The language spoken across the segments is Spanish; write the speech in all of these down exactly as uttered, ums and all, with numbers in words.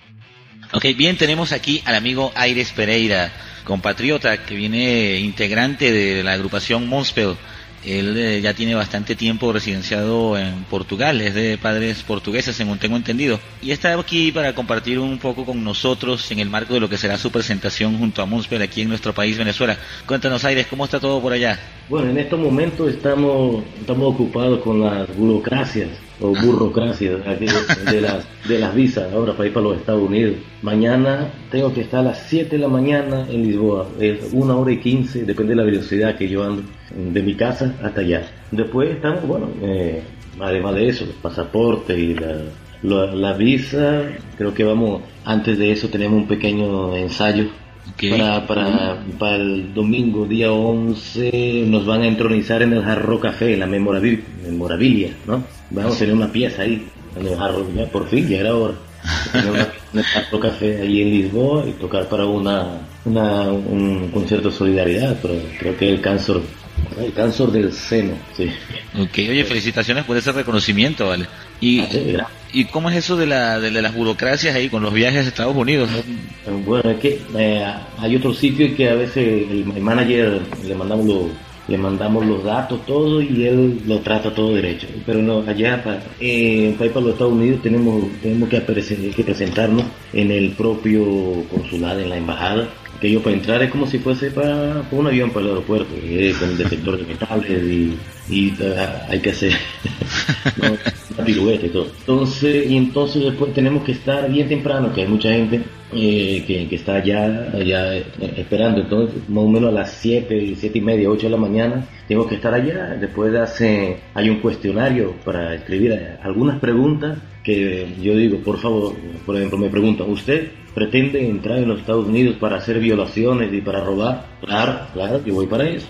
Ok, bien, tenemos aquí al amigo Aires Pereira, compatriota que viene integrante de la agrupación Moonspell. Él eh, ya tiene bastante tiempo residenciado en Portugal, es de padres portugueses, según tengo entendido, y está aquí para compartir un poco con nosotros en el marco de lo que será su presentación junto a Moonspell aquí en nuestro país, Venezuela. Cuéntanos, Aires, ¿cómo está todo por allá? Bueno, en estos momentos estamos, estamos ocupados con las burocracias o burocracias aquí de, de las de las visas ahora para ir para los Estados Unidos. Mañana tengo que estar a las siete de la mañana en Lisboa, es una hora y quince, depende de la velocidad que yo ando, de mi casa hasta allá. Después estamos, bueno, eh, además de eso, el pasaporte y la, la, la visa, creo que vamos, antes de eso tenemos un pequeño ensayo. Okay. Para, para, para el domingo, día once, nos van a entronizar en el Hard Rock Café, en la memorabilia, memorabilia, ¿no? Vamos a tener una pieza ahí, en el Hard Rock, ya por fin, ya era hora. Tener una, en el Hard Rock Café ahí en Lisboa y tocar para una, una un concierto de solidaridad, pero creo que el cáncer, el cáncer del seno, sí. Ok, oye, felicitaciones por ese reconocimiento, ¿vale? Y, sí, ¿y cómo es eso de, la, de, de las burocracias ahí con los viajes a Estados Unidos? Bueno, es que eh, hay otro sitio que a veces el, el manager le mandamos los le mandamos los datos, todo, y él lo trata todo derecho. Pero no, allá para, eh, para ir para los Estados Unidos tenemos, tenemos que, que presentarnos en el propio consulado, en la embajada. Que yo para entrar es como si fuese para, para un avión para el aeropuerto, eh, con el detector de metales y, y uh, hay que hacer ¿no? una pirueta y todo. Entonces, y entonces después tenemos que estar bien temprano, que hay mucha gente eh, que, que está allá, allá eh, esperando. Entonces, más o menos a las siete, siete y media, ocho de la mañana, tengo que estar allá. Después de hace, hay un cuestionario para escribir algunas preguntas que yo digo, por favor, por ejemplo, me preguntan, ¿usted pretende entrar en los Estados Unidos para hacer violaciones y para robar? Claro, claro, yo voy para eso.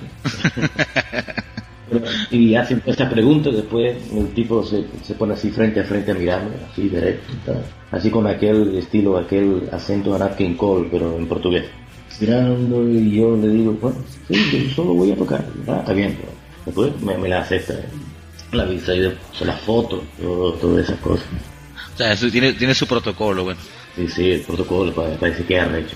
Y hacen estas preguntas, después el tipo se, se pone así frente a frente a mirarme, así derecho, así con aquel estilo, aquel acento a Nat King Cole, pero en portugués. Mirando, y yo le digo, bueno, sí, yo solo voy a tocar. Ah, está bien, pero después me, me la acepta la visa y después la foto, todo, todas esas cosas. O sea, eso tiene, tiene su protocolo, bueno. Sí, sí, el protocolo parece que es arrecho.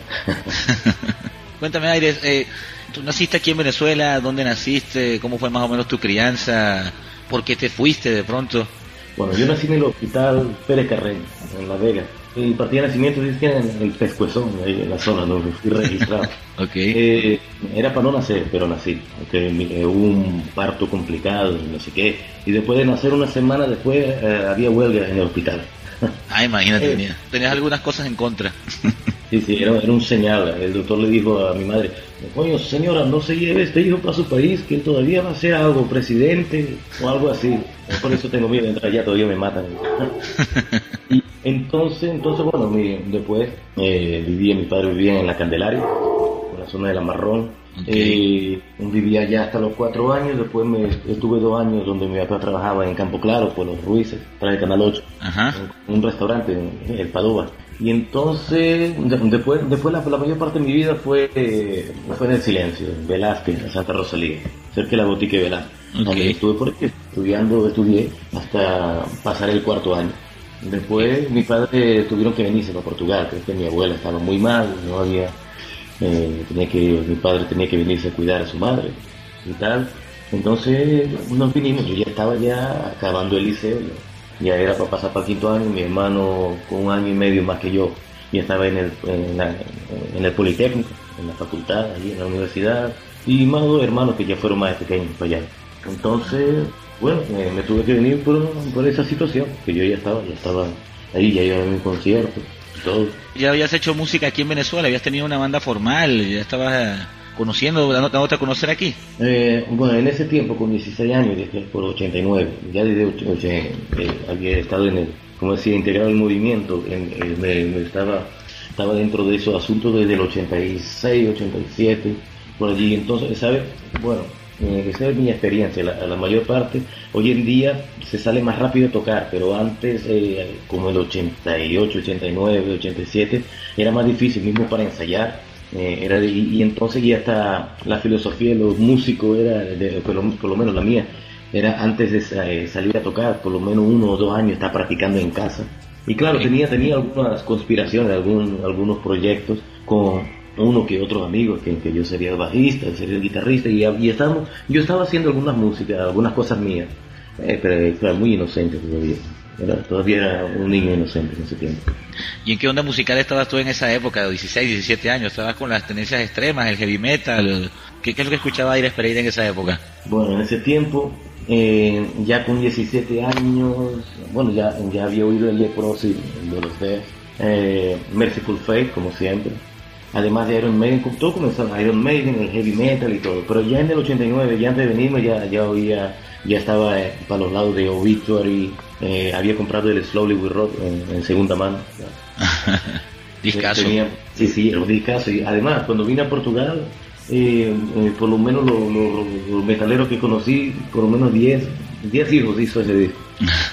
Cuéntame, Aires, eh, ¿tú naciste aquí en Venezuela? ¿Dónde naciste? ¿Cómo fue más o menos tu crianza? ¿Por qué te fuiste de pronto? Bueno, yo nací en el hospital Pérez Carreño, en La Vega. Mi partida de nacimiento es en el Pescuezón, ahí en la zona donde fui registrado. Okay. Eh, era para no nacer, pero nací. Okay, eh, hubo un parto complicado, no sé qué. Y después de nacer, una semana después, eh, había huelga en el hospital. Ah, imagínate, tenías, tenías algunas cosas en contra. Sí, sí, era, era un señal. El doctor le dijo a mi madre, coño, señora, no se lleve este hijo para su país, que él todavía va a ser algo, presidente o algo así. Por eso tengo miedo de entrar allá, todavía me matan. Y entonces, entonces bueno, mi, después eh, vivía, mi padre vivía en la Candelaria, en la zona de la Marrón. Okay. Eh, vivía allá hasta los cuatro años, después me estuve dos años donde mi papá trabajaba en Campo Claro, por los Ruices, para el Canal ocho, Ajá. En un restaurante en el Padova. Y entonces, de, después, después la, la mayor parte de mi vida fue, eh, fue en el silencio, en Velázquez, en Santa Rosalía, cerca de la botica de Velázquez. Okay. Donde estuve por aquí, estudiando, estudié hasta pasar el cuarto año. Después mis padres tuvieron que venirse para Portugal, porque mi abuela estaba muy mal, no había... Eh, tenía que, mi padre tenía que venirse a cuidar a su madre y tal. Entonces nos vinimos, yo ya estaba ya acabando el liceo, ya, ya era para pasar para el quinto año, mi hermano con un año y medio más que yo, ya estaba en el, en, la, en el Politécnico, en la facultad, allí en la universidad, y más dos hermanos que ya fueron más pequeños para allá. Entonces, bueno, eh, me tuve que venir por, por esa situación, que yo ya estaba, ya estaba ahí, ya iba a mi concierto. Todo. Ya habías hecho música aquí en Venezuela, habías tenido una banda formal, ya estabas conociendo, dándote a conocer aquí. Eh, bueno, en ese tiempo, con dieciséis años, desde por ochenta y nueve, ya desde ochenta, eh, había estado en el, como decía, integrado el movimiento, en, en, me, me estaba, estaba dentro de esos asuntos desde el ochenta y seis, ochenta y siete, por allí. Entonces, ¿sabes? Bueno, eh, esa es mi experiencia, la, la mayor parte. Hoy en día se sale más rápido a tocar, pero antes, eh, como el ochenta y ocho, ochenta y nueve, ochenta y siete, era más difícil mismo para ensayar. Eh, era de, y, y entonces ya hasta la filosofía de los músicos era, de, por, lo, por lo menos la mía, era antes de eh, salir a tocar, por lo menos uno o dos años estar practicando en casa, Y claro, tenía, tenía algunas conspiraciones, algún, algunos proyectos con uno que otros amigos, que, que yo sería el bajista, él sería el guitarrista, y, y estábamos, yo estaba haciendo algunas músicas, algunas cosas mías, eh, pero claro, muy inocente todavía. Era, todavía era un niño inocente en ese tiempo. ¿Y en qué onda musical estabas tú en esa época, dieciséis, diecisiete años? ¿Estabas con las tendencias extremas, el heavy metal? ¿Qué, qué es lo que escuchaba Aires Pereira en esa época? Bueno, en ese tiempo, eh, ya con diecisiete años, bueno, ya, ya había oído el Leprosy, de los Death, eh, Merciful Fate, como siempre. Además de Iron Maiden, todo comenzó en Iron Maiden, el heavy metal y todo. Pero ya en el ochenta y nueve, ya antes de venirme, ya, ya oía, ya estaba eh, para los lados de Obituary, eh, había comprado el Slowly We Rock en, en segunda mano. Discazo. Tenía, sí, sí, era un discazo. Y además, cuando vine a Portugal, eh, eh, por lo menos los lo, lo metaleros que conocí, por lo menos diez hijos hizo ese disco.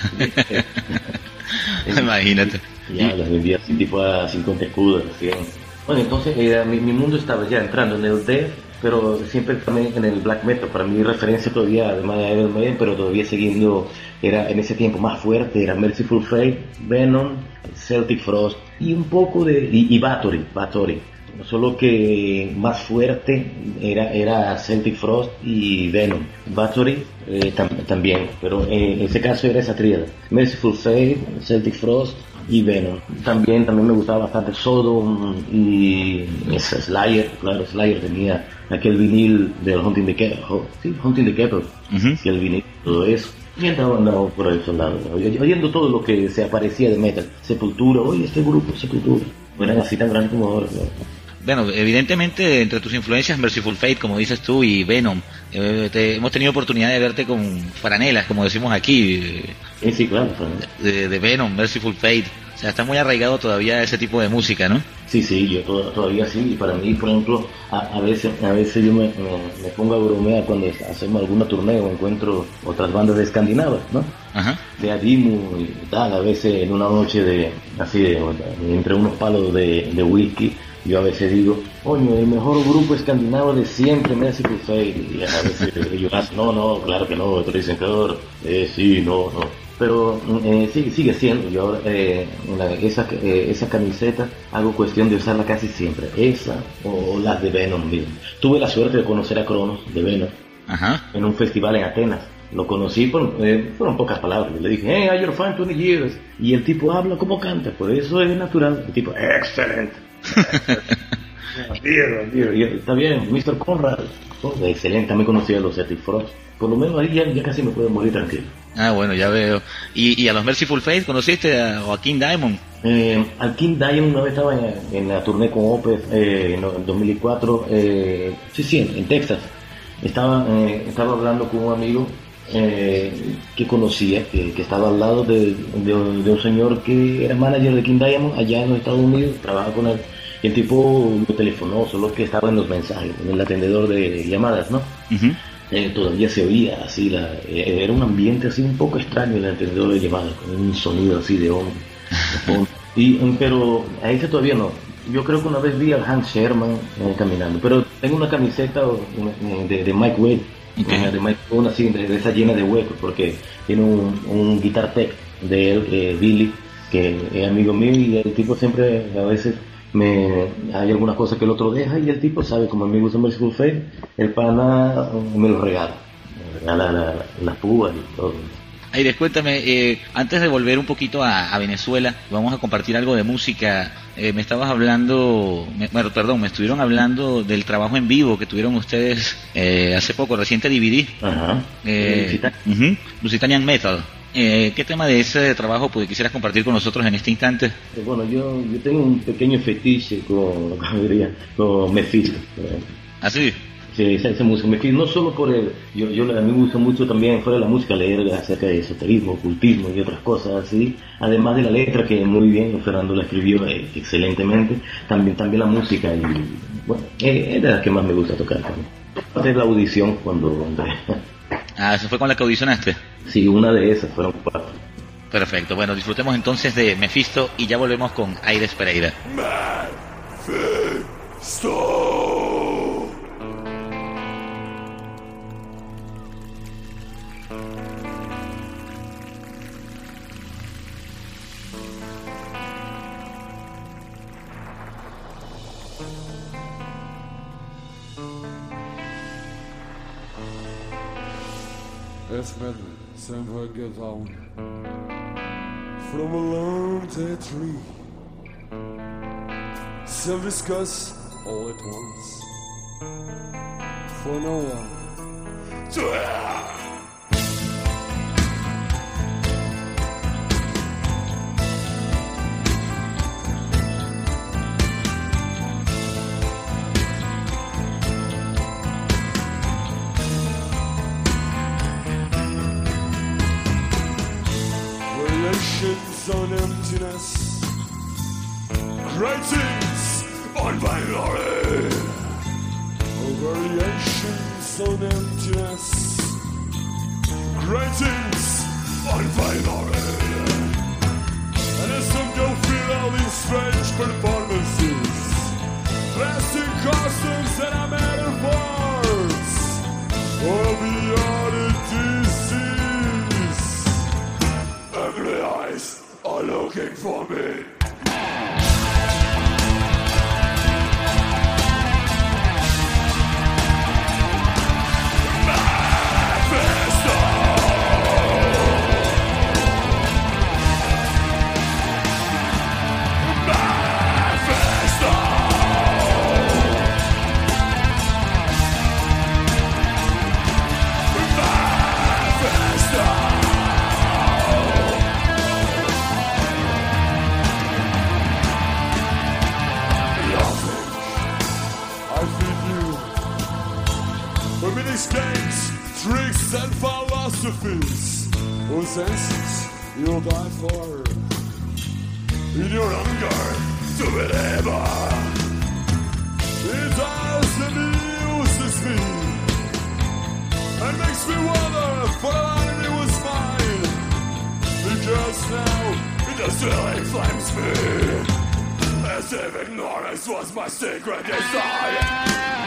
Imagínate. Ya, las vendía así tipo a cincuenta escudos, cien. Bueno, entonces eh, mi, mi mundo estaba ya entrando en el death, pero siempre también en el black metal. Para mi referencia todavía, además de Iron Maiden, pero todavía siguiendo, era en ese tiempo más fuerte, era Merciful Fate, Venom, Celtic Frost y un poco de, y, y Bathory, Bathory. Solo que más fuerte era, era Celtic Frost y Venom. Bathory eh, tam, también, pero en ese caso era esa tríada: Merciful Fate, Celtic Frost y Venom. También, también me gustaba bastante Sodom y Slayer. Claro, Slayer tenía aquel vinil del Hunting the Kettle, sí, Hunting the Kettle, uh-huh. Y el vinil, todo eso. Y andaba, andaba por esos lados, oyendo todo lo que se aparecía de metal. Sepultura, oye, este grupo, Sepultura. No eran así tan grandes como ahora, claro. Bueno, evidentemente entre tus influencias Merciful Fate, como dices tú, y Venom, eh, te, hemos tenido oportunidad de verte con franelas, como decimos aquí. Sí, sí, claro. De, de Venom, Merciful Fate. O sea, está muy arraigado todavía ese tipo de música, ¿no? Sí, sí, yo to- todavía sí. Y para mí, por ejemplo, a, a veces a veces yo me, me, me pongo a bromear cuando hacemos alguna turneo o encuentro otras bandas de escandinavas, ¿no? Ajá. De Adimu y tal, a veces en una noche de así de, entre unos palos de, de whisky, yo a veces digo, coño, el mejor grupo escandinavo de siempre, Merciful Fate. Y a veces ellos hacen, no, no, claro que no. Otros dicen, claro, eh, sí, no, no. Pero eh, sigue, sigue siendo. Yo eh, la, esa, eh, esa camiseta hago cuestión de usarla casi siempre. Esa o las de Venom mismo. Tuve la suerte de conocer a Cronos de Venom. Ajá. En un festival en Atenas. Lo conocí, por, eh, fueron pocas palabras. Le dije, hey, are your fan twenty years? Y el tipo habla como canta, por eso es natural. El tipo, excelente. bien, bien, bien. Está bien, mister Conrad. Oh, excelente, también conocí a los Celtic Frost. Por lo menos ahí ya, ya casi me puedo morir tranquilo. Ah, bueno, ya veo. ¿Y, y a los Merciful Fate conociste a, o a King Diamond? Eh, al King Diamond una vez estaba en, en la tournée con Opeth eh, en, en dos mil cuatro, eh, sí, sí, en, en Texas. Estaba, eh, estaba hablando con un amigo eh, que conocía, que, que estaba al lado de, de, de un señor que era manager de King Diamond allá en los Estados Unidos, trabaja con él. Y el tipo me telefonó, solo que estaba en los mensajes, en el atendedor de llamadas, ¿no? Uh-huh. Eh, todavía se oía así, la, eh, era un ambiente así un poco extraño el atendedor de llamadas, con un sonido así de hombre. y, pero a ese todavía no. Yo creo que una vez vi al Hank Sherman eh, caminando, pero tengo una camiseta de, de Mike Wade, okay. de Mike Wade así, de, de esa llena de huecos, porque tiene un, un guitar tech de él, eh, Billy, que es amigo mío, y el tipo siempre a veces me hay algunas cosas que el otro deja, y el tipo sabe, como a mí me gusta Merciful Fate, el pana me lo regala, me regala la, la, las púas y todo. Aires, cuéntame, eh, antes de volver un poquito a, a Venezuela, vamos a compartir algo de música. Eh, me estabas hablando, me, bueno, perdón, me estuvieron hablando del trabajo en vivo que tuvieron ustedes eh, hace poco, reciente D V D. Ajá. Eh, uh-huh, Lusitanian Metal. Eh, ¿Qué tema de ese trabajo pues, quisieras compartir con nosotros en este instante? Bueno, yo, yo tengo un pequeño fetiche con, ¿cómo diría? Con Mephisto. ¿Ah, sí? Sí, esa, esa música, no solo por el, yo, yo a mí me gusta mucho también fuera de la música leer acerca de esoterismo, ocultismo y otras cosas así, además de la letra que muy bien Fernando la escribió eh, excelentemente, también también la música y bueno, eh, es de las que más me gusta tocar también. Aparte de la audición cuando... Ah, ¿eso fue con la que audicionaste? Sí, una de esas, fueron cuatro. Perfecto, bueno, disfrutemos entonces de Mephisto y ya volvemos con Aires Pereira. Mephisto. Es met sempre gedown from a long dead tree. Some discuss all at once for no one to hear. On emptiness, writings on binary, variations on emptiness, writings on binary, and as some go feel all these strange performances, plastic costumes that are metaphors, or beyond disease, ugly eyes are looking for me. Games, tricks and philosophies whose senses you'll die for in your hunger to believe. It does amuses me and makes me wonder if reality was mine, because now it just still inflames me as if ignorance was my secret desire.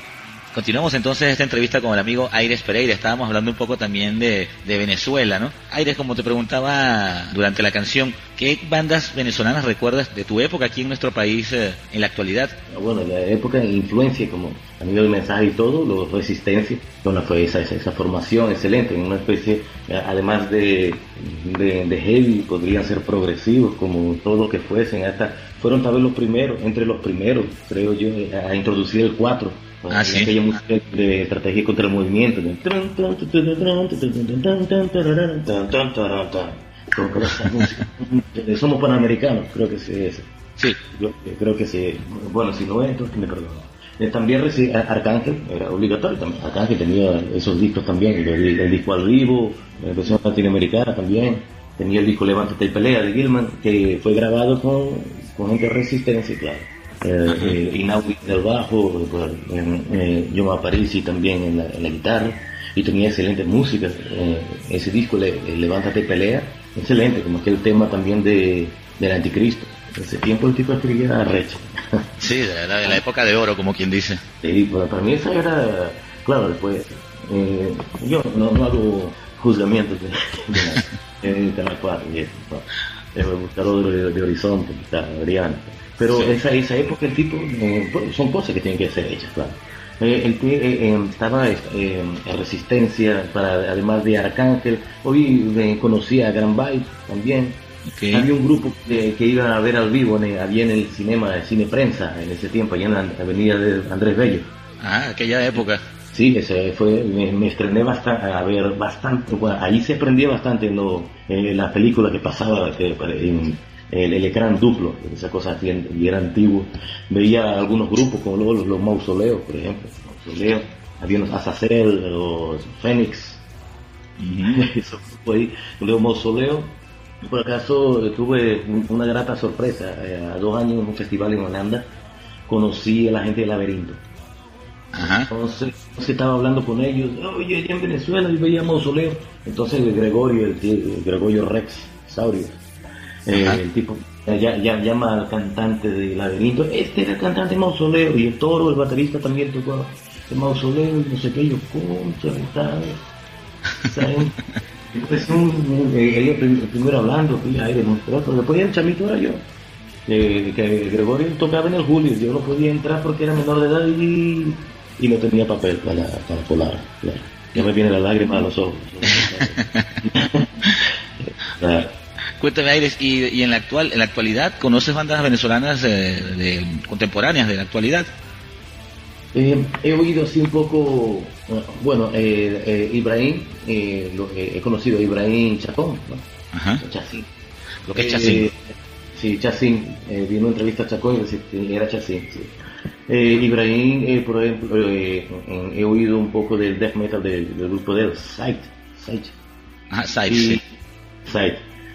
Continuamos entonces esta entrevista con el amigo Aires Pereira. Estábamos hablando un poco también de, de Venezuela, ¿no? Aires, como te preguntaba durante la canción, ¿qué bandas venezolanas recuerdas de tu época aquí en nuestro país eh, en la actualidad? Bueno, la época de influencia, como a nivel de mensaje y todo, los Resistencia, bueno, fue esa, esa, esa formación excelente, en una especie, además de, de, de heavy, podrían ser progresivos, como todo lo que fuesen, hasta fueron tal vez los primeros, entre los primeros, creo yo, a introducir el cuatro. Ah, sí. Aquella música de estrategia contra el movimiento. Somos panamericanos, creo que sí es. Sí. Yo creo que sí. Bueno, si no es, entonces me perdono. Eh, también reci- Arcángel, era obligatorio también. Arcángel tenía esos discos también, el, el disco Al Vivo, la versión latinoamericana también. Tenía el disco Levántate y Pelea de Gilman, que fue grabado con, con gente de Resistencia, claro. Eh, eh, Inaudi en el bajo, eh, eh, Yoma Parisi también en la, en la guitarra, y tenía excelente música. Eh, ese disco, le, eh, Levántate y Pelea, excelente, como aquel tema también de del Anticristo. En ese tiempo el tipo escribía recho. Sí, de la, de la época de oro, como quien dice. Sí, para, para mí esa era, claro, después, eh, yo no, no hago juzgamientos de, de nada, de Canal cuatro y eso, no. Es el buscador de, de Horizonte, está brillante. Pero sí. esa, esa época el tipo, eh, bueno, son cosas que tienen que ser hechas, claro. Eh, el tío eh, eh, estaba eh, en Resistencia, para, además de Arcángel. Hoy eh, conocía a Gran Byte también. Okay. Había un grupo que, que iba a ver al vivo, en, había en el cinema, el Cine Prensa, en ese tiempo, allá en la avenida de Andrés Bello. Ah, aquella época. Sí, ese fue, me, me estrené bastante, a ver bastante, bueno, ahí se aprendía bastante en, lo, en la película que pasaba, que, en, El, el ecrán duplo, esa cosa así, y era antiguo. Veía algunos grupos como luego los, los Mausoleos, por ejemplo, Mausoleo, había unos Azazel, los Fénix, uh-huh. Eso fue ahí, luego Mausoleo. Por acaso tuve una grata sorpresa, eh, a dos años en un festival en Holanda conocí a la gente del Laberinto. Uh-huh. Entonces, entonces estaba hablando con ellos, oye, allá en Venezuela yo veía Mausoleo. Entonces el Gregorio, el, tío, el Gregorio Rex Saurio, Eh, el tipo ya, ya llama al cantante de Laberinto, este era el cantante de Mausoleo, y el Toro, el baterista, también tocó el Mausoleo, y no sé qué. Yo, concha, ¿saben? Entonces, un, eh, ellos primero hablando, y ahí demostró, pero después el chamito era yo, eh, que Gregorio tocaba en el Julio, yo no podía entrar porque era menor de edad y, y no tenía papel para, para colar, claro. Ya me viene la lágrima a los ojos. Claro. Cuéntame, Aires, y, y en la actual, en la actualidad, ¿conoces bandas venezolanas eh, de, contemporáneas de la actualidad? Eh, he oído así un poco, bueno, eh, eh, Ibrahim, eh, lo, eh, he conocido a Ibrahim Chacón, ¿no? Ajá. Chacín. Lo que es eh, Chacín. Sí, Chacín, eh, vi una entrevista a Chacón y era Chacín, sí. Eh, Ibrahim, eh, por ejemplo, eh, he oído un poco del death metal del, del grupo de él, Sight, Sight. Ajá, Sight, sí. Sight.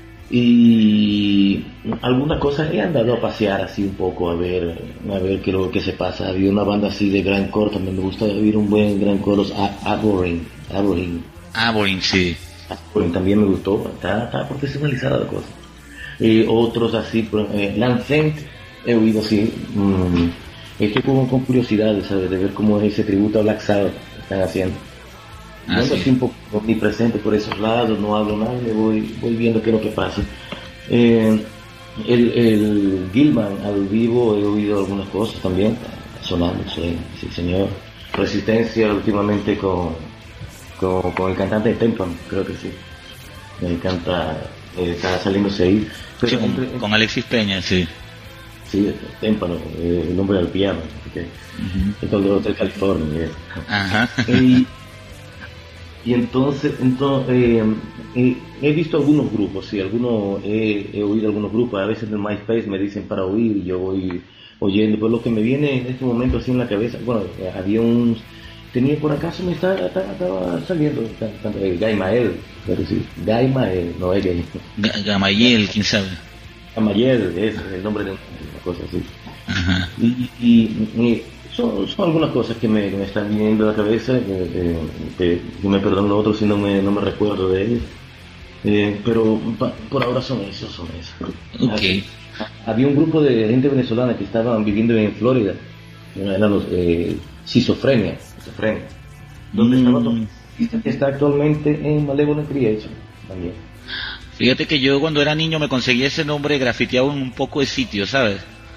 Y algunas cosas he andado a pasear así un poco a ver a ver qué es lo que se pasa. Había una banda así de grindcore, también me gusta oír un buen grindcore, Aborin Aborin Aborin, sí. Aborin también me gustó, está, está profesionalizada la cosa. Eh, otros así, eh, Lancent he oído así, mmm, estoy con, con curiosidad, ¿sabes? De ver cómo es ese tributo a Black Sabbath que están haciendo. Ah, no ando sí. así un poco omnipresente por esos lados, no hablo nada, me voy, voy viendo qué es lo que pasa. Eh, el, el Gilman al vivo he oído algunas cosas también, sonando, sí, sí señor. Resistencia últimamente con, con, con el cantante de Tempan, creo que sí. Me canta, eh, está saliéndose ahí. Pero Sí, con, entre, con Alexis Peña, sí. Sí, Témpano, eh, el nombre del piano, así que Uh-huh. es el del Hotel California. Eh. Ajá. Y, y entonces, entonces eh, eh, he visto algunos grupos, sí, algunos, he, he oído algunos grupos, a veces en MySpace me dicen para oír y yo voy oyendo, pero lo que me viene en este momento así en la cabeza, bueno, había un, tenía por acaso me estaba, estaba, estaba saliendo, eh, Gaimael, pero sí, Gaimael, no es Gay. Ga- Gamayel, quién sabe. Gaimael, es el nombre de una cosa así. Ajá. Y, y, y son, son algunas cosas que me, que me están viniendo a la cabeza, que, que, que, que me perdonan los otros si no me, no me recuerdo de ellos. Eh, pero pa, por ahora son esos, son esos. Ok. Había un grupo de gente venezolana que estaban viviendo en Florida, eran los eh, Schizofrenia, Schizofrenia, donde Mm. estaba todo, que está actualmente en Malevolent Creation también. Fíjate que yo cuando era niño me conseguí ese nombre grafiteado en un poco de sitios, ¿sabes?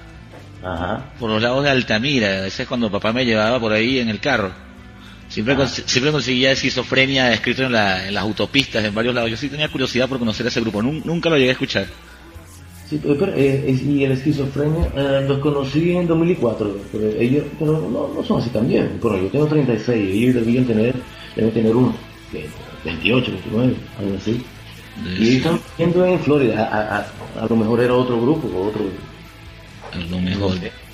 Ajá. Por los lados de Altamira, a veces cuando papá me llevaba por ahí en el carro. Siempre, Ah. cons- siempre conseguía esquizofrenia escrito en, la, en las autopistas, en varios lados. Yo sí tenía curiosidad por conocer ese grupo, Nun- nunca lo llegué a escuchar. Sí, pero, eh, es- y el esquizofrenia eh, los conocí en dos mil cuatro, pero ellos pero no, no son así también. Bueno, yo tengo treinta y seis, ellos debían tener, deben tener unos eh, veintiocho, veintinueve, algo así. Y ellos están viendo en Florida, a, a, a, a lo mejor era otro grupo, o otro. A lo mejor,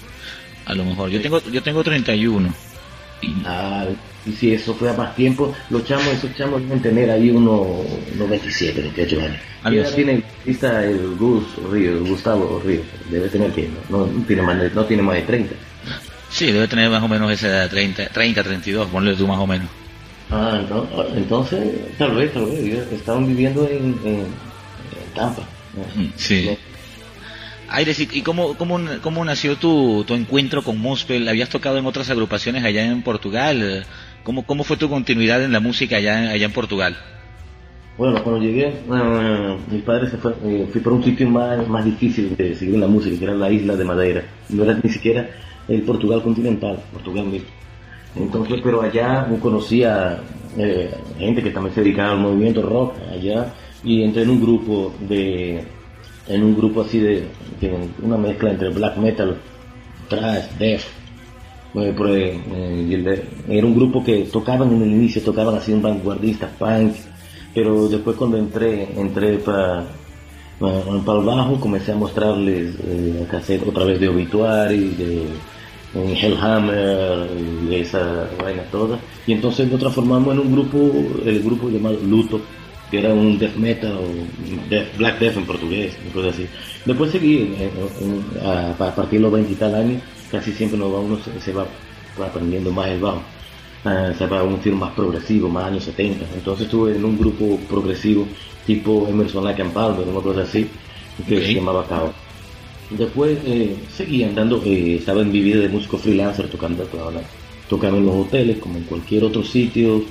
a lo mejor. Yo tengo, yo tengo treinta y uno. Y, Ah, y si eso fue a más tiempo, los chamos, esos chamos deben tener ahí unos, unos veintisiete, veintiocho años. Algo Y ahora así. tiene el artista el Gus Ríos, Gustavo Ríos, debe tener que, no, no tiene más de, no tiene más de treinta. sí, debe tener más o menos esa edad, treinta, treinta, treinta y dos, ponle tú más o menos. Ah, no, entonces, tal vez, tal vez, ellos estaban viviendo en, en, en Tampa. ¿no? Mm, sí. Aires, ¿y y cómo, cómo, cómo nació tu, tu encuentro con Muspel? ¿Habías tocado en otras agrupaciones allá en Portugal? ¿Cómo, cómo fue tu continuidad en la música allá, allá en Portugal? Bueno, cuando llegué, eh, mis padres se fue, eh, fui por un sitio más, más difícil de seguir en la música, que era la isla de Madeira. No era ni siquiera el Portugal continental, Portugal mismo. Entonces, pero allá conocía eh, gente que también se dedicaba al movimiento rock allá, y entré en un grupo de, en un grupo así de, de una mezcla entre black metal, thrash, death. Eh, por, eh, y el de- era un grupo que tocaban en el inicio, tocaban así un vanguardista, punk, pero después cuando entré, entré para para el bajo, comencé a mostrarles eh, cassette otra vez de Obituary, de eh, Hellhammer, y esa vaina toda, y entonces lo transformamos en un grupo, el grupo llamado Luto, que era un death metal o death- black death en portugués, una cosa así. Después seguí, eh, en- a, a partir de los veinte y tal años, casi siempre nos va, uno se, se va, va aprendiendo más el bajo. Ah, se va a un estilo más progresivo, más años setenta. Entonces estuve en un grupo progresivo tipo Emerson Lake and Palmer, una cosa así, que Ok. se llamaba Cao. Después eh, seguí andando, eh, estaba en mi vida de músico freelancer, tocando, tocando, tocando en los hoteles, como en cualquier otro sitio.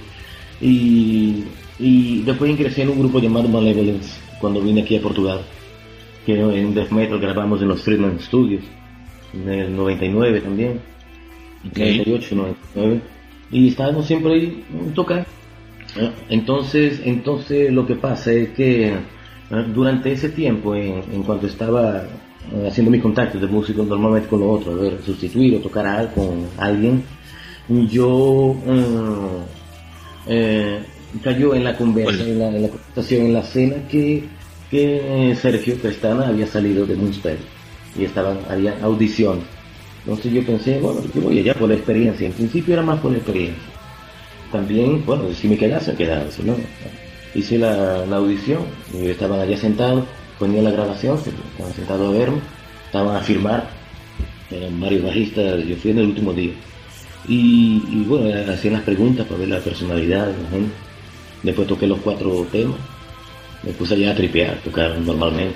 Y, y después ingresé en un grupo llamado Malevolence, cuando vine aquí a Portugal, que en un death metal grabamos en los Friedman Studios, en el noventa y nueve también, Ok. noventa y ocho, noventa y nueve, y estábamos siempre ahí mm, tocando. ¿no? Entonces, entonces lo que pasa es que eh, durante ese tiempo, en, en cuanto estaba eh, haciendo mis contactos de músicos normalmente con los otros, a ver, sustituir o tocar a, con alguien, yo eh, eh, cayó en la conversa, Hola. en la, en la conversación, en la cena que, que eh, Sergio Crestana había salido de Moonspell y estaban, había audición. Entonces yo pensé, bueno, yo voy allá por la experiencia. En principio era más por la experiencia. También, bueno, si me quedase, quedaba, si no. Hice la, la audición, y estaban allá sentados, ponía la grabación, estaban sentados a verme, estaban a firmar, eran varios bajistas, yo fui en el último día. Y, y bueno, hacían las preguntas para ver la personalidad de la gente. Después toqué los cuatro temas, me puse allá a tripear, tocar normalmente.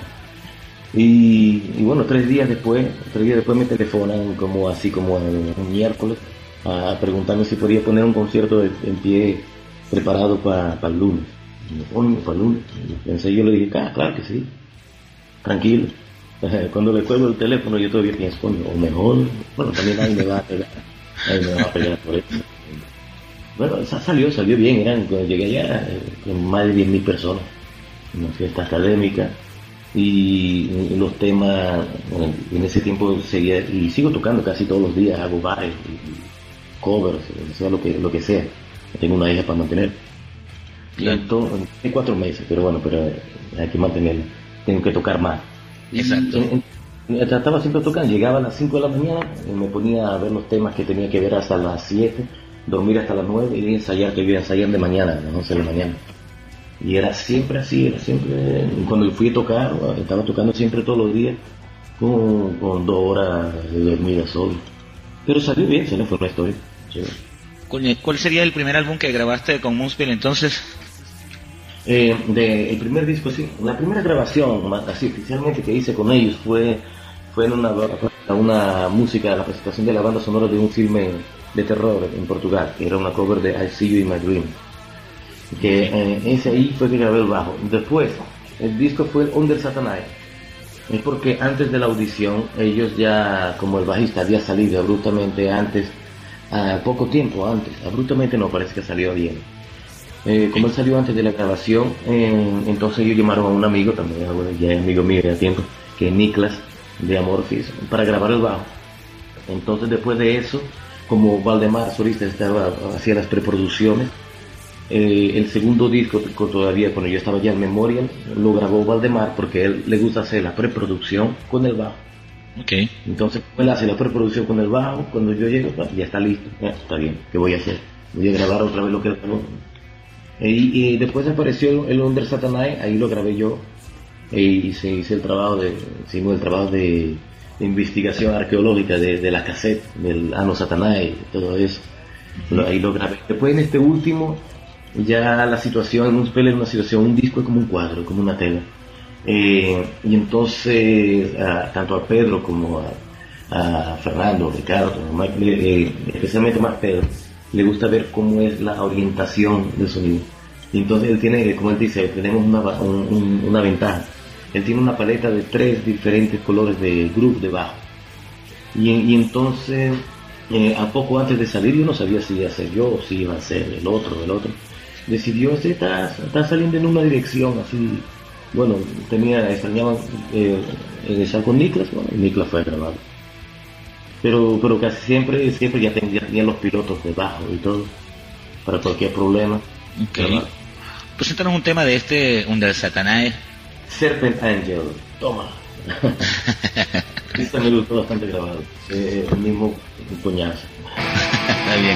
Y, y bueno, tres días después, tres días después me telefonan como así como el, un miércoles a preguntarme si podía poner un concierto de- en pie preparado para el lunes. Y yo, coño, para el lunes. Y pensé, yo le dije, ah, claro que sí, tranquilo. Cuando le cuelgo el teléfono yo todavía pienso, coño, o mejor, bueno, también nadie me va a pegar, nadie me va a pegar por eso. Bueno, sa- salió, salió bien, eran, cuando llegué allá, eh, con más de diez mil personas, una fiesta académica. Y, y los temas, bueno, en ese tiempo seguía, y sigo tocando casi todos los días, hago bares, y, y covers, o sea, lo que, lo que sea. Tengo una hija para mantener. Y Claro. entonces, en cuatro meses, pero bueno, pero hay que mantenerla. Tengo que tocar más. Y Exacto. en- en- trataba siempre de tocar, llegaba a las cinco de la mañana, y me ponía a ver los temas que tenía que ver hasta las siete, dormir hasta las nueve y ensayar, que iba a ensayar de mañana, a las once de la mañana. Y era siempre así, era siempre, cuando fui a tocar, estaba tocando siempre todos los días, con, con dos horas de dormida solo. Pero salió bien, se le fue la historia. Chévere. Coño, ¿cuál sería el primer álbum que grabaste con Moonspell entonces? Eh, de, el primer disco, sí, la primera grabación, más así oficialmente que hice con ellos fue, fue en una, una música, la presentación de la banda sonora de un filme de terror en Portugal, que era una cover de I See You in My Dream. Que eh, ese ahí fue que grabé el bajo. Después, el disco fue el Under Satanae. Es porque antes de la audición, ellos ya, como el bajista había salido abruptamente antes, a poco tiempo antes, abruptamente no, parece que salió bien. Eh, como él salió antes de la grabación, eh, entonces ellos llamaron a un amigo, también bueno, ya es amigo mío de tiempo, que es Niklas de Amorphis, para grabar el bajo. Entonces después de eso, como Valdemar solista estaba, hacía las preproducciones, eh, el segundo disco todavía cuando yo estaba ya en Memorial lo grabó Valdemar porque a él le gusta hacer la preproducción con el bajo. Okay. Entonces él hace la preproducción con el bajo, cuando yo llego ya está listo, eh, está bien, ¿qué voy a hacer? Voy a grabar otra vez lo que él grabó. E, y después apareció el Under Satanae, ahí lo grabé yo e hice, hice el trabajo de, hicimos el trabajo de, de investigación arqueológica de, de la cassette, del Anno Satanae, todo eso. Lo, ahí lo grabé. Después en este último, ya la situación en un spell es una situación, un disco es como un cuadro, como una tela. Eh, y entonces, a, tanto a Pedro como a, a Fernando, Ricardo, Mike, eh, especialmente más Pedro, le gusta ver cómo es la orientación del sonido. Y entonces él tiene, como él dice, tenemos una, un, un, una ventaja. Él tiene una paleta de tres diferentes colores de groove de bajo. Y, y entonces, eh, a poco antes de salir, yo no sabía si iba a ser yo o si iba a ser el otro, el otro. Decidió, este está, está saliendo en una dirección así. Bueno, tenía, extrañaban eh, estar con Niklas, bueno, y Niklas fue grabado. Pero, pero casi siempre, siempre ya tenía, ya tenía los pilotos de bajo y todo, para cualquier problema. Okay. Preséntanos un tema de este Under Satanae. Serpent Angel, toma. Este me gustó bastante grabado, eh, el mismo coñazo. Está bien.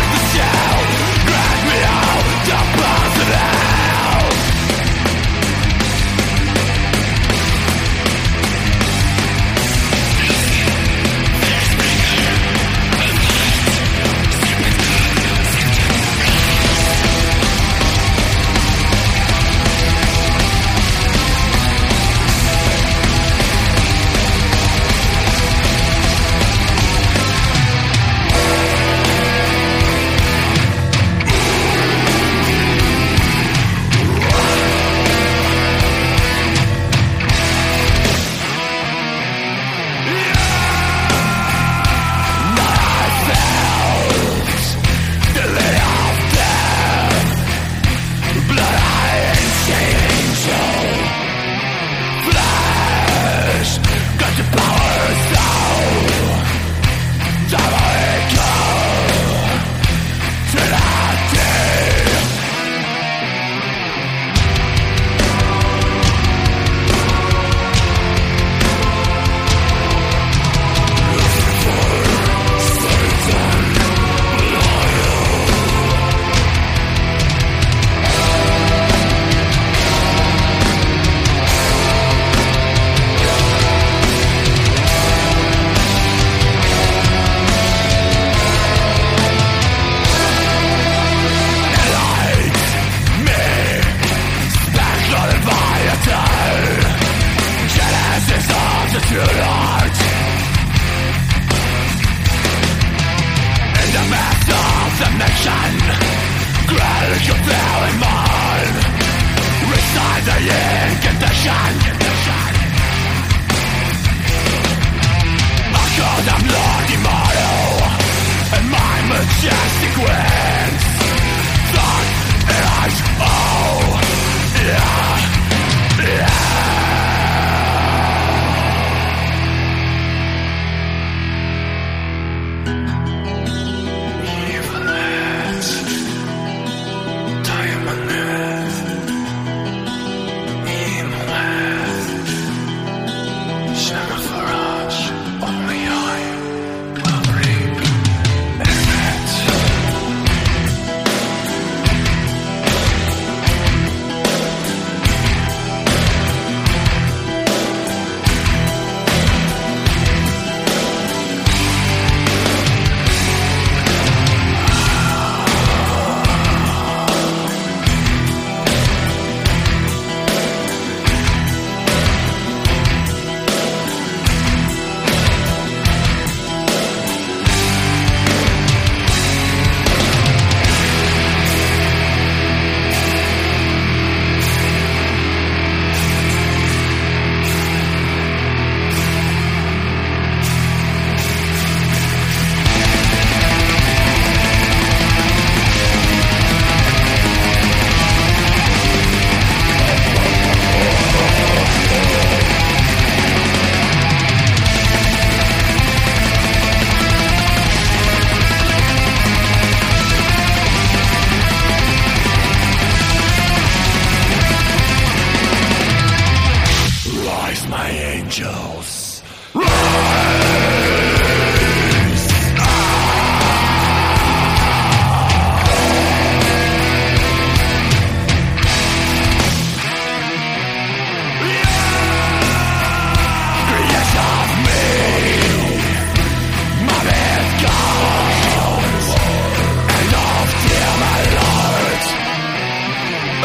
Ever man, I dark the shell. Grant me out the positive.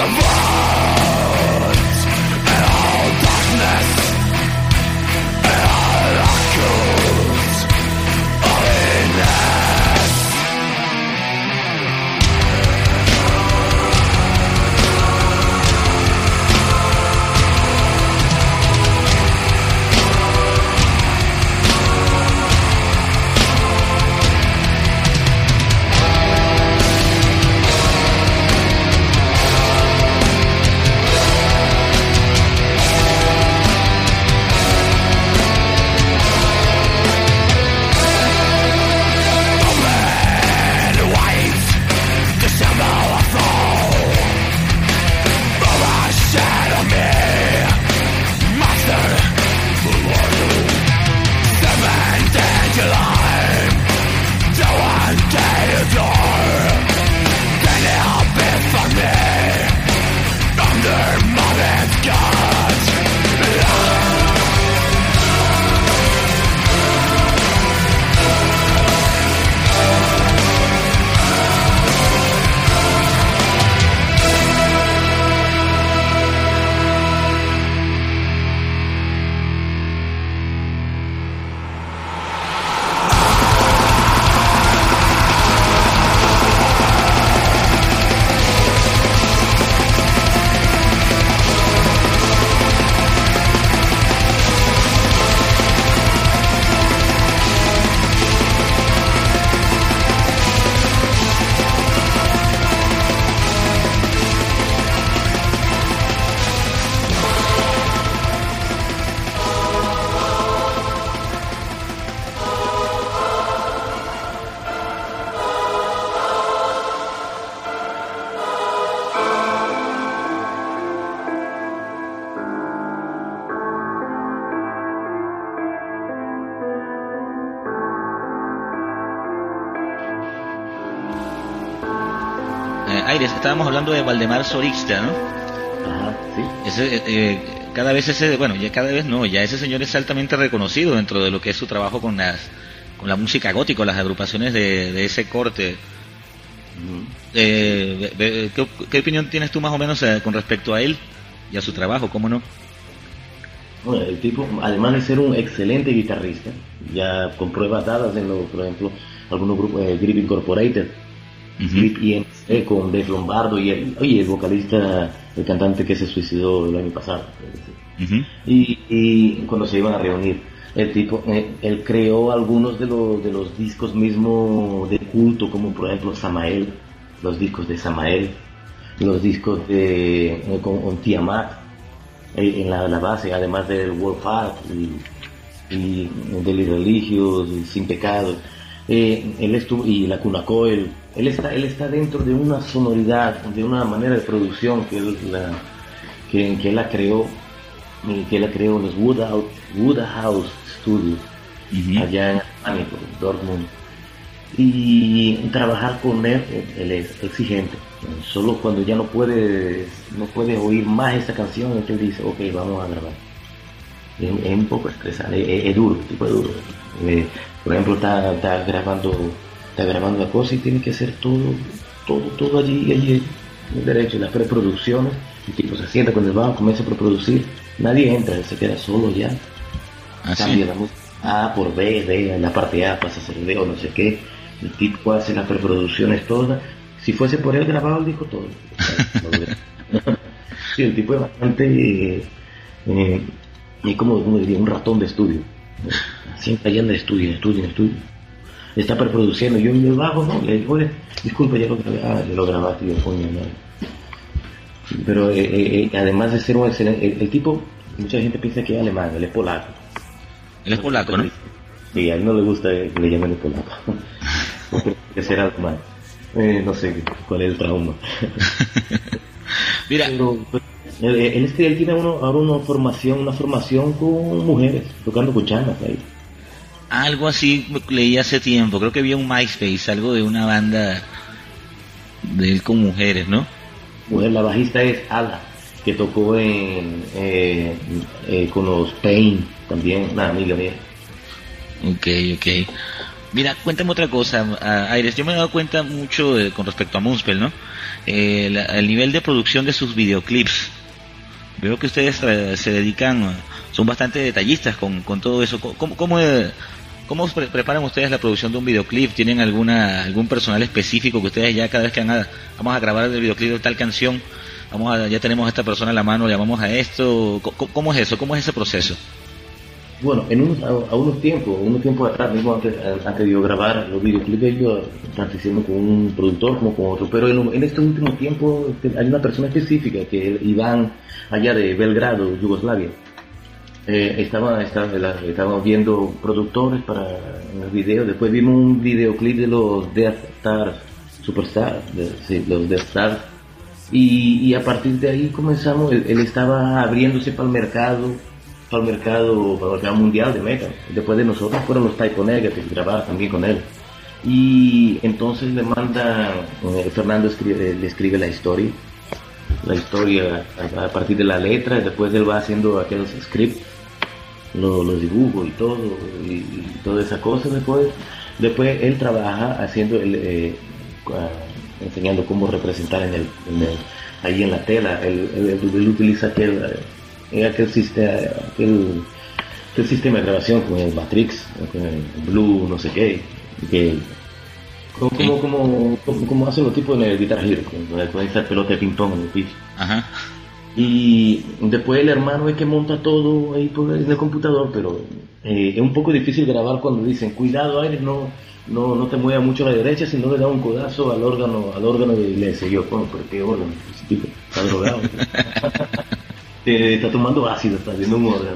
Aires, estábamos hablando de Valdemar Sorixta, ¿no? Ajá, sí. Ese, eh, cada vez ese, bueno, ya cada vez no, ya ese señor es altamente reconocido dentro de lo que es su trabajo con las, con la música gótica, las agrupaciones de, de ese corte. Uh-huh. Eh, ¿qué, ¿Qué opinión tienes tú más o menos eh, con respecto a él y a su trabajo? ¿Cómo no? Bueno, el tipo, además de ser un excelente guitarrista, ya con pruebas dadas en, lo, por ejemplo, algunos grupos, eh, Grip Incorporated, uh-huh. Grip I M C con Dave Lombardo y el, oye, el vocalista, el cantante que se suicidó el año pasado. Uh-huh. Y, y cuando se iban a reunir, el tipo, eh, él creó algunos de los, de los discos mismo de culto, como por ejemplo Samael, los discos de Samael, los discos de eh, con, con Tiamat, en la, la base, además del Wolf Heart y, y del Irreligios, Sin Pecados, eh, él estuvo, y la Cuna Coil, él está, él está dentro de una sonoridad, de una manera de producción que él la, que, que él la creó, que él la creó en los Woodhouse, Woodhouse Studios, uh-huh. allá en Alemania, Dortmund, y trabajar con él, él es exigente. Solo cuando ya no puedes no puedes oír más esa canción, es que él dice, ok, vamos a grabar. Es, es un poco estresante, es, es duro, tipo es duro. Eh, por ejemplo, está, está grabando está grabando la cosa y tiene que hacer todo, todo, todo allí, allí, el derecho, las preproducciones. El tipo se sienta con el bajo, comienza a preproducir, nadie entra, él se queda solo ya. ¿Ah, cambia sí? La música A por B, D, en la parte A pasa a ser D o no sé qué. El tipo hace las preproducciones todas. Si fuese por él grabado el disco todo. Sí, el tipo es bastante eh, eh, es como, como diría, un ratón de estudio. Siempre allá anda estudio, estudio, estudio. Está preproduciendo, yo en el bajo no, le digo, oye, disculpa, ya lo grabé, ah, ya lo grabaste, yo coño, no. Pero eh, eh, además de ser un excelente, el, el tipo, mucha gente piensa que es alemán, él es polaco. Él es polaco, ¿no? Sí, a él no le gusta que le llamen el polaco. Porque que ser alemán. Eh, no sé cuál es el trauma. Mira, pero, pues, él, él, es que él tiene uno, ahora una formación, una formación con mujeres, tocando con chanas ahí. Algo así leí hace tiempo, creo que vi un MySpace, algo de una banda de él con mujeres, ¿no? Mujer, la bajista es Ala, que tocó en eh, eh, con los Pain también, una amiga mía. Ok, ok. Mira, cuéntame otra cosa, a- Aires. Yo me he dado cuenta mucho eh, con respecto a Moonspell, ¿no? Eh, la- el nivel de producción de sus videoclips. Veo que ustedes eh, se dedican, son bastante detallistas con, con todo eso. ¿Cómo, cómo, eh, cómo pre- preparan ustedes la producción de un videoclip? ¿Tienen alguna algún personal específico que ustedes ya cada vez que hagan, vamos a grabar el videoclip de tal canción, vamos a, ya tenemos a esta persona a la mano, llamamos a esto? ¿Cómo, cómo es eso? ¿Cómo es ese proceso? Bueno, en unos, a, a unos tiempos, unos tiempos atrás, mismo antes, antes de yo grabar los videoclips, yo participé con un productor como con otro, pero en, en este último tiempo hay una persona específica, que es Iván, allá de Belgrado, Yugoslavia. Eh, estaba, estaba, estábamos viendo productores para el video, después vimos un videoclip de los Death Stars, Superstars, de, sí, los Death Stars, y, y a partir de ahí comenzamos, él, él estaba abriéndose para el mercado, para el mercado, para el mercado mundial de metal. Después de nosotros fueron los Typo Negative, grabar también con él. Y entonces le manda, eh, Fernando escribe, le escribe la historia, la historia a, a partir de la letra, y después él va haciendo aquellos scripts, los, los dibujos y todo, y, y toda esa cosa. Después, después él trabaja haciendo, el, eh, uh, enseñando cómo representar en el, en el, ahí en la tela. Él, él, él utiliza aquel... Eh, aquel, sistema, aquel, aquel sistema de grabación con el Matrix, con el Blue, no sé qué, que como, Sí. como, como, como, como hacen los tipos en el Guitar Hero, con, con esa pelota de ping pong en el piso. Ajá. Y después el hermano es que monta todo ahí por en el computador, pero eh, es un poco difícil grabar cuando dicen, cuidado Aires, no, no, no te muevas mucho a la derecha, si no le da un codazo al órgano, al órgano de la iglesia. Y yo, bueno, ¿pero qué órgano? Ese tipo está drogado. Te está tomando ácido, está viendo un órgano.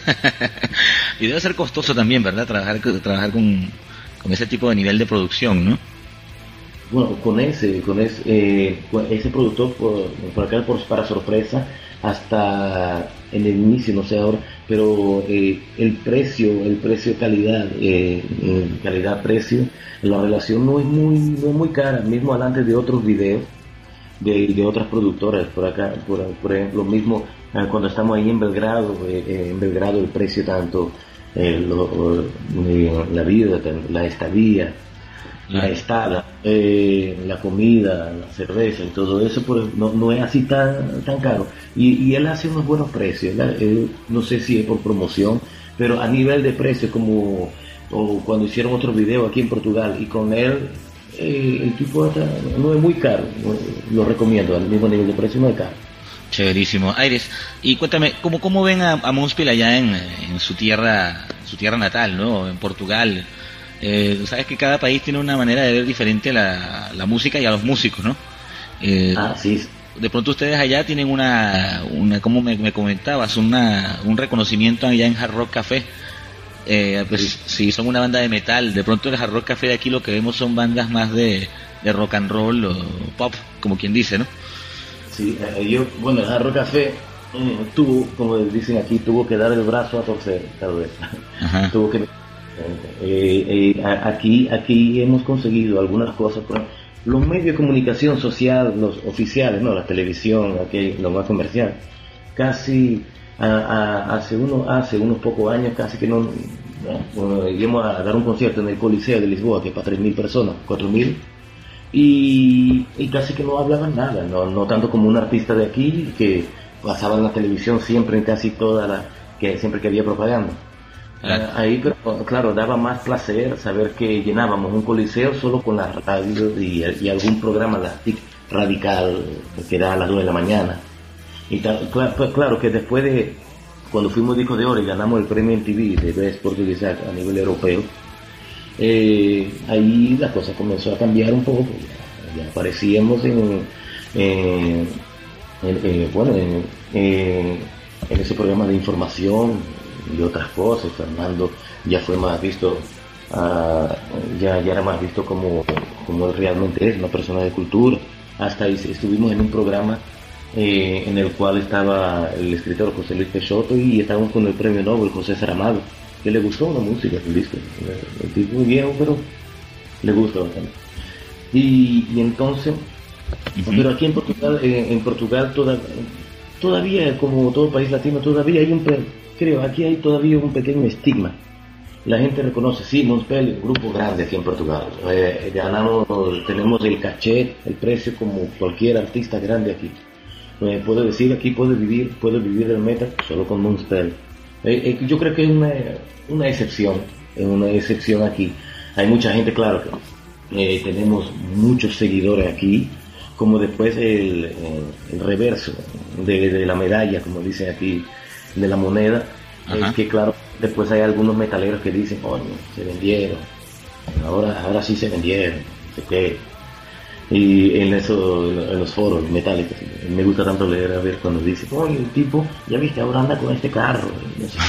Y debe ser costoso también, ¿verdad? Trabajar, trabajar con, con ese tipo de nivel de producción, ¿no? Bueno, con ese, con ese, eh, con ese productor, por, por acá, por, para sorpresa, hasta en el inicio, no sé ahora, pero eh, el precio, el precio calidad, eh, eh, calidad-precio, la relación no es muy, no es muy cara, mismo delante de otros videos de, de otras productoras por acá, por, por ejemplo, mismo eh, cuando estamos ahí en Belgrado, eh, eh, en Belgrado el precio tanto, eh, lo, eh, la vida, la estadía, la estada, eh, la comida, la cerveza y todo eso, pues, no, no es así tan tan caro. Y, y él hace unos buenos precios, él, él, no sé si es por promoción, pero a nivel de precio, como o cuando hicieron otro video aquí en Portugal, y con él, eh, el tipo está, no es muy caro, lo recomiendo, al mismo nivel de precio no es caro. Chéverísimo. Aires, y cuéntame, ¿cómo, cómo ven a, a Moonspell allá en, en su tierra, su tierra natal, ¿no? En Portugal. Eh, sabes que cada país tiene una manera de ver diferente la, la música y a los músicos, ¿no? Eh, Ah, sí. de pronto ustedes allá tienen una, una como me, me comentabas, una, un reconocimiento allá en Hard Rock Café. Eh, pues si son una banda de metal, de pronto el Hard Rock Café de aquí lo que vemos son bandas más de, de rock and roll o pop, como quien dice, ¿no? Sí, eh, yo, bueno, el Jarro Café eh, tuvo, como dicen aquí, tuvo que dar el brazo a torcer, tal vez. Ajá. Tuvo que... Eh, eh, a- aquí, aquí hemos conseguido algunas cosas, por los medios de comunicación social, los oficiales, no, la televisión, aquí, lo más comercial, casi a, a- hace uno, hace unos pocos años casi que no, no, bueno, íbamos a dar un concierto en el Coliseo de Lisboa, que es para tres mil personas, cuatro mil, y, y casi que no hablaban nada, no, no tanto como un artista de aquí que pasaba en la televisión siempre en casi toda la, que siempre que había propaganda. Claro. Ah, ahí, pero claro, daba más placer saber que llenábamos un coliseo solo con la radio y, y algún programa la T I C radical que era a las dos de la mañana. Y tal, claro, pues, claro que después de, cuando fuimos disco de oro y ganamos el premio M T V de Best Portuguese Act a nivel europeo, eh, ahí la cosa comenzó a cambiar un poco. Ya, ya aparecíamos en, en, en, en, bueno, en, en, en ese programa de información y otras cosas. Fernando ya fue más visto, uh, ya, ya era más visto como, como él realmente es, una persona de cultura. Hasta ahí estuvimos en un programa eh, en el cual estaba el escritor José Luis Peixoto y estábamos con el premio Nobel José Saramago, que le gustó la música, el disco, el tipo muy viejo, pero le gusta bastante. Y, y entonces, uh-huh. Pero aquí en Portugal, eh, en Portugal toda, todavía, como todo país latino, todavía hay un, creo, aquí hay todavía un pequeño estigma la gente reconoce, sí, Municipal, grupo grande aquí en Portugal. Eh, ganamos, tenemos el cachet, el precio como cualquier artista grande aquí. Eh, puedo decir, aquí puede vivir, puede vivir del metal solo con Municipal. Eh, eh, yo creo que es una, una excepción, es una excepción aquí. Hay mucha gente, claro, que eh, tenemos muchos seguidores aquí, como después el, el, el reverso de, de la medalla, como dicen aquí, de la moneda. Es que claro, después hay algunos metaleros que dicen, coño, se vendieron, ahora ahora sí se vendieron, no sé qué. Y en eso, en los foros metálicos, me gusta tanto leer a ver cuando dice, oye, el tipo, ya viste, ahora anda con este carro, no sé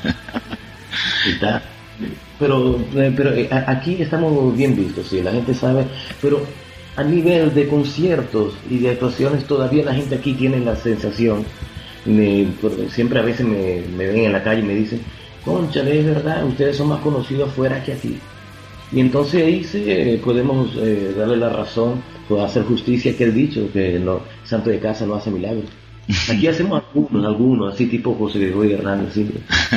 qué. Y tal. Pero, pero aquí estamos bien vistos, sí, la gente sabe, pero a nivel de conciertos y de actuaciones todavía la gente aquí tiene la sensación. Me, siempre a veces me, me ven en la calle y me dicen, concha, es verdad, ustedes son más conocidos afuera que aquí. Y entonces ahí sí, eh, podemos eh, darle la razón, pues, hacer justicia que el dicho, que no, santo de casa no hace milagros. Aquí hacemos algunos, algunos, así tipo José Gregorio Hernández. ¿Sí?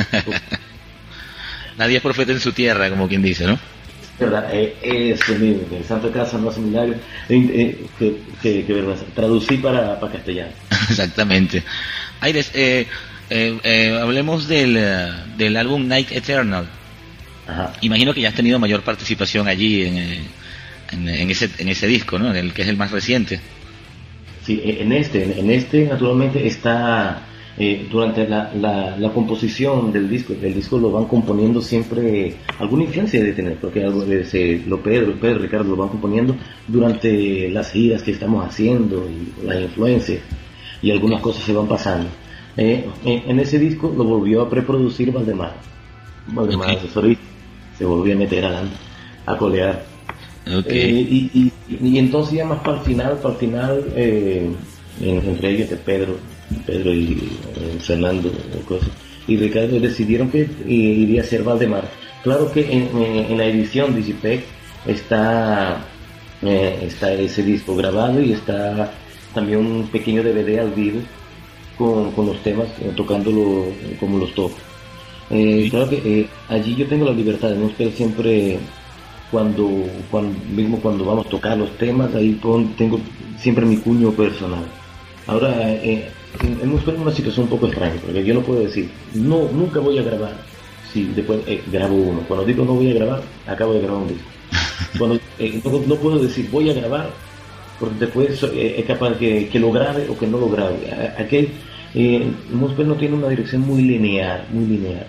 Nadie es profeta en su tierra, como quien dice, ¿no? ¿Verdad? Eh, eso mismo, el santo de casa no hace milagros. Eh, eh, que, que, que vergüenza. Traducí para, para castellano. Exactamente. Aires, eh, eh, eh, hablemos del, del álbum Night Eternal. Ajá. Imagino que ya has tenido mayor participación allí en, en, en ese en ese disco, ¿no? En el que es el más reciente. Sí, en este, en este naturalmente está eh, durante la, la, la composición del disco, el disco lo van componiendo siempre, alguna influencia de tener, porque algo de se, lo Pedro, Pedro, Ricardo lo van componiendo durante las giras que estamos haciendo y las influencias. Y algunas cosas se van pasando. Eh, en ese disco lo volvió a preproducir Valdemar. Valdemar, okay. Asesorista, se volvió a meter a, a colear. Okay. Eh, y, y, y entonces ya más para el final, para el final, eh, entre ellos de Pedro, Pedro y eh, Fernando, cosas, y Ricardo decidieron que eh, iría a ser Valdemar. Claro que en, en, en la edición Digipec está, eh, está ese disco grabado y está también un pequeño D V D al vivo con, con los temas, eh, tocándolo eh, como los toco. Eh, sí. Claro que eh, allí yo tengo la libertad de no esperar siempre cuando, cuando mismo cuando vamos a tocar los temas, ahí pon, tengo siempre mi cuño personal. Ahora eh, hemos en una situación un poco extraña, porque yo no puedo decir, no, nunca voy a grabar, si después eh, grabo uno. Cuando digo no voy a grabar, acabo de grabar un disco. Cuando eh, no, no puedo decir voy a grabar, porque después eh, es capaz que, que lo grabe o que no lo grabe. Aquel eh, Municipal no tiene una dirección muy lineal, muy lineal.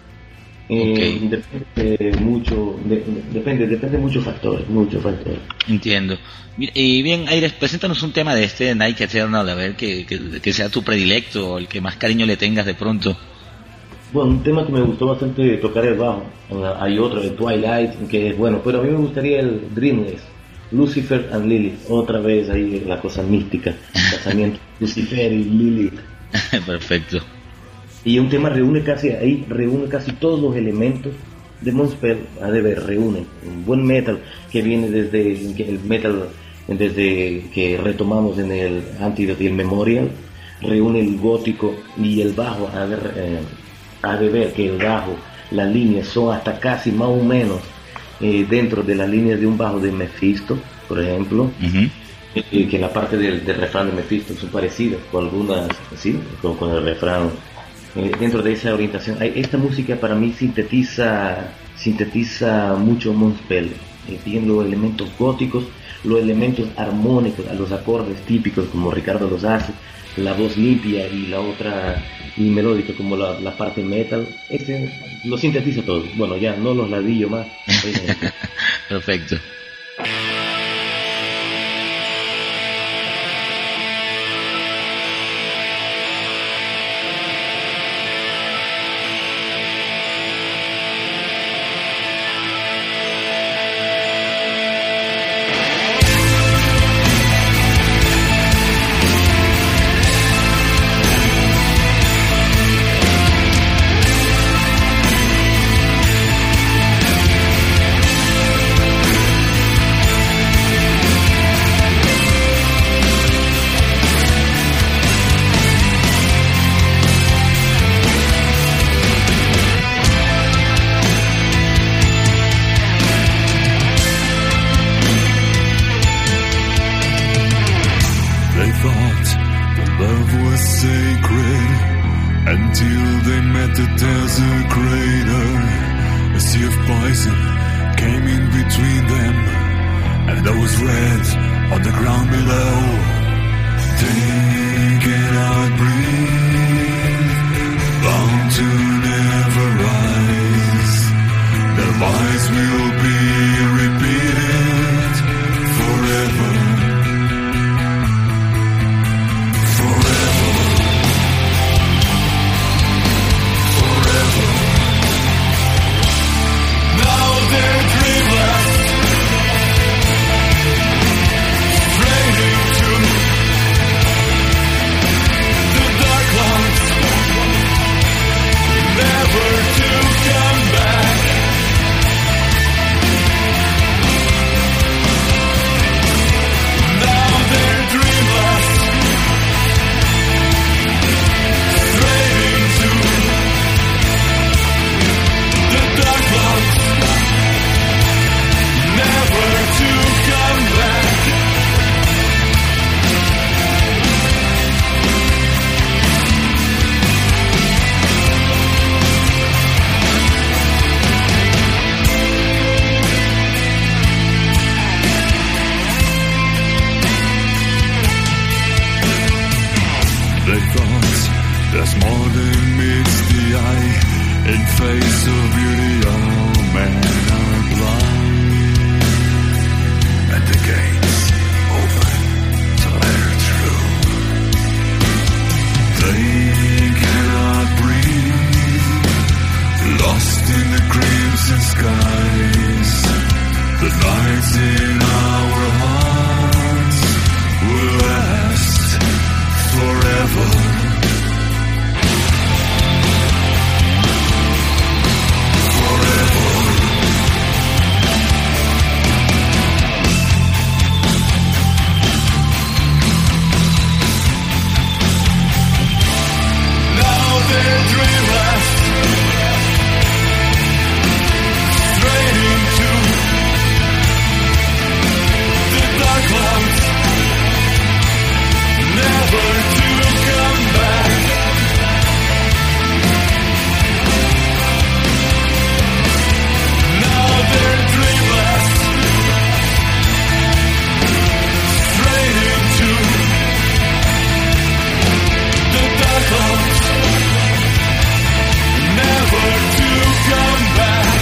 Eh, okay. Depende mucho, de, depende, depende de muchos factores, muchos factores. Entiendo. Y bien, Aires, preséntanos un tema de este Night Eternal, a ver que, que, que sea tu predilecto o el que más cariño le tengas de pronto. Bueno, un tema que me gustó bastante tocar el bajo. Hay otro, el Twilight, que es bueno, pero a mí me gustaría el Dreamless. Lucifer and Lilith, otra vez ahí la cosa mística, casamiento, Lucifer y Lilith. Perfecto. Y un tema reúne casi ahí, reúne casi todos los elementos de Municipal, a de ver, reúne un buen metal que viene desde el metal, desde que retomamos en el Antidote y el Memorial, reúne el gótico y el bajo, a ver, eh, a de ver que el bajo, las líneas son hasta casi más o menos Eh, dentro de las líneas de un bajo de Mephisto, por ejemplo, uh-huh. eh, que la parte del, del refrán de Mephisto son parecidas con algunas, sí, con, con el refrán. Eh, dentro de esa orientación, esta música para mí sintetiza, sintetiza mucho Municipal. Eh, tiene los elementos góticos, los elementos armónicos, los acordes típicos como Ricardo los hace, la voz limpia y la otra y melódica como la, la parte metal. Este lo sintetiza todo. Bueno, ya no los ladillo más. Perfecto. was sacred until they met the desecrator. A sea of poison came in between them, and there was red on the ground below. They cannot breathe, bound to never rise. Their lies will be repeated forever. Forever. Forever. Now they're dreamless, straight into the dark clouds, never to come back. Now they're dreamless, straight into the dark clouds, never to come back. They thought there's more than meets the eye. In face of beauty, all men are blind, and the gates open to let her through. They cannot breathe, lost in the crimson skies. The nights in our hearts will last forever. Forever. Now they're dreamless, straight into the dark clouds, never to come back. Now they're dreamless, straight into the dark clouds, never to come back.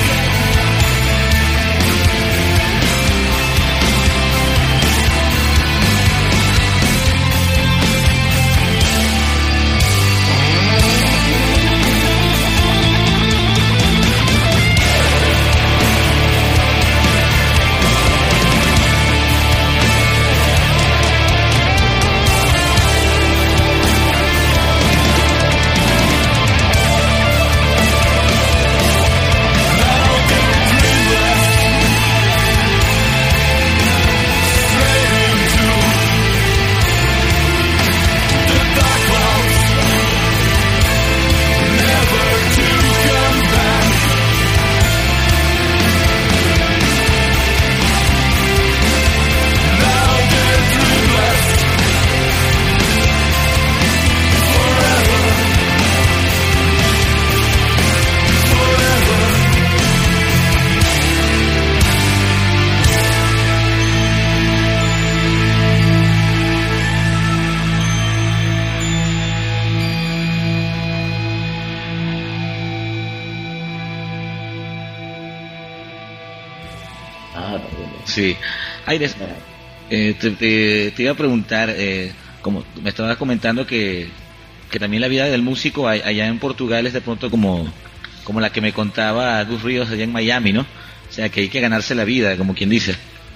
Ah, también. Sí. Aires, eh, te, te, te iba a preguntar, eh, como me estabas comentando que, que también la vida del músico a- allá en Portugal es de pronto como, como la que me contaba Gus Ríos allá en Miami, ¿no? O sea, que hay que ganarse la vida, como quien dice.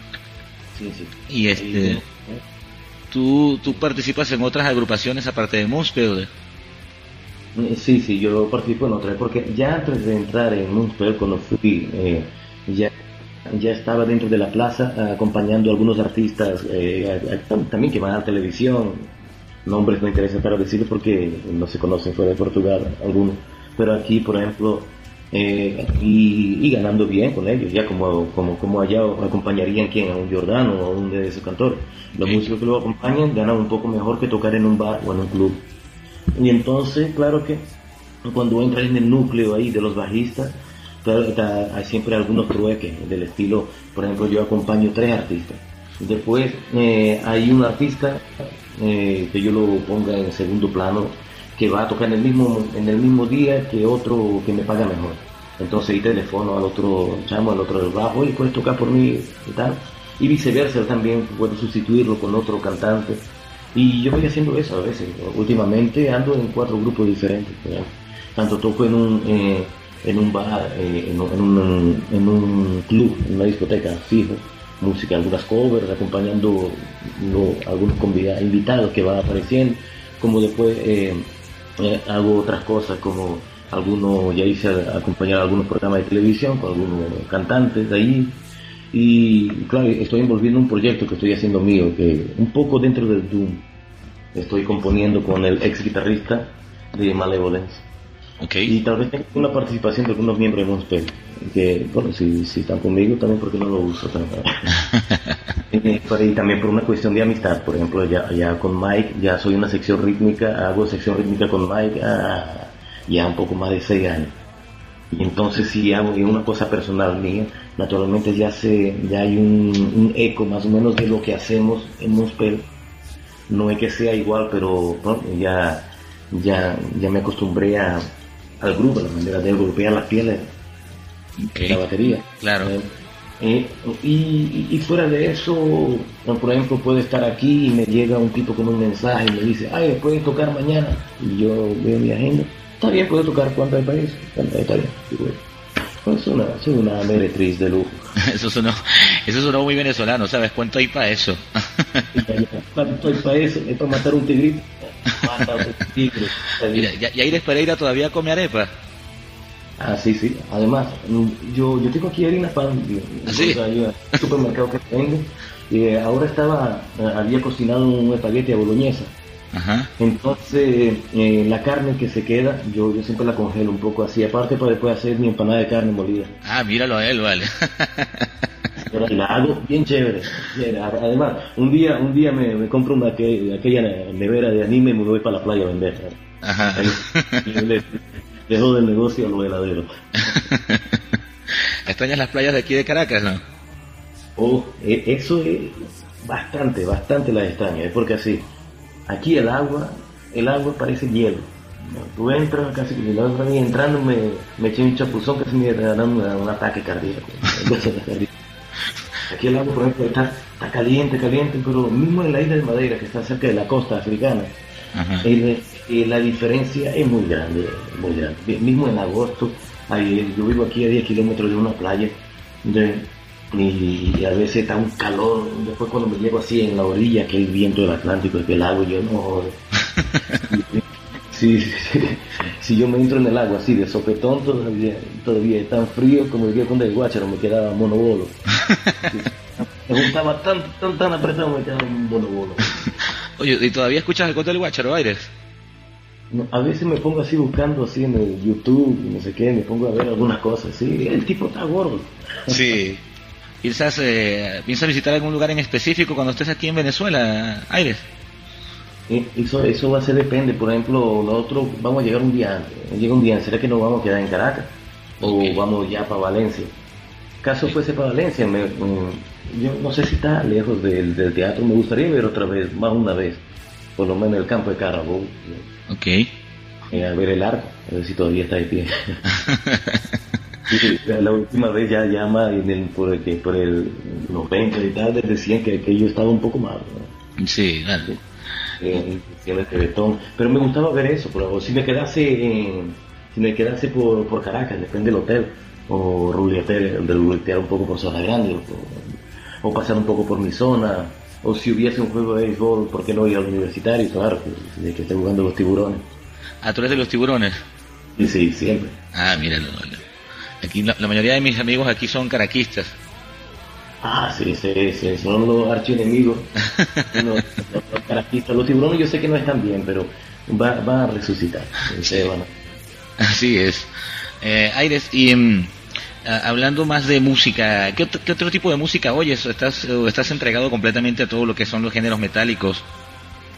Sí, sí. Y este, Ahí, ¿tú, tú participas en otras agrupaciones aparte de Moonspell? eh, Sí, sí, yo participo en otra, porque ya antes de entrar en Moonspell, cuando fui, eh, ya, ya estaba dentro de la plaza eh, acompañando a algunos artistas eh, a- a- también que van a la televisión. Nombres no interesa para decirlo porque no se conocen fuera de Portugal algunos, pero aquí, por ejemplo, eh, y, y ganando bien con ellos, ya como, como, como allá acompañarían ¿quién? A un Giordano o a un de esos cantores. Los Sí. músicos que lo acompañan ganan un poco mejor que tocar en un bar o en un club. Y entonces, claro que cuando entras en el núcleo ahí de los bajistas, claro, está, hay siempre algunos trueques del estilo, por ejemplo, yo acompaño tres artistas. Después eh, hay un artista eh, que yo lo ponga en segundo plano, que va a tocar en el mismo en el mismo día que otro que me paga mejor. Entonces ahí telefono al otro chamo, al otro del bajo, y puedes tocar por mí y tal. Y viceversa, él también puedo sustituirlo con otro cantante. Y yo voy haciendo eso a veces. Últimamente ando en cuatro grupos diferentes, ¿verdad? Tanto toco en un eh, en un bar, eh, en, en, un, en un club, en una discoteca fijo, música, algunas covers, acompañando lo, algunos convidados, invitados que van apareciendo, como después eh, eh, hago otras cosas, como algunos, ya hice acompañar a algunos programas de televisión con algunos cantantes de ahí, y claro, estoy envolviendo un proyecto que estoy haciendo mío, que un poco dentro del Doom, estoy componiendo con el ex guitarrista de Malevolence. Okay. Y tal vez tenga una participación de algunos miembros de Moonspell, que bueno, si, si están conmigo también porque no lo uso tanto. Y también por una cuestión de amistad, por ejemplo, ya, ya con Mike, ya soy una sección rítmica, hago sección rítmica con Mike ah, ya un poco más de seis años. Y entonces si hago una cosa personal mía, naturalmente ya se, ya hay un, un eco más o menos de lo que hacemos en Moonspell. No es que sea igual, pero bueno, ya, ya, ya me acostumbré a al grupo, la manera de golpear las pieles, okay, la batería. Claro. Eh, eh, y, y fuera de eso, por ejemplo, puedo estar aquí y me llega un tipo con un mensaje y me dice, ay, ¿puedes tocar mañana? Y yo veo mi agenda, está bien, puedo tocar cuánto hay para eso, está bien. Y bueno, pues es una, es una meretriz de lujo. Eso sonó, eso sonó muy venezolano, ¿sabes? ¿Cuánto hay para eso? ¿Cuánto hay para eso? Es para matar un tigrito. Mira, Yaires Pereira todavía come arepa. Ah, sí, sí. Además, yo, yo tengo aquí harina pan. ¿Ah, sí? O sea, yo, el supermercado que tengo. Y eh, ahora estaba, había cocinado un espagueti a boloñesa. Ajá. Entonces, eh, la carne que se queda, yo, yo siempre la congelo un poco así, aparte para después hacer mi empanada de carne molida. Ah, míralo a él, vale. Pero la hago bien chévere. Además, un día un día me, me compro una que, aquella nevera de anime y me voy para la playa a vender. Ajá. Le, dejo del negocio a los heladeros. ¿Extrañas las playas de aquí de Caracas, no? Oh, eso es bastante, bastante las extraño. Es porque así, aquí el agua, el agua parece hielo. Tú entras casi que la otra vez entrando me, me eché un chapuzón que se me da un, un ataque cardíaco. Aquí el agua, por ejemplo, está, está caliente, caliente, pero mismo en la isla de Madeira, que está cerca de la costa africana, el, el, la diferencia es muy grande, muy grande. Mismo en agosto, ahí, yo vivo aquí a diez kilómetros de una playa, de, y, y a veces está un calor, después cuando me llego así en la orilla, que el viento del Atlántico, que el agua, yo no... Si, si, si yo me entro en el agua así de sopetón, todavía, todavía es tan frío como el día con el Guácharo, me quedaba monobolo. Me gustaba tan, tan, tan apretado, me quedaba un monobolo. Oye, ¿y todavía escuchas el Conde del Guácharo, Aires? No, a veces me pongo así buscando así en el YouTube y no sé qué, me pongo a ver algunas cosas, sí, el tipo está gordo. Sí. ¿Piensas, eh, ¿Piensas visitar algún lugar en específico cuando estés aquí en Venezuela, Aires? Eso, eso va a ser depende, por ejemplo, nosotros vamos a llegar un día antes, llega un día, ¿será que nos vamos a quedar en Caracas? Okay. O vamos ya para Valencia. Caso fuese para Valencia, me, me, yo no sé si está lejos del, del teatro, me gustaría ver otra vez, más una vez, por lo menos el campo de Carabobo. Ok. Eh, a ver el arco, a ver si todavía está de pie. Sí, la última vez ya llama en el, por el por el los veinte y tal, decían que, que yo estaba un poco mal, ¿no? Sí, claro. Sí. En, en el Teletón, pero me gustaba ver eso, pero si me quedase en, si me quedase por, por Caracas, depende del hotel, o ruletear, de ruletear un poco por Zona Grande, o, o pasar un poco por mi zona, o si hubiese un juego de béisbol, ¿por qué no ir al universitario? Claro, de que esté jugando los Tiburones. Ah, ¿tú eres de los Tiburones? Sí, sí, siempre. Ah, míralo. Aquí la, la mayoría de mis amigos aquí son caraquistas. Ah, sí, sí, sí, son los archienemigos. los, los, los caraquistas. Los Tiburones yo sé que no están bien, pero van va a resucitar. Sí. Van a... Así es. Eh, Aires, y um, hablando más de música, ¿qué otro, ¿qué otro tipo de música oyes? ¿Estás, ¿Estás entregado completamente a todo lo que son los géneros metálicos?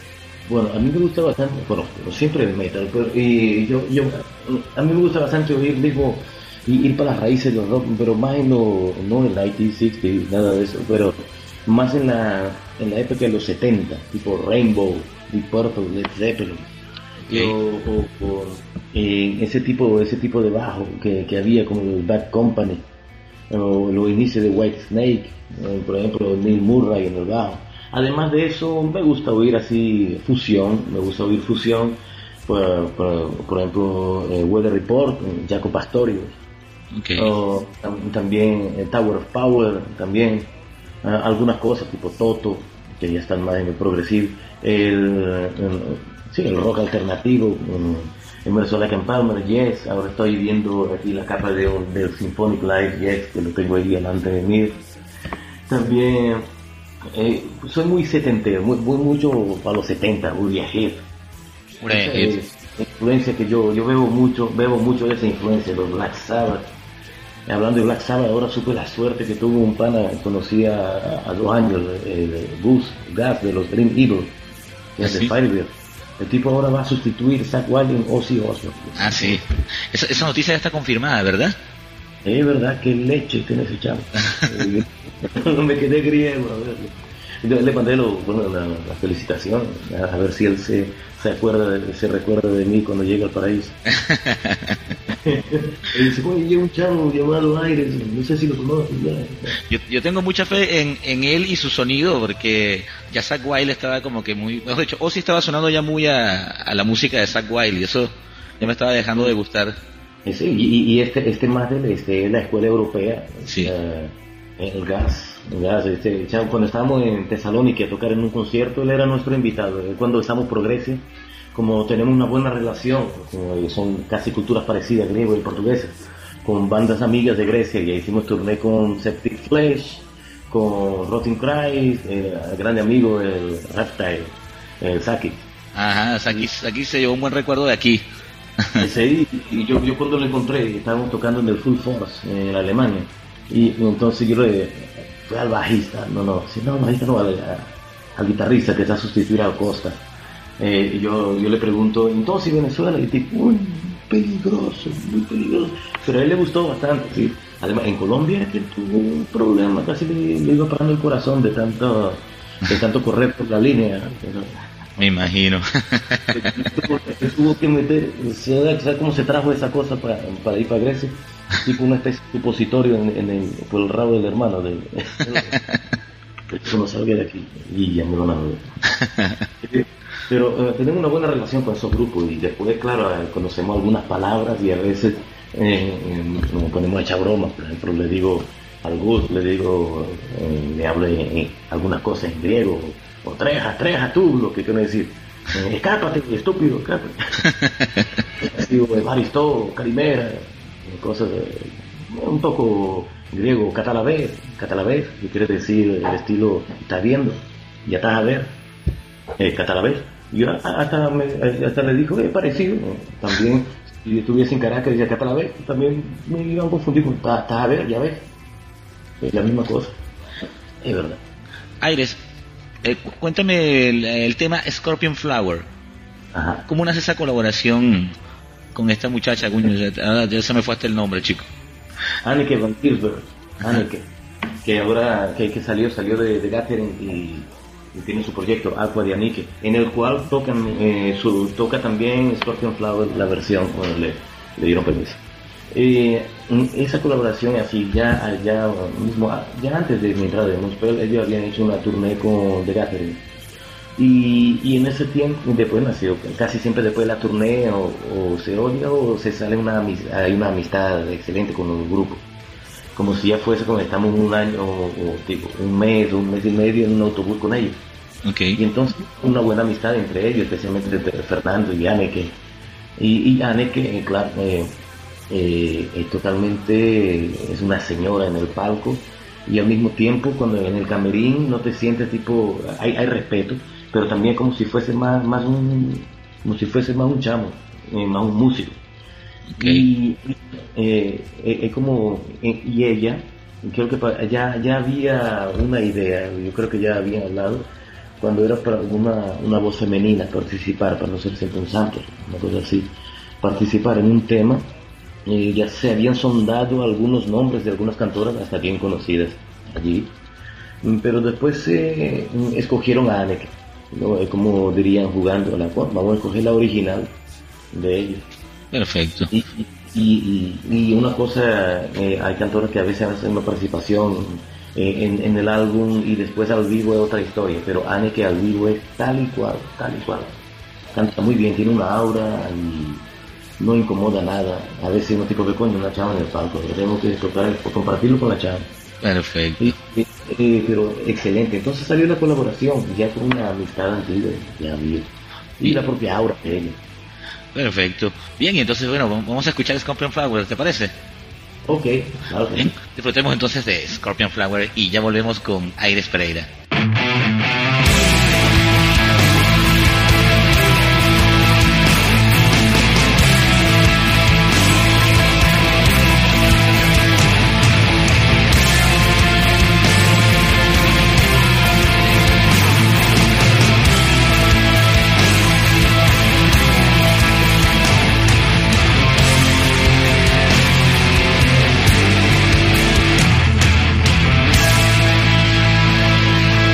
Bueno, a mí me gusta bastante, bueno, siempre el metal, pero y yo, yo, a mí me gusta bastante oír mismo, y ir para las raíces del rock, pero más en lo, no en la mil novecientos sesenta, nada de eso, pero más en la, en la época de los setenta, tipo Rainbow, Deep Purple, Led Zeppelin, Okay. o, o, o eh, ese tipo, ese tipo de bajo que, que había como el Bad Company, o los inicios de White Snake, eh, por ejemplo Neil Murray en el bajo. Además de eso, me gusta oír así fusión, me gusta oír fusión, por, por, por ejemplo, eh, Weather Report, eh, Jaco Pastorius, Okay. o tam- también eh, Tower of Power, también ah, algunas cosas tipo Toto, que ya están más en el progresivo, el, el, sí, el rock alternativo, en Emerson Lake and Palmer, Yes, ahora estoy viendo aquí la capa de, del Symphonic Live, Yes, que lo tengo ahí delante de mí. También eh, soy muy setentero, muy, muy mucho para los setenta, muy viajero. Una- Esa eh, es influencia que yo, yo bebo mucho, bebo mucho de esa influencia, los Black Sabbath. Hablando de Black Sabbath, ahora supe la suerte que tuvo un pana, conocí a, a dos años, el Gus, Gas de los Dream Evil, que es de ¿Sí? Firebird. El tipo ahora va a sustituir a Zakk Wylde en Ozzy Osbourne. Ah, sí. Esa, esa noticia ya está confirmada, ¿verdad? Es verdad, qué leche tiene ese chavo. Eh, Me quedé griego a verlo. Yo le mandé lo, bueno, la, la felicitación, a, a ver si él se, se acuerda de, se recuerda de mí cuando llegue al paraíso. Y dice, oye, llega un chavo llamado Aires, no sé si lo conoces. Ya. Yo, yo tengo mucha fe en, en él y su sonido, porque ya Zakk Wylde estaba como que muy... Mejor dicho, Ozzy estaba sonando ya muy a, a la música de Zakk Wylde, y eso ya me estaba dejando de gustar. Eh, sí, y, y este, este más del este, es la escuela europea, Sí. eh, el gas, el gas, este chavo, cuando estábamos en Tesalónica a tocar en un concierto, él era nuestro invitado. Eh, cuando estamos por Grecia, como tenemos una buena relación, como son casi culturas parecidas, griego y portuguesa, con bandas amigas de Grecia, y hicimos turné con Septic Flesh, con Rotten Christ, el grande amigo el Reptile, el Saki. Ajá, o sea, aquí, aquí se llevó un buen recuerdo de aquí. Ese, y y yo, yo cuando lo encontré, estábamos tocando en el Full Force en Alemania, y entonces yo le fui al bajista, no, no, si no, al bajista no, al, a- al guitarrista que está a sustituir a Costa. Eh, y yo, yo le pregunto, entonces Venezuela, y tipo, uy, peligroso, muy peligroso, pero a él le gustó bastante, sí. Además, en Colombia que tuvo un problema, casi le, le iba parando el corazón de tanto, de tanto correr por la línea. Me imagino. tuvo, tuvo que meter, ¿sabes sabe cómo se trajo esa cosa para, para ir para Grecia? Tipo una especie de supositorio en, en el, por el rabo del hermano. De, eso no salga de aquí. Y ya me van a ver. Pero eh, tenemos una buena relación con esos grupos y después, claro, eh, conocemos algunas palabras y a veces eh, eh, nos ponemos a echar bromas. Por ejemplo, le digo al Gus, le digo, eh, le hablo en, en algunas cosas en griego, o treja, treja tú, lo que quiero decir. Eh, escápate, estúpido, escápate. Digo, Evaristo, Carimera, eh, cosas de, un poco griego, catalabés, catalabés, que quiere decir el estilo, estás viendo, ya estás a ver, eh, catalabés. Yo hasta, me, hasta le dijo, es parecido, también, si yo estuviese en Caracas y decía catalabés, también me iban a confundir con, estás estás a ver, ya ves, es la misma cosa, es verdad. Aires, eh, cu- cuéntame el, el tema Scorpion Flower. Ajá. ¿Cómo nace esa colaboración con esta muchacha? Coño, ya, ahora ya se me fue hasta el nombre, chico. Anneke van Gilbert, Anneke, que ahora que, que salió salió de, de Gathering y, y tiene su proyecto Aqua de Anneke, en el cual tocan eh, su toca también Scorpion Flower, la versión, bueno, le, le dieron permiso. Eh, esa colaboración así ya allá mismo, ya antes de mi entrada de Moonspell, ellos habían hecho una tournée con The Gathering. Y, y en ese tiempo, después nació, casi siempre después de la tournée o, o se odia o se sale una amistad, hay una amistad excelente con el grupo. Como si ya fuese como estamos un año o, o tipo, un mes, un mes y medio en un autobús con ellos. Okay. Y entonces una buena amistad entre ellos, especialmente entre Fernando y Anneke. Y, y Anneke, claro, eh, eh, es totalmente, es una señora en el palco. Y al mismo tiempo, cuando en el camerín no te sientes tipo, hay, hay respeto, pero también como si fuese más, más un, como si fuese más un chamo, eh, más un músico. Okay. Y eh, es eh, como, eh, y ella, creo que pa- ya, ya había una idea, yo creo que ya habían hablado, cuando era para una, una voz femenina participar, para no ser siempre un santo, una cosa así, participar en un tema, eh, ya se habían sondado algunos nombres de algunas cantoras hasta bien conocidas allí, pero después eh, escogieron a Anneke, ¿no? Como dirían jugando a la cual, vamos a escoger la original de ellos. Perfecto. Y, y, y, y una cosa, eh, hay cantoras que a veces hacen una participación eh, en, en el álbum y después al vivo es otra historia, pero Anneke al vivo es tal y cual, tal y cual. Canta muy bien, tiene una aura y no incomoda nada. A veces uno tipo que coño, una chava en el palco, pero tenemos que tocar, compartirlo con la chava. Perfecto. Y, y, y, pero excelente. Entonces salió la colaboración, ya con una amistad antigua, ya había. Y la propia aura de ella. Perfecto. Bien, y entonces, bueno, vamos a escuchar Scorpion Flower, ¿te parece? Ok, claro. Bien, disfrutemos entonces de Scorpion Flower y ya volvemos con Aires Pereira. Thank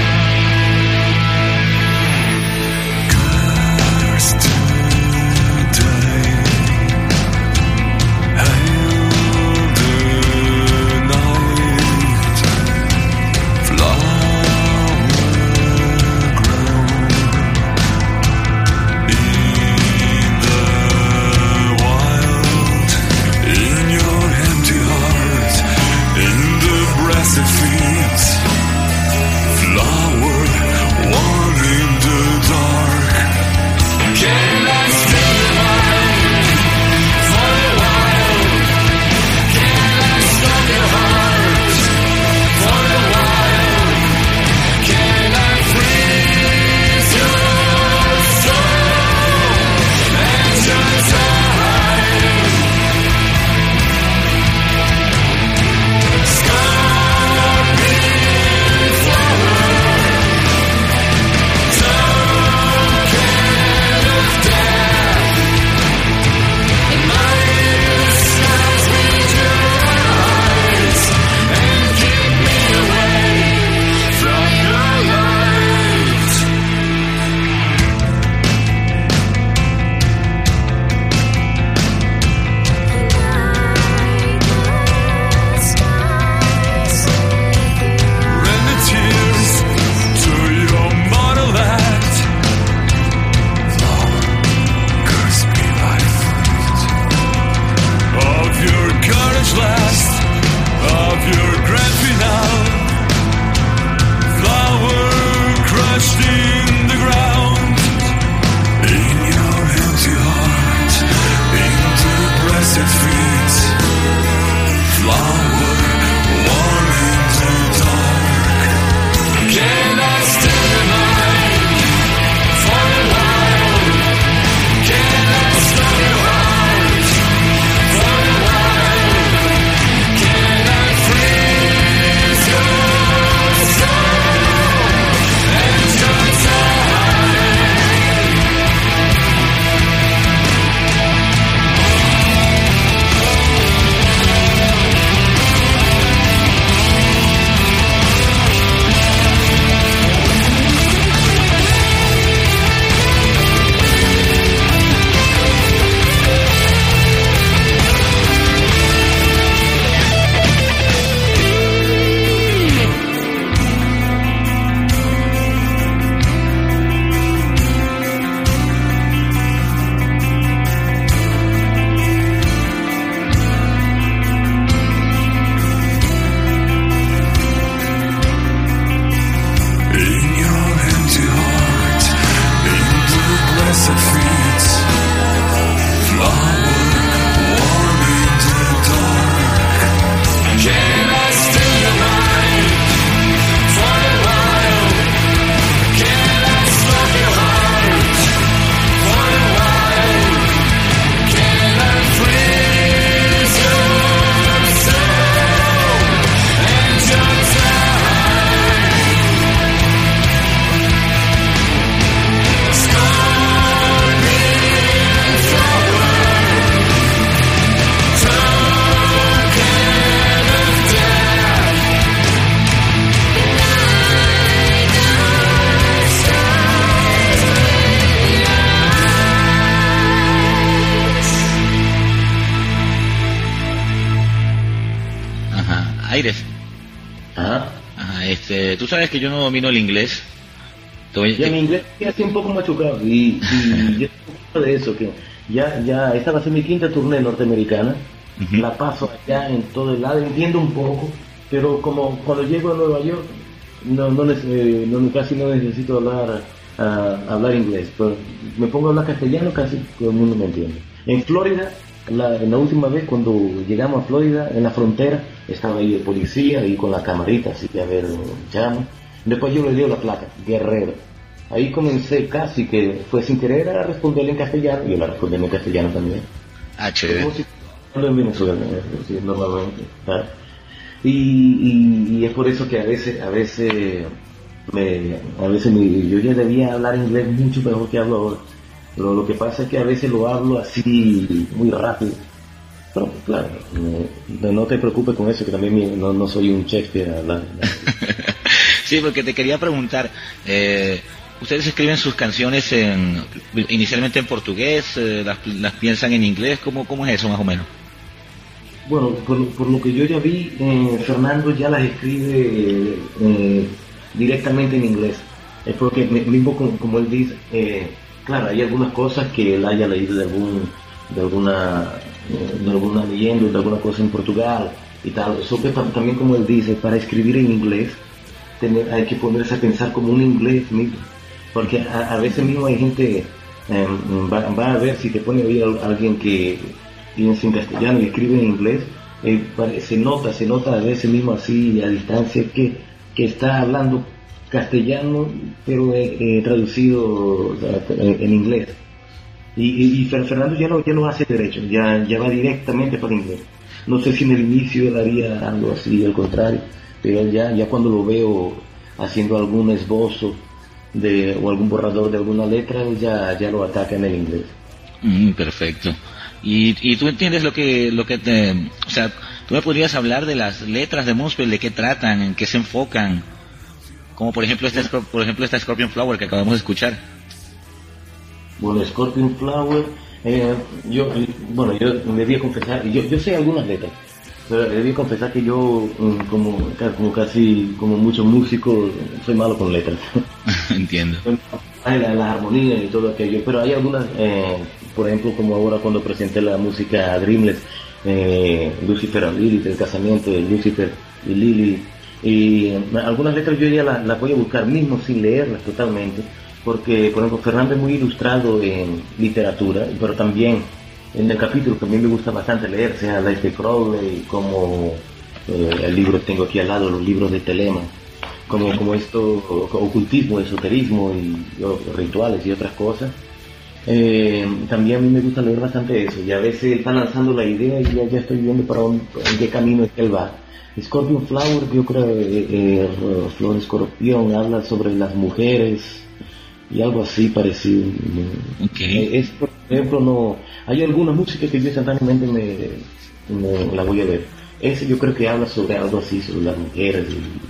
Aires. Ajá. Ajá, este, tú sabes que yo no domino el inglés. Te voy- Ya te- mi inglés es así un poco machucado y, y yo tengo de eso, que ya, ya esta va a ser mi quinta tournée norteamericana, Ujú. la paso allá en todo el lado, entiendo un poco, pero como cuando llego a Nueva York, no, no, nece- eh, no- casi no necesito hablar, ah, hablar inglés, pero me pongo a hablar castellano, casi todo el mundo me entiende. En Florida, la, en la última vez cuando llegamos a Florida, en la frontera, estaba ahí el policía, ahí con la camarita, así que a ver, llamo. Después yo le dio la placa, Guerrero. Ahí comencé casi que fue sin querer a responderle en castellano, y yo la respondí en castellano también. Ah, chévere. Como si hablo en Venezuela, eh, sí, normalmente. ¿Sabes? Y, y, y es por eso que a veces, a veces, me, a veces me- yo ya debía hablar inglés mucho mejor que hablo ahora. Lo, lo que pasa es que a veces lo hablo así muy rápido. Pero claro, no, no te preocupes con eso, que también mi- no, no soy un Shakespeare hablando. Sí, porque te quería preguntar, eh, ¿ustedes escriben sus canciones en, inicialmente en portugués, eh, las, las piensan en inglés? ¿Cómo, cómo es eso más o menos? Bueno, por, por lo que yo ya vi, eh, Fernando ya las escribe eh, directamente en inglés. Es porque mi- mismo como, como él dice, eh, claro, hay algunas cosas que él haya leído de algún, de alguna, eh, de alguna leyenda, de alguna cosa en Portugal y tal. Eso que tam- también como él dice, para escribir en inglés tener- hay que ponerse a pensar como un inglés mismo, porque a, a veces mismo hay gente, eh, va, va a ver si te pone a oír a alguien que piensa en castellano y escribe en inglés, eh, pare- se nota, se nota a veces mismo así a distancia que, que está hablando castellano pero eh, eh, traducido o sea, en, en inglés. Y, y, y Fer- Fernando ya lo, ya lo hace derecho, ya, ya va directamente para el inglés. No sé si en el inicio él haría algo así, al contrario, pero ya, ya cuando lo veo haciendo algún esbozo de, o algún borrador de alguna letra, él ya, ya lo ataca en el inglés. Mm, perfecto. Y, y tú entiendes lo que, lo que te, o sea, tú me podrías hablar de las letras de Muspel, de qué tratan, en qué se enfocan, como por ejemplo esta, Scor- por ejemplo esta Scorpion Flower que acabamos de escuchar. Bueno, Scorpion Flower, eh, yo, bueno, yo me debía confesar, yo, yo sé algunas letras, pero debía confesar que yo, mm, como, como casi, como muchos músicos, soy malo con letras. Entiendo. Hay la, la armonía y todo aquello, pero hay algunas, eh, por ejemplo, como ahora cuando presenté la música Dreamless, eh, Lucifer and Lilith, el casamiento de Lucifer y Lilith, y eh, algunas letras yo ya las, las voy a buscar mismo sin leerlas totalmente, porque, por ejemplo, Fernando es muy ilustrado en literatura, pero también en el capítulo que a mí me gusta bastante leer, sea Aleister Crowley, como eh, el libro que tengo aquí al lado, los libros de Telema, como, como esto, ocultismo, esoterismo y o, rituales y otras cosas. Eh, también a mí me gusta leer bastante eso, y a veces él está lanzando la idea y ya, ya estoy viendo para un, en qué camino es que él va. Scorpion Flower, yo creo, eh, eh, Flor Escorpión, habla sobre las mujeres y algo así parecido. Ok. Eh, Es, por ejemplo, no, hay alguna música que yo instantáneamente me, me la voy a ver. Ese yo creo que habla sobre algo así, sobre las mujeres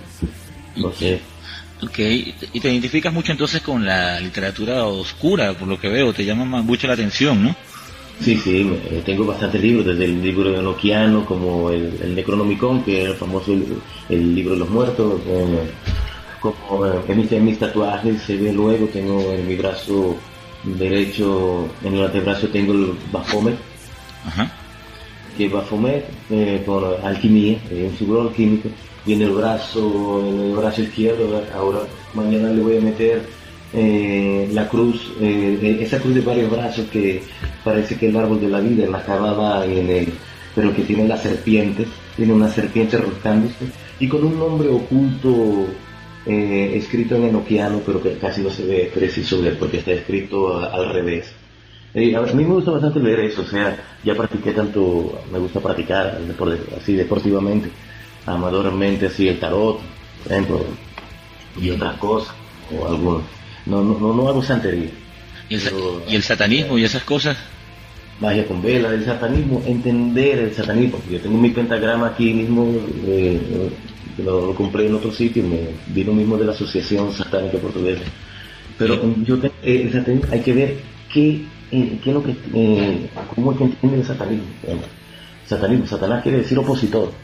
y no sé. Ok, y te identificas mucho entonces con la literatura oscura, por lo que veo, te llama más- mucho la atención, ¿no? Sí, sí, me- eh, tengo bastantes libros, desde el libro enoquiano como el, el Necronomicon, que es el famoso el, el libro de los muertos, eh, como eh, en, mis, en mis tatuajes se ve luego, tengo en mi brazo derecho, en el antebrazo tengo el Baphomet, Ajá. que Baphomet eh, por alquimia, eh, un figuro alquímico, y en el brazo, en el brazo izquierdo, ahora mañana le voy a meter eh, la cruz, eh, esa cruz de varios brazos que parece que el árbol de la vida la acababa en el, pero que tiene las serpientes, tiene una serpiente roscándose, y con un nombre oculto eh, escrito en enoquiano, pero que casi no se ve preciso ver porque está escrito a- al revés. Eh, a mí me gusta bastante leer eso, o sea, ya practiqué tanto, me gusta practicar depor- así deportivamente, amadormente, así el tarot, por ejemplo, y otras cosas, o algunos. No, no, no, no hago santería. ¿Y el, sa- Pero, y el satanismo y esas cosas? magia con vela, el satanismo, entender el satanismo. Yo tengo mi pentagrama aquí mismo, eh, eh, lo, lo compré en otro sitio, me vino mismo de la Asociación Satánica Portuguesa. Pero Sí. yo te- eh, el satanismo, hay que ver qué, eh, qué es lo que, eh, cómo es que entiende el satanismo. Bueno, satanismo, Satanás quiere decir opositor.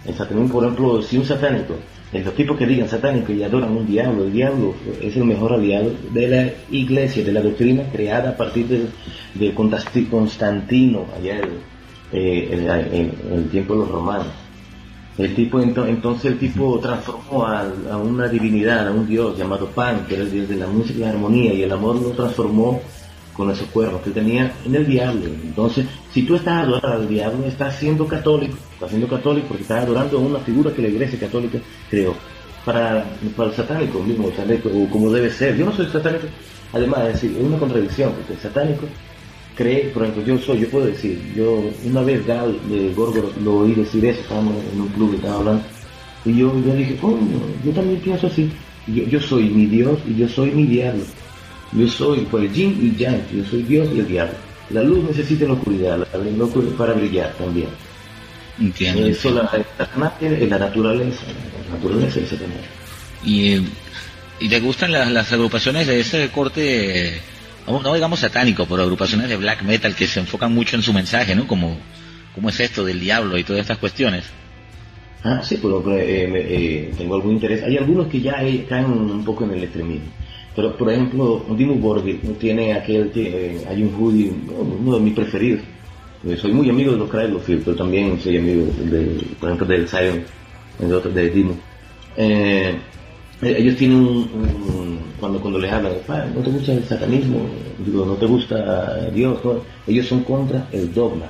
El satanismo, por ejemplo, si un satánico, los tipos que digan satánico y adoran un diablo, el diablo es el mejor aliado de la iglesia, de la doctrina creada a partir de, de Constantino, allá el, eh, el, el, el tiempo de los romanos. El tipo, entonces el tipo transformó a, a una divinidad, a un dios llamado Pan, que era el dios de la música y la armonía, y el amor lo transformó con esos cuernos que tenía en el diablo. Entonces, si tú estás adorando al diablo, estás siendo católico, estás siendo católico porque estás adorando a una figura que la iglesia católica creó. Para, para el satánico mismo, o satánico, o como debe ser. Yo no soy satánico, además, es decir, es una contradicción, porque el satánico cree, por ejemplo, yo soy, yo puedo decir, yo una vez Gal de Gorgoroth lo oí decir eso, estábamos en un club y estaba hablando, y yo, yo dije, oh, yo también pienso así, yo, yo soy mi Dios y yo soy mi diablo, yo soy pues el yin y yang, yo soy Dios y el diablo. La luz necesita la oscuridad, la, la oscuridad para brillar también. Entiendo. Eso entiendo. La, la, la naturaleza, la naturaleza es Satanás. Y, y te gustan las, las agrupaciones de ese corte, no digamos satánico, pero agrupaciones de black metal que se enfocan mucho en su mensaje, ¿no? Como, ¿cómo es esto del diablo y todas estas cuestiones? Ah, sí, pero eh, eh, tengo algún interés. Hay algunos que ya eh, caen un poco en el extremismo. Pero, por ejemplo, Dimmu Borgir tiene aquel, eh, hay un hoodie, uno de mis preferidos. Eh, soy muy amigo de los Cradlefield, pero también soy amigo, de, por ejemplo, del Zion, de otros, de Dimmu. Eh, ellos tienen un, un cuando cuando les hablan, no te gusta el satanismo, digo, no te gusta Dios, no. Ellos son contra el dogma.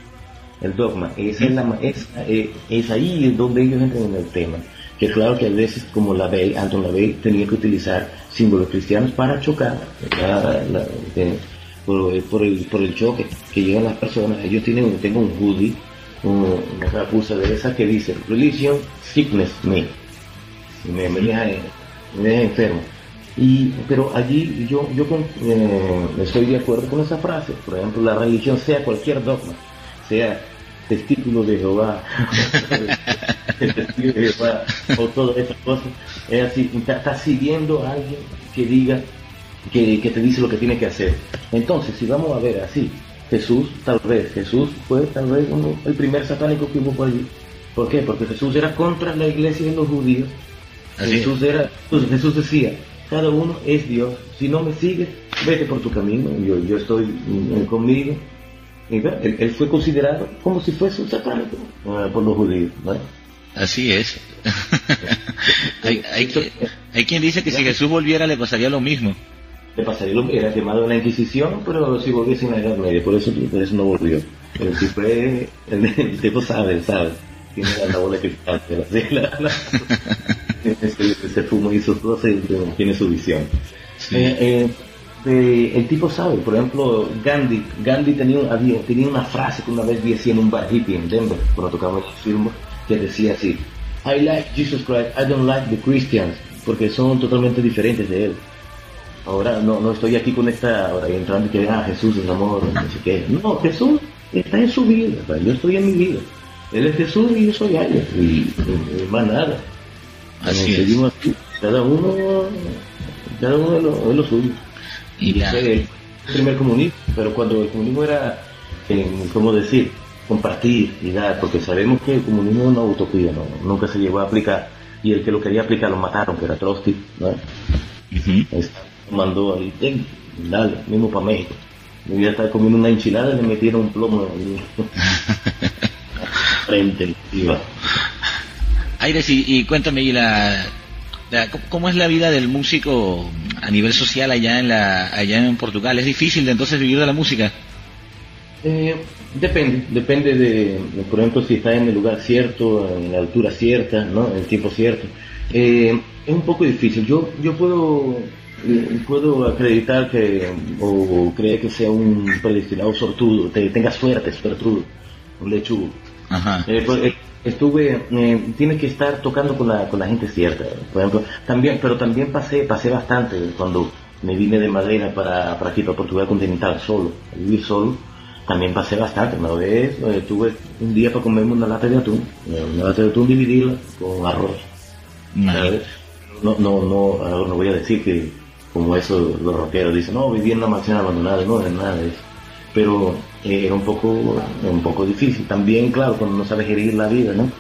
El dogma, esa es, la, es, es, es ahí donde ellos entran en el tema. Que claro que a veces, como LaVey, Anton LaVey tenía que utilizar símbolos cristianos para chocar, la, la, eh, por, por, el, por el choque que llegan las personas. Ellos tienen, tengo un hoodie, un, una capucha de esa que dice Religion Sickness Me, me, me, deja, me deja enfermo. Y, pero allí yo, yo eh, estoy de acuerdo con esa frase. Por ejemplo, la religión, sea cualquier dogma, sea testículo de Jehová, el testículo de Jehová, o todas esas cosas, es así, estás está siguiendo a alguien que diga, que, que te dice lo que tiene que hacer. Entonces, si vamos a ver así, Jesús, tal vez, Jesús fue tal vez uno, el primer satánico que hubo por allí. ¿Por qué? Porque Jesús era contra la iglesia de los judíos. Así Jesús es. era, entonces Jesús decía, cada uno es Dios, si no me sigues, vete por tu camino, yo, yo estoy eh, conmigo. Y bueno, él, él fue considerado como si fuese un satánico uh, por los judíos, ¿no? Así es. hay, hay, hay quien dice que si Jesús volviera le pasaría lo mismo. Le pasaría lo mismo, era quemado en la Inquisición, pero si volviese en la Edad Media, por eso, por eso no volvió. El tipo, es, el, el tipo sabe, sabe, tiene la bola de cristal, la, la, se, se fuma y sus cosas y tiene su visión. Sí. Eh, eh, Eh, el tipo sabe, por ejemplo, Gandhi Gandhi tenía, había, tenía una frase que una vez decía en un bar hippie en Denver, cuando tocaba el film, que decía así: I like Jesus Christ, I don't like the Christians, porque son totalmente diferentes de él. Ahora no, no estoy aquí con esta, ahora entrando que ah, Jesús es amor, no sé qué. No, Jesús está en su vida, yo estoy en mi vida. Él es Jesús y yo soy alguien, y, y, y más nada. Así es. Seguimos aquí, cada uno, cada uno de lo, de lo suyo. Y la... ese es el primer comunismo, pero cuando el comunismo era, eh, ¿cómo decir? Compartir y dar, porque sabemos que el comunismo es una utopía, ¿no? Nunca se llegó a aplicar, y el que lo quería aplicar lo mataron, que era Trotsky, ¿no? Uh-huh. Mandó ahí, dale, mismo para México. Me iba a estar comiendo una enchilada y le metieron un plomo frente, iba. Aires, y, y cuéntame, y la... ¿cómo es la vida del músico a nivel social allá en la allá en Portugal? ¿Es difícil de entonces vivir de la música? Eh, depende, depende de, por ejemplo, si está en el lugar cierto, en la altura cierta, ¿no? En el tiempo cierto. Eh, es un poco difícil. Yo yo puedo puedo acreditar que o creer que sea un predestinado sortudo, te, tenga suerte, sortudo, un lechugo. Ajá. Eh, pues, estuve eh, tienes que estar tocando con la con la gente cierta, por ejemplo, también, pero también pasé pasé bastante cuando me vine de Madeira para para aquí, para Portugal continental, solo, a vivir solo. También pasé bastante. Una vez eh, tuve un día para comerme una lata de atún, una lata de atún dividirla con arroz. ¿Sabes? No no no ahora no voy a decir que como eso los rockeros dicen, no, viví en una mansión abandonada, no, no es nada de eso. Pero eh, era un poco un poco difícil también, claro, cuando no sabes gerir la vida, ¿no?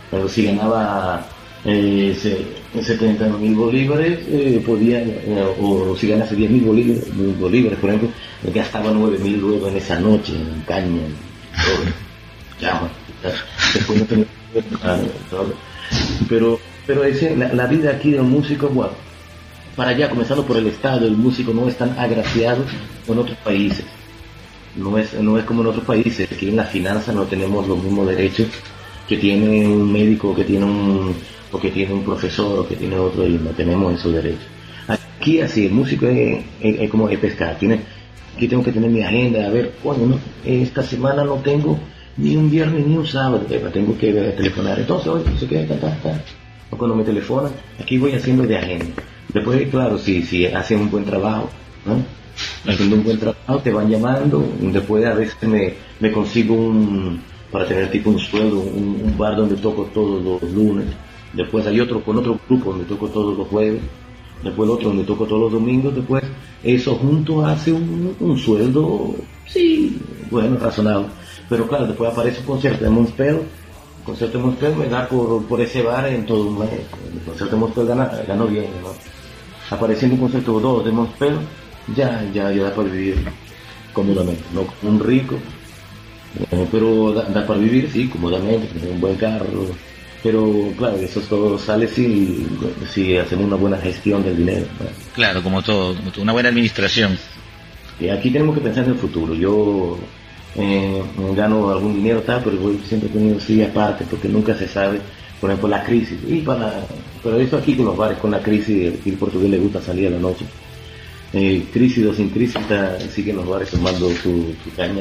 pero si ganaba eh, setenta mil bolívares, eh, podía, eh, o si ganase diez mil bolívares, bolívares, por ejemplo, gastaba nueve mil luego en esa noche, en caña, en todo, llama, después no tenía todo. Pero, pero ese, la, la vida aquí del músico, bueno, para allá, comenzando por el Estado, el músico no es tan agraciado como en otros países. No es, no es como en otros países, que en la finanza no tenemos los mismos derechos que tiene un médico, que tiene un, o que tiene un profesor, o que tiene otro, y no tenemos esos derechos. Aquí así, el músico es, es, es como el pescar, tiene, aquí tengo que tener mi agenda, a ver, coño, no, esta semana no tengo ni un viernes ni un sábado, tengo que telefonar, entonces, oye, no sé qué, ta, ta, ta. O cuando me telefonan, aquí voy haciendo de agenda. Después, claro, si, si hacen un buen trabajo, ¿no? Haciendo un buen trabajo, te van llamando, después a veces me, me consigo un, para tener tipo un sueldo, un, un bar donde toco todos los lunes, después hay otro con otro grupo donde toco todos los jueves, después el otro donde toco todos los domingos, después eso junto hace un, un sueldo, sí, bueno, razonable, pero claro, después aparece un concierto de Monspel, el concierto de Monspel me da por, por ese bar en todo un mes, el concierto de Monspel gana, ganó bien, ¿no? Apareciendo un concierto o dos de Monspel, ya, ya, ya da para vivir cómodamente, no como un rico, eh, pero da, da para vivir, sí, cómodamente, tener un buen carro, pero claro, eso todo sale si, si hacemos una buena gestión del dinero, ¿no? Claro, como todo, como todo, una buena administración. Y aquí tenemos que pensar en el futuro. Yo eh, gano algún dinero, tal, pero voy siempre teniendo sí aparte, porque nunca se sabe, por ejemplo, la crisis, y para, pero eso aquí con los bares, con la crisis, el portugués le gusta salir a la noche. Eh, crisis o sin crisis, está, siguen los bares tomando su, su caña.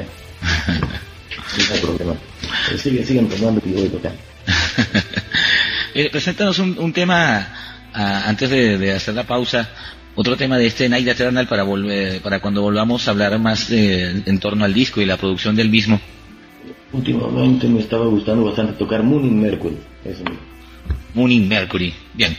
No hay problema. Eh, siguen, siguen tomando que yo voy a tocar. eh, preséntanos un, un tema ah, antes de, de hacer la pausa, otro tema de este Night Eternal para volver, para cuando volvamos a hablar más eh, en torno al disco y la producción del mismo. Últimamente me estaba gustando bastante tocar Moon in Mercury. Eso mismo. Moon in Mercury, bien.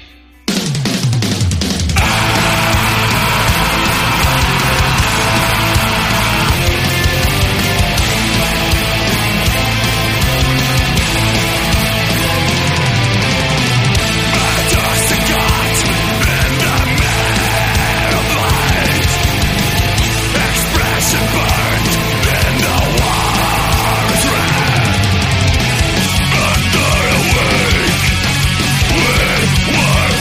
War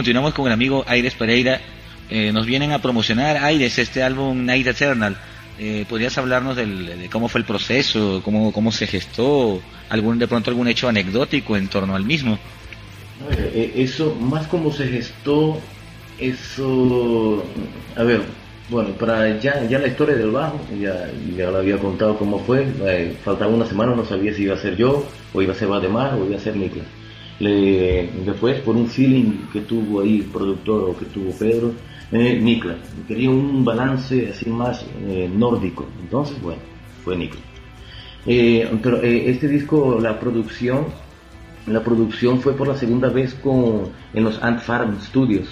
continuamos con el amigo Aires Pereira. Eh, nos vienen a promocionar, Aires, este álbum Night Eternal. Eh, ¿Podrías hablarnos del, de cómo fue el proceso, cómo, cómo se gestó, algún de pronto algún hecho anecdótico en torno al mismo? A ver, eh, eso, más como se gestó, eso, a ver, bueno, para ya, ya la historia del bajo, ya, ya lo había contado cómo fue, eh, faltaba una semana, no sabía si iba a ser yo, o iba a ser Valdemar, o iba a ser Niklas. Le, después, por un feeling que tuvo ahí el productor, o que tuvo Pedro, eh, Niklas, quería un balance así más eh, nórdico, entonces, bueno, fue Niklas. Eh, pero eh, este disco, la producción, la producción fue por la segunda vez con, en los Ant Farm Studios,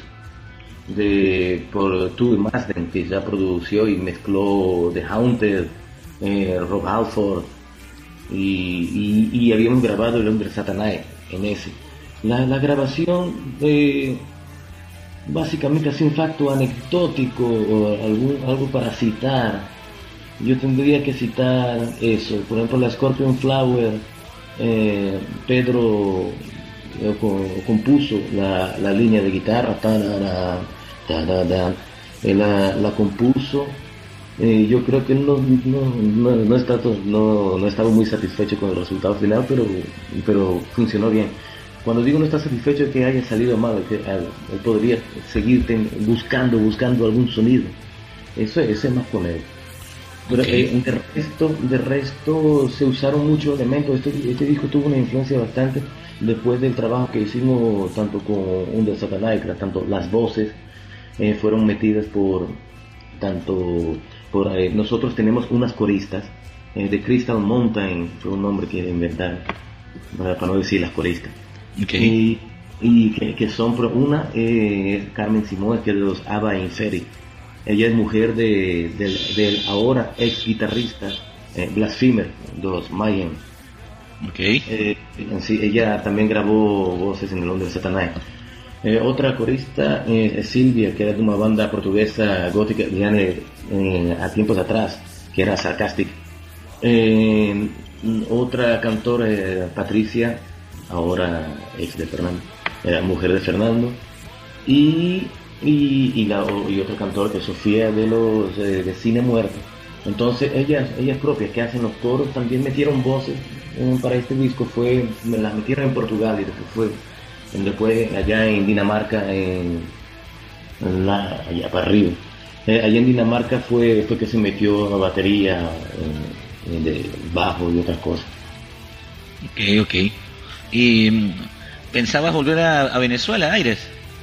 de, por Tue Masden, que ya produció y mezcló The Haunted, eh, Rob Halford, y, y, y habíamos grabado el Under Satanae en ese. La, la grabación, eh, básicamente así un facto anecdótico o algún, algo para citar. Yo tendría que citar eso, por ejemplo la Scorpion Flower, eh, Pedro eh, compuso la, la línea de guitarra, tarara, tarara, eh, la, la compuso. Eh, yo creo que no, no, no, no, está todo, no, no estaba muy satisfecho con el resultado final, pero, pero funcionó bien. Cuando digo no está satisfecho es que haya salido mal, que él podría seguir ten, buscando, buscando algún sonido. Eso, eso es más con él. Pero okay. eh, de resto, de resto se usaron muchos elementos. Este, este disco tuvo una influencia bastante después del trabajo que hicimos tanto con Under Satanae, tanto las voces eh, fueron metidas por tanto por eh, nosotros tenemos unas coristas eh, de Crystal Mountain, fue un nombre que inventaron para, para no decir las coristas. Okay. Y, y que, que son una eh, Carmen Simón, que es de los Abba Inferi. Ella es mujer de, del, del ahora ex guitarrista eh, Blasphemer de los Mayhem. Okay. Eh, sí, ella también grabó voces en el Under Satanae. Eh, otra corista eh, es Silvia, que era de una banda portuguesa gótica de eh, a tiempos atrás, que era Sarcastic. Eh, otra cantora, eh, Patricia, ahora ex de Fernando, era mujer de Fernando. Y Y, y, la, y otro cantor que es Sofía de los eh, de Cine Muerto. Entonces ellas ellas propias que hacen los coros también metieron voces eh, para este disco. Fue me las metieron en Portugal y después fue después allá en Dinamarca, en, en la, allá para arriba eh, allá en Dinamarca fue fue que se metió la batería eh, de bajo y otras cosas. Ok, ok. Y ¿pensabas volver a, a Venezuela, Aires?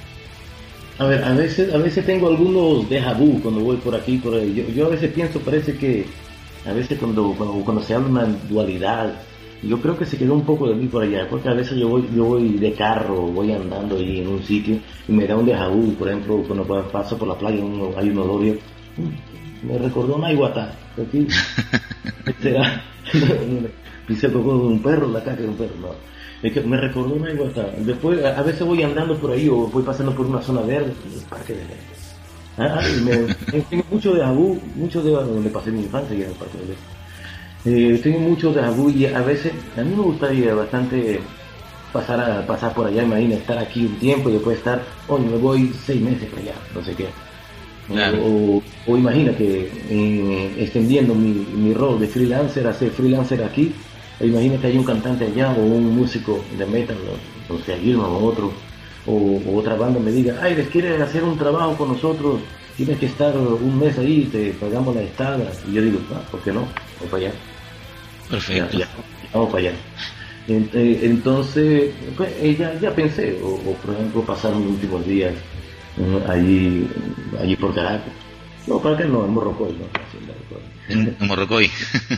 A ver, a veces, a veces tengo algunos déjà vu cuando voy por aquí, por ahí. Yo, yo a veces pienso, parece que a veces cuando, cuando, cuando se habla de una dualidad, yo creo que se quedó un poco de mí por allá, porque a veces yo voy, yo voy de carro, voy andando ahí en un sitio y me da un déjà vu. Por ejemplo, cuando paso por la playa uno, hay un olor, me recordó Naiguatá, aquí será, pisé con un perro, la caca de un perro, no. Es que me recordó una igualdad. Después, a, a veces voy andando por ahí o voy pasando por una zona verde, el parque de ah, me, me, tengo mucho de Abu, mucho de donde pasé mi infancia ya en el parque de eh, tengo mucho de Abu y a veces a mí me gustaría bastante pasar a pasar por allá, imagina estar aquí un tiempo y después estar, oye, me voy seis meses para allá, no sé qué. Claro. O, o imagina que eh, extendiendo mi, mi rol de freelancer, hacer freelancer aquí. Imagina que hay un cantante allá o un músico de metal, o sea, Gilman o otro, o, o otra banda me diga, ay, les quiere hacer un trabajo con nosotros, tienes que estar un mes ahí, te pagamos la estada. Y yo digo, ah, ¿por qué no? Vamos para allá. Perfecto. Ya, ya, vamos para allá. Entonces, pues, ya, ya pensé, o, o por ejemplo, pasar mis últimos días um, allí, allí por Caracas. No, Caracas no, en Morrocoy, ¿no? En, en Morrocoy.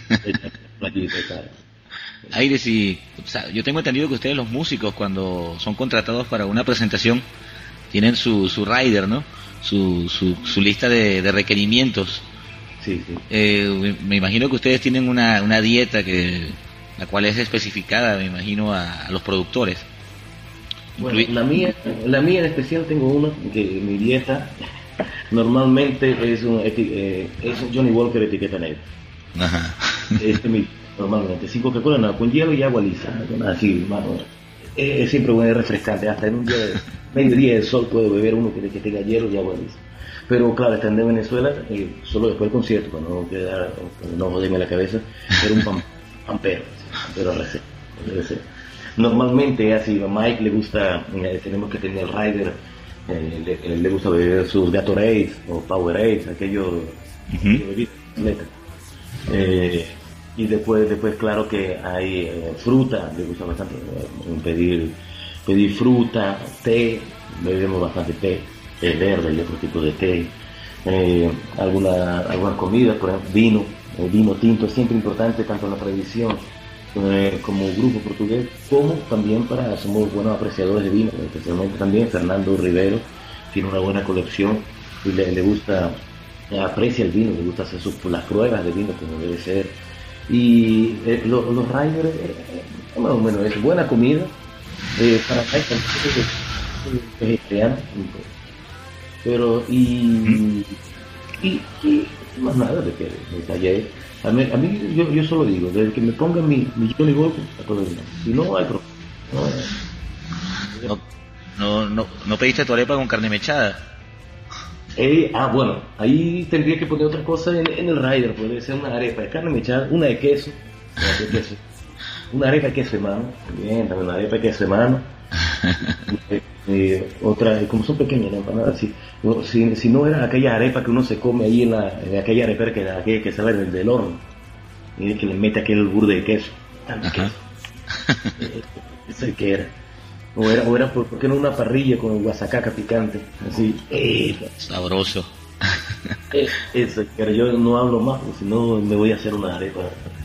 Aires, y o sea, yo tengo entendido que ustedes los músicos cuando son contratados para una presentación tienen su, su rider, ¿no? Su, su, su lista de, de requerimientos. Sí, sí. Eh, me imagino que ustedes tienen una, una dieta que la cual es especificada, me imagino, a, a los productores. Bueno, Inclui- la mía, la mía en especial tengo una que mi dieta normalmente es un, eh, es un Johnny Walker etiqueta negra. Ajá. Este mi normalmente sin Coca-Cola, no, con hielo y agua lisa, así, mano. Es, es siempre bueno, es refrescante, hasta en un día de, mediodía el sol puede beber uno que, que tenga hielo y agua lisa. Pero claro, estando en Venezuela, eh, solo después del concierto, para no quedar, para no joderme la cabeza, era un pam, pampero, pero receta, receta. Normalmente así, a Mike le gusta, eh, tenemos que tener el rider, eh, le, le gusta beber sus Gatorades o Powerades, aquellos Uh-huh. bebidas, eh, y después, después claro que hay eh, fruta, le gusta bastante eh, pedir, pedir fruta, té, bebemos bastante té, té verde y otro tipo de té, eh, alguna, algunas comidas, por ejemplo, vino, el vino tinto es siempre importante tanto en la tradición eh, como grupo portugués, como también para, somos buenos apreciadores de vino, especialmente también Fernando Rivero tiene una buena colección y le, le gusta, aprecia el vino, le gusta hacer sus, las pruebas de vino como debe ser, y eh, lo, los riders, eh, eh, más o menos es buena comida, eh, para hay vegetariano, pero y, y, y más nada de que detalle. A mí, a mí yo, yo solo digo, desde que me pongan mi, mi Johnny Walker, a todo el mundo. Si no hay problema. No, No, no, no, no pediste tu arepa con carne mechada. eh, ah, bueno, ahí tendría que poner otra cosa en, en el rider, puede ser una arepa de carne mechada, una de queso, una de queso, una arepa de queso de mano, bien, también una arepa de queso de mano. Eh, otra, como son pequeñas las empanadas, si, no, si, si no era aquella arepa que uno se come ahí en, la, en aquella arepera que, aquella que sale del, del horno y que le mete aquel burde de queso, tanto queso. Eh, ese que era, o era, o era por, ¿por qué no una parrilla con guasacaca picante? Así, eh, Sabroso. eh, eso que era. Yo no hablo más, porque si no me voy a hacer una arepa.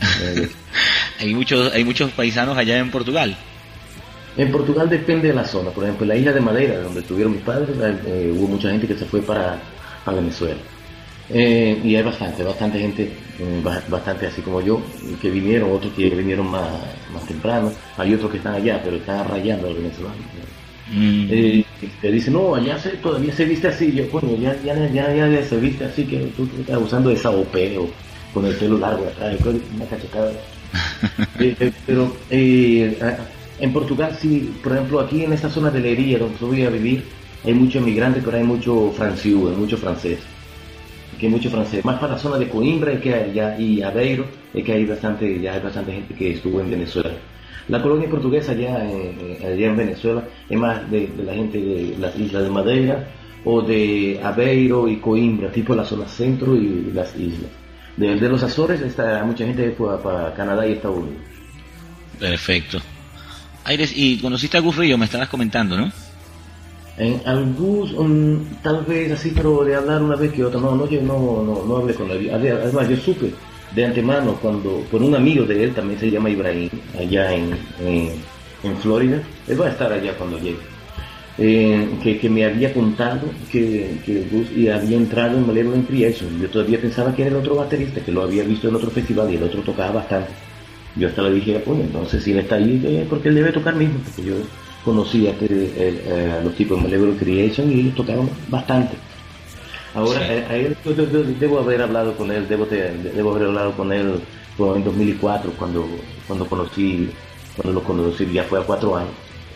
Hay muchos, hay muchos paisanos allá en Portugal. En Portugal depende de la zona. Por ejemplo, en la isla de Madeira, donde estuvieron mis padres, eh, hubo mucha gente que se fue para, para Venezuela. Eh, y hay bastante, bastante gente, eh, bastante así como yo, que vinieron, otros que vinieron más, más temprano. Hay otros que están allá, pero están rayando al venezolano. Mm. Eh, te dicen, no, allá se, todavía se viste así. Yo, bueno, ya, ya, ya, ya, ya se viste así, que tú, tú estás usando esa O P o con el pelo largo atrás, una cachacada. eh, eh, pero, eh, en Portugal sí, por ejemplo, aquí en esta zona de Leiria donde yo voy a vivir, hay muchos emigrantes, pero hay mucho francés, hay mucho francés, que hay mucho francés. Más para la zona de Coimbra y que allá y Aveiro, es que hay bastante, ya hay bastante gente que estuvo en Venezuela. La colonia portuguesa allá en, allá en Venezuela es más de, de la gente de las islas de Madeira o de Aveiro y Coimbra, tipo la zona centro y las islas. De, de los Azores está mucha gente que fue para Canadá y Estados Unidos. Perfecto. Aires, y conociste a Gus Río, me estabas comentando, ¿no? En Gus, um, tal vez así, pero de hablar una vez que otra, no, no, yo no, no, no hablé con él. Además, yo supe de antemano cuando, por un amigo de él, también se llama Ibrahim, allá en, en, en Florida, él va a estar allá cuando llegue, eh, que, que me había contado que, que Gus y había entrado en Malevolent Creation. Yo todavía pensaba que era el otro baterista, que lo había visto en otro festival y el otro tocaba bastante. Yo hasta le dije, pues entonces si él está ahí, eh, porque él debe tocar mismo, porque yo conocía a, el, el, a los tipos de Malevolent Creation y ellos tocaban bastante. Ahora, sí. a, a él, yo, yo, yo debo haber hablado con él, debo, te, debo haber hablado con él en dos mil cuatro, cuando, cuando conocí, cuando lo conocí, ya fue a cuatro años.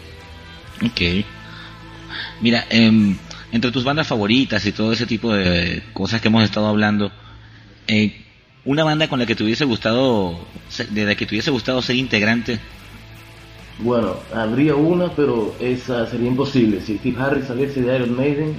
Ok. Mira, eh, entre tus bandas favoritas y todo ese tipo de cosas que hemos estado hablando, eh, una banda con la que te hubiese gustado, de la que te hubiese gustado ser integrante. Bueno, habría una, pero esa sería imposible. Si Steve Harris saliese de Iron Maiden,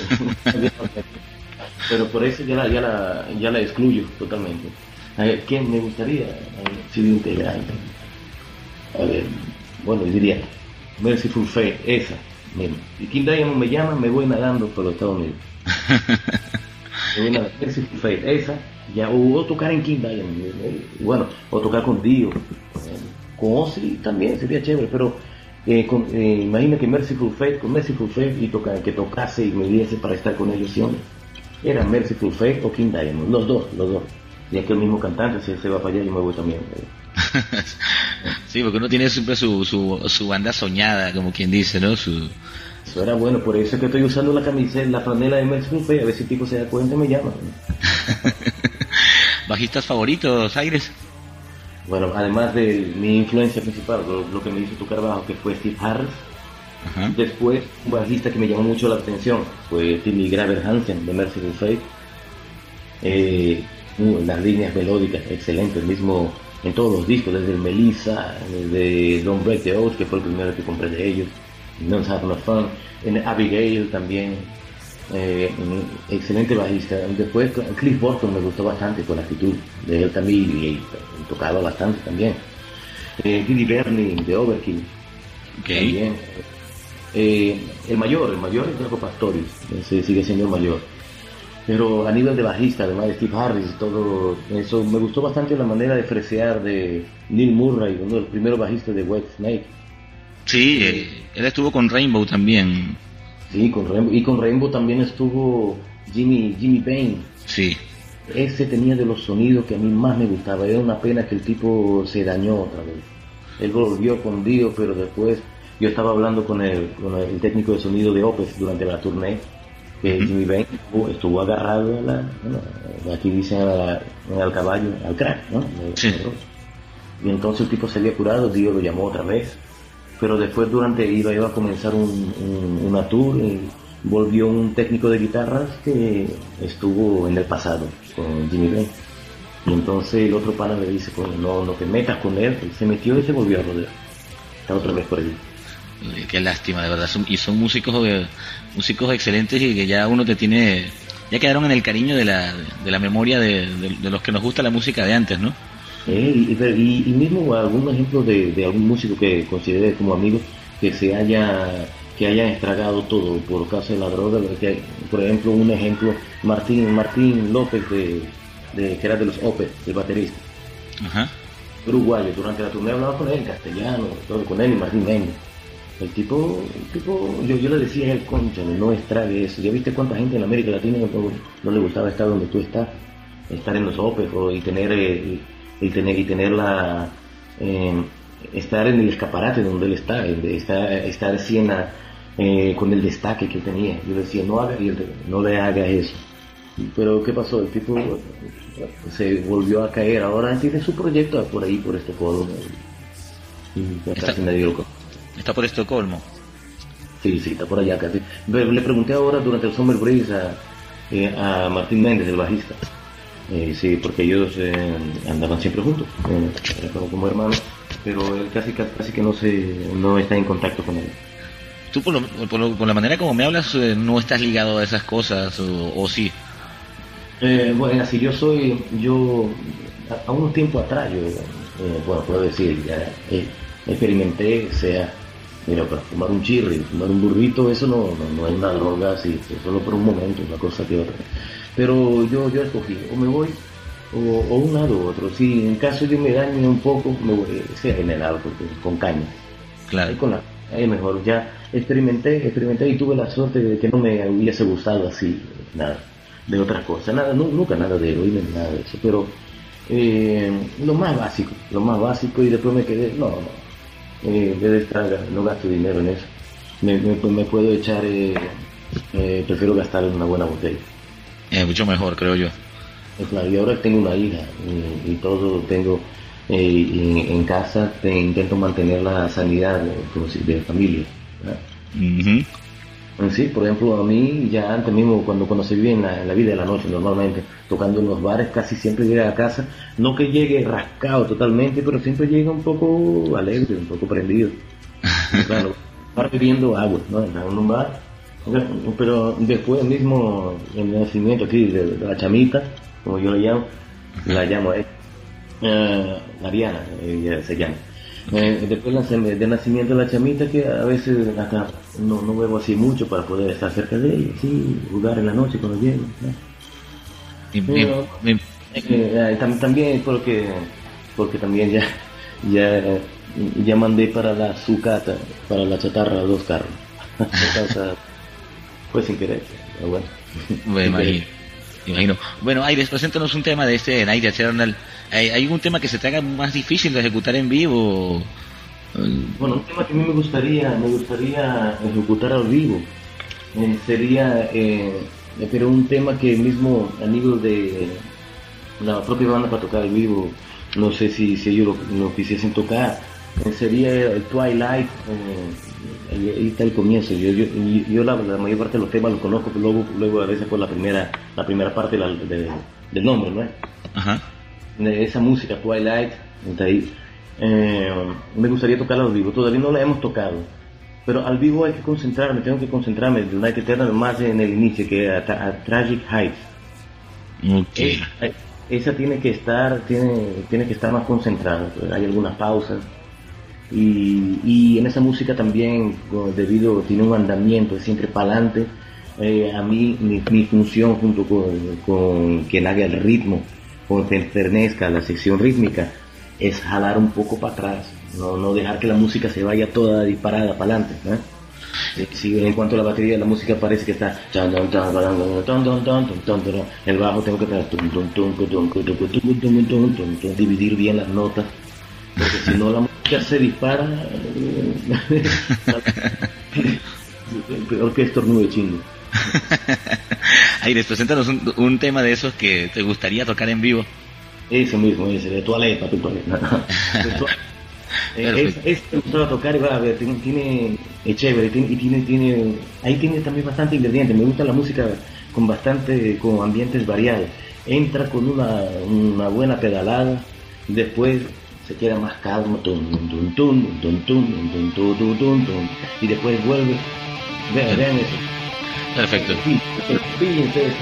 pero por eso ya la, ya la, ya la excluyo totalmente. A ver, ¿quién me gustaría ser integrante? A ver, bueno, yo diría Mercyful Fate, esa misma. Si King Diamond me llama, me voy nadando por los Estados Unidos. Me voy nadando, Mercyful Fate, esa. Ya, o, o tocar en King Diamond, bueno, o tocar con Dio, con Ozzy también sería chévere, pero eh, con, eh, imagina que Mercyful Fate, con Mercyful Fate y toca, que tocase y me diese para estar con ellos siempre, era Mercyful Fate o King Diamond, los dos, los dos, y aquel mismo cantante, si él se va para allá yo me voy también. Sí, porque uno tiene siempre su, su, su banda soñada, como quien dice, ¿no? Su... Eso era bueno, por eso es que estoy usando la camiseta, la franela de Mercyful Fate, a ver si el tipo se da cuenta y me llama. ¿Bajistas favoritos, Aires? Bueno, además de mi influencia principal, lo, lo que me hizo tocar bajo, que fue Steve Harris, Ajá. Después, un bajista que me llamó mucho la atención fue Timmy Graver Hansen de Merciful Fate. Eh, uh, las líneas melódicas excelentes, mismo en todos los discos, desde el Melissa, desde Don't Break the Oath, que fue el primero que compré de ellos, None's Having a Fun, en Abigail también, eh, excelente bajista. Después Cliff Burton me gustó bastante con la actitud de él también, y, y tocaba bastante también. Eh, Billy Bernie de Overkill, Okay. también. Eh, el mayor, el mayor es Jaco Pastorius, ese sigue siendo el mayor. Pero a nivel de bajista, además de Steve Harris, todo eso, me gustó bastante la manera de fresear de Neil Murray, uno de los primeros bajistas de Whitesnake. Sí, eh, él estuvo con Rainbow también. Sí, con Rainbow, y con Rainbow también estuvo Jimmy, Jimmy Bain. Sí. Ese tenía de los sonidos que a mí más me gustaba. Era una pena que el tipo se dañó otra vez. Él volvió con Dio, pero después yo estaba hablando con el, con el técnico de sonido de Opeth durante la tournée, que uh-huh. Jimmy Bain estuvo, estuvo agarrado a la, bueno, aquí dicen a la, al caballo, al crack, ¿no? Sí. Y entonces el tipo se había curado, Dio lo llamó otra vez, pero después durante iba, iba a comenzar un, un, una tour y volvió un técnico de guitarras que estuvo en el pasado con Jimmy Bain. Y entonces el otro pana le dice, pues no, no te metas con él. Él se metió y se volvió a rodear. Está otra vez por allí. Qué lástima, de verdad. Son, y son músicos eh, músicos excelentes y que ya uno te tiene... Ya quedaron en el cariño de la, de la memoria de, de, de los que nos gusta la música de antes, ¿no? Eh, y, y, y mismo algún ejemplo de, de algún músico que considere como amigo que se haya... que hayan estragado todo por causa de la droga, que, por ejemplo, un ejemplo, Martín Martín López, de, de, que era de los Opeth, el baterista, ajá, uruguayo. Durante la tournée hablaba con él en castellano, todo con él y Martín Méndez. El tipo, el tipo yo, yo le decía a él, concha, no estrague eso. ¿Ya viste cuánta gente en América Latina no, no le gustaba estar donde tú estás? Estar en los Opeth o, y tener, eh, y tener, y tener la... Eh, estar en el escaparate donde él está, estar, estar así en la... Eh, con el destaque que tenía. Yo le decía, no haga, no le haga eso. Pero ¿qué pasó? El tipo se volvió a caer. Ahora tiene su proyecto por ahí, por Estocolmo. Y está, casi me dio loco. ¿Está por Estocolmo? Sí, sí, está por allá casi. Le pregunté ahora durante el Summer Breeze a, eh, a Martín Méndez, el bajista. Eh, sí, porque ellos eh, andaban siempre juntos, eh, era como, como hermanos, pero él casi, casi que no, se, no está en contacto con él. Tú por, lo, por, lo, por la manera como me hablas eh, no estás ligado a esas cosas o, o sí. Eh, bueno, así yo soy, yo a, a unos tiempos atrás, yo, eh, bueno, puedo decir, ya eh, experimenté, sea, mira, para fumar un chirri, fumar un burrito, eso no, no, no es una droga, así, solo por un momento, una cosa que otra. Pero yo, yo escogí, o me voy, o, o un lado u otro. Si en caso yo me dañe un poco, me voy, sea en el alcohol, con caña. Claro. Ahí con la, ahí mejor, ya experimenté, experimenté y tuve la suerte de que no me hubiese gustado así, nada, de otras cosas, nada, no, nunca nada de heroína, nada de eso, pero eh, lo más básico, lo más básico, y después me quedé, no, no, eh, en vez de estar, no gasto dinero en eso, me, me, me puedo echar, eh, eh, prefiero gastar en una buena botella. Es mucho mejor, creo yo. Claro, y ahora tengo una hija y, y todo, tengo eh, en, en casa, te intento mantener la sanidad de, de familia. Uh-huh. Sí, por ejemplo, a mí ya antes mismo, cuando, cuando se vive en la, en la vida de la noche, normalmente, tocando en los bares, casi siempre llega a casa, no que llegue rascado totalmente, pero siempre llega un poco alegre, un poco prendido. Claro, para bebiendo agua, ¿no? En un bar. Pero después mismo, en el nacimiento aquí de, de la chamita, como yo le llamo, la llamo a ella, uh, Ariana, ella se llama. Eh, después del nacimiento de la chamita, que a veces hasta no, no bebo así mucho para poder estar cerca de ella, sí, jugar en la noche cuando llegue, ¿no? Y, Pero, y, y, eh, eh, tam, también porque porque también ya ya ya mandé para la sucata, para la chatarra, dos carros. Pues sin querer, pero bueno. Me imagino, imagino. Bueno, Aires, preséntanos un tema de este Night Eternal. ¿Hay, ¿Hay un tema que se te haga más difícil de ejecutar en vivo? Bueno, un tema que a mí me gustaría, me gustaría ejecutar al vivo eh, sería, eh, pero un tema que mismo amigos de la propia banda para tocar al vivo, no sé si, si ellos lo, lo quisiesen tocar, eh, sería el Twilight, eh, ahí, ahí está el comienzo. Yo, yo, yo la, la mayor parte de los temas los conozco, pero luego, luego a veces por la primera, la primera parte de la, de, del nombre, ¿no? Ajá. De esa música, Twilight, está ahí. Eh, me gustaría tocarla al vivo, todavía no la hemos tocado, pero al vivo hay que concentrarme, tengo que concentrarme, hay que tener más en el inicio, que a, a Tragic Heights. Okay. Es, esa tiene que estar, tiene, tiene que estar más concentrada, hay algunas pausas. Y, y en esa música también, debido, tiene un andamiento, es siempre para adelante. Eh, a mí, mi, mi función junto con, con quien haga el ritmo, con quien pertenezca a la sección rítmica, es jalar un poco para atrás, no, no dejar que la música se vaya toda disparada para adelante, ¿no? Si en cuanto a la batería, la música parece que está el bajo tengo que dividir bien las notas, porque si no la música se dispara, peor que estornudo de chingo. Aires, preséntanos un, un tema de esos que te gustaría tocar en vivo. Eso mismo, ese de Toilette, papi, Toilette. Es, es me gustaba tocar y va a ver, tiene, tiene es chévere, tiene, y tiene, tiene, ahí tiene también bastante ingredientes. Me gusta la música con bastante, con ambientes variados. Entra con una, una buena pedalada, después se queda más calmo, tum, tum, tum, tum, tum, tum, tum, tum, tum, tum, y después vuelve. Vean, vean eso. Perfecto. Sí, fíjense eso.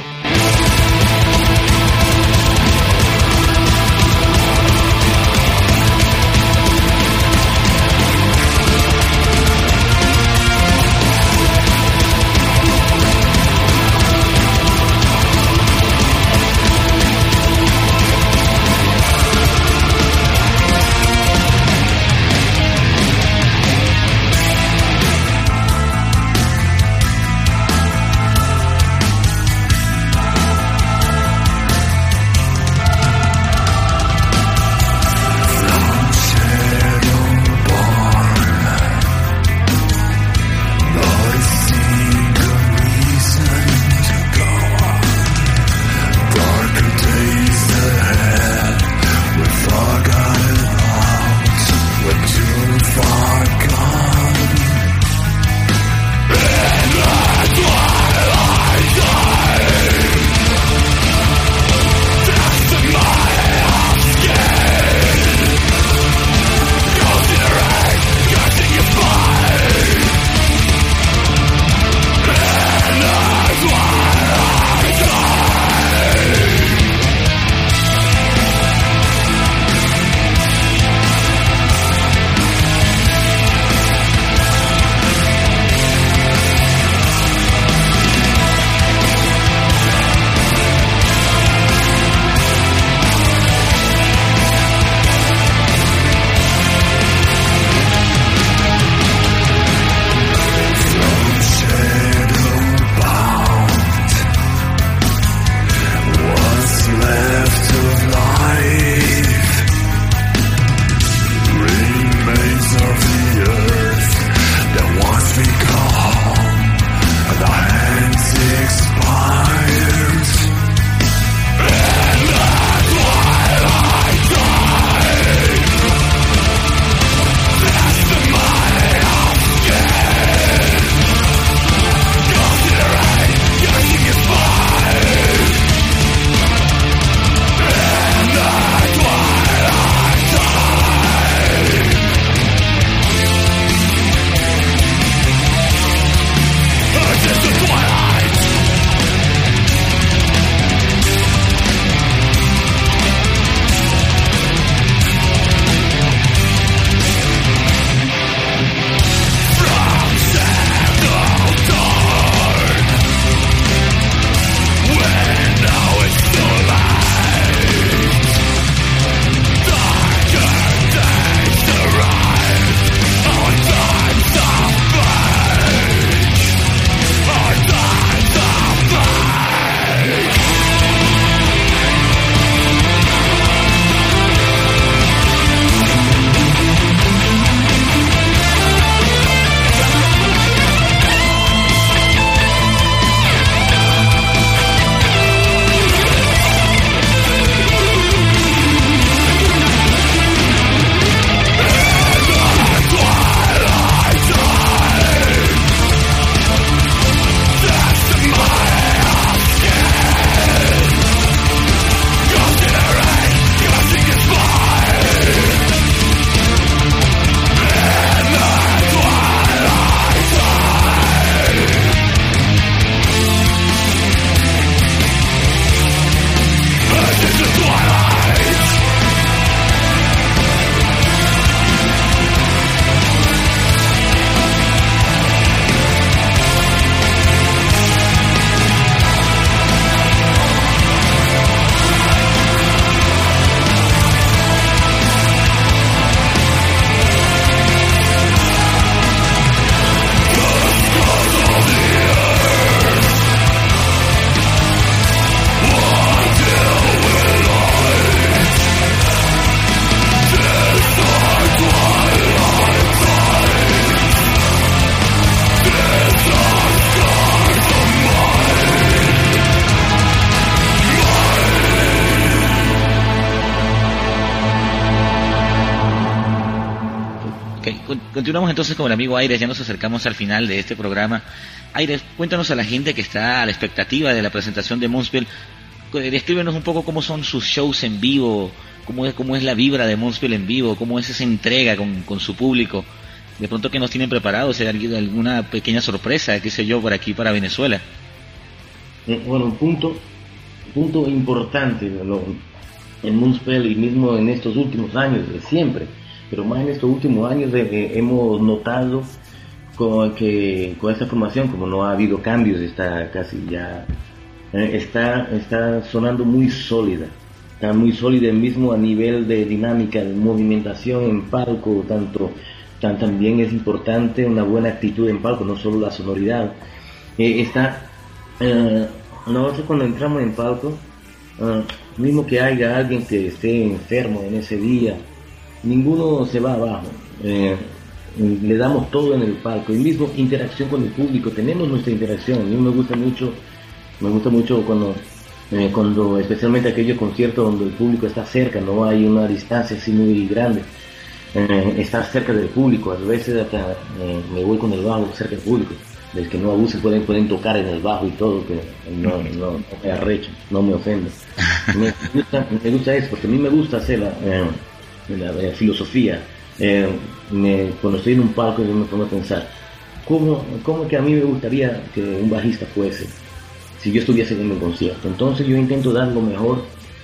con- continuamos entonces con el amigo Aires, ya nos acercamos al final de este programa. Aires, cuéntanos a la gente que está a la expectativa de la presentación de Moonspell, cu- descríbenos un poco cómo son sus shows en vivo, cómo es, cómo es la vibra de Moonspell en vivo, cómo es esa entrega con, con su público. De pronto que nos tienen preparados, si hay alguna pequeña sorpresa, qué sé yo, por aquí para Venezuela. Eh, Bueno, un punto, punto importante ¿no? en Moonspell y mismo en estos últimos años, de siempre, pero más en estos últimos años eh, eh, hemos notado con, que con esta formación, como no ha habido cambios, está casi ya, eh, está, está sonando muy sólida, está muy sólida mismo a nivel de dinámica, de movimentación en palco, tanto, tan, también es importante una buena actitud en palco, no solo la sonoridad. Eh, está eh, nosotros cuando entramos en palco, eh, mismo que haya alguien que esté enfermo en ese día, ninguno se va abajo. Eh, le damos todo en el palco y mismo interacción con el público, tenemos nuestra interacción. A mí me gusta mucho, me gusta mucho cuando, eh, cuando especialmente aquellos conciertos donde el público está cerca, no hay una distancia así muy grande. Eh, estar cerca del público, a veces hasta eh, me voy con el bajo cerca del público. Del que no abusen pueden, pueden tocar en el bajo y todo, que no, no, no me arrecho, no me ofende. Me gusta, me gusta eso, porque a mí me gusta hacer la, eh, la, la filosofía. Eh, me, cuando estoy en un palco yo me pongo a pensar, ¿cómo, cómo que a mí me gustaría que un bajista fuese si yo estuviese en un concierto? Entonces yo intento dar lo mejor,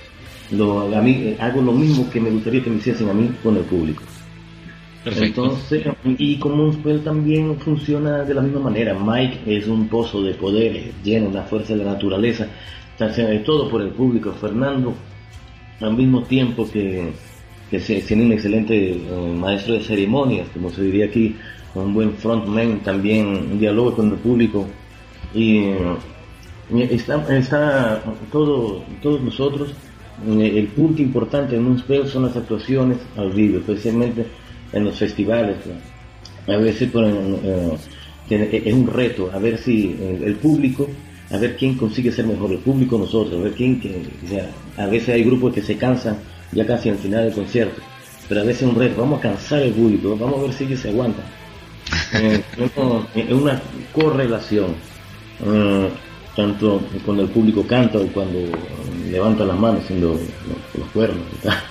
lo, a mí, hago lo mismo que me gustaría que me hiciesen a mí con el público. Perfecto. Entonces, y como Moonspell también funciona de la misma manera. Mike es un pozo de poder, lleno de la fuerza de la naturaleza, es todo por el público. Fernando, al mismo tiempo que, que se, tiene un excelente eh, maestro de ceremonias, como se diría aquí, un buen frontman, también un diálogo con el público. Y eh, está, está todo, todos nosotros, eh, el punto importante en Moonspell son las actuaciones al vivo, especialmente en los festivales. A veces ponen, eh, es un reto, a ver si eh, el público, a ver quién consigue ser mejor, el público o nosotros, a ver quién, que, o sea, a veces hay grupos que se cansan ya casi al final del concierto, pero a veces es un reto, vamos a cansar el público, vamos a ver si ellos se aguantan. Eh, es una correlación, eh, tanto cuando el público canta o cuando levanta las manos haciendo los, los cuernos,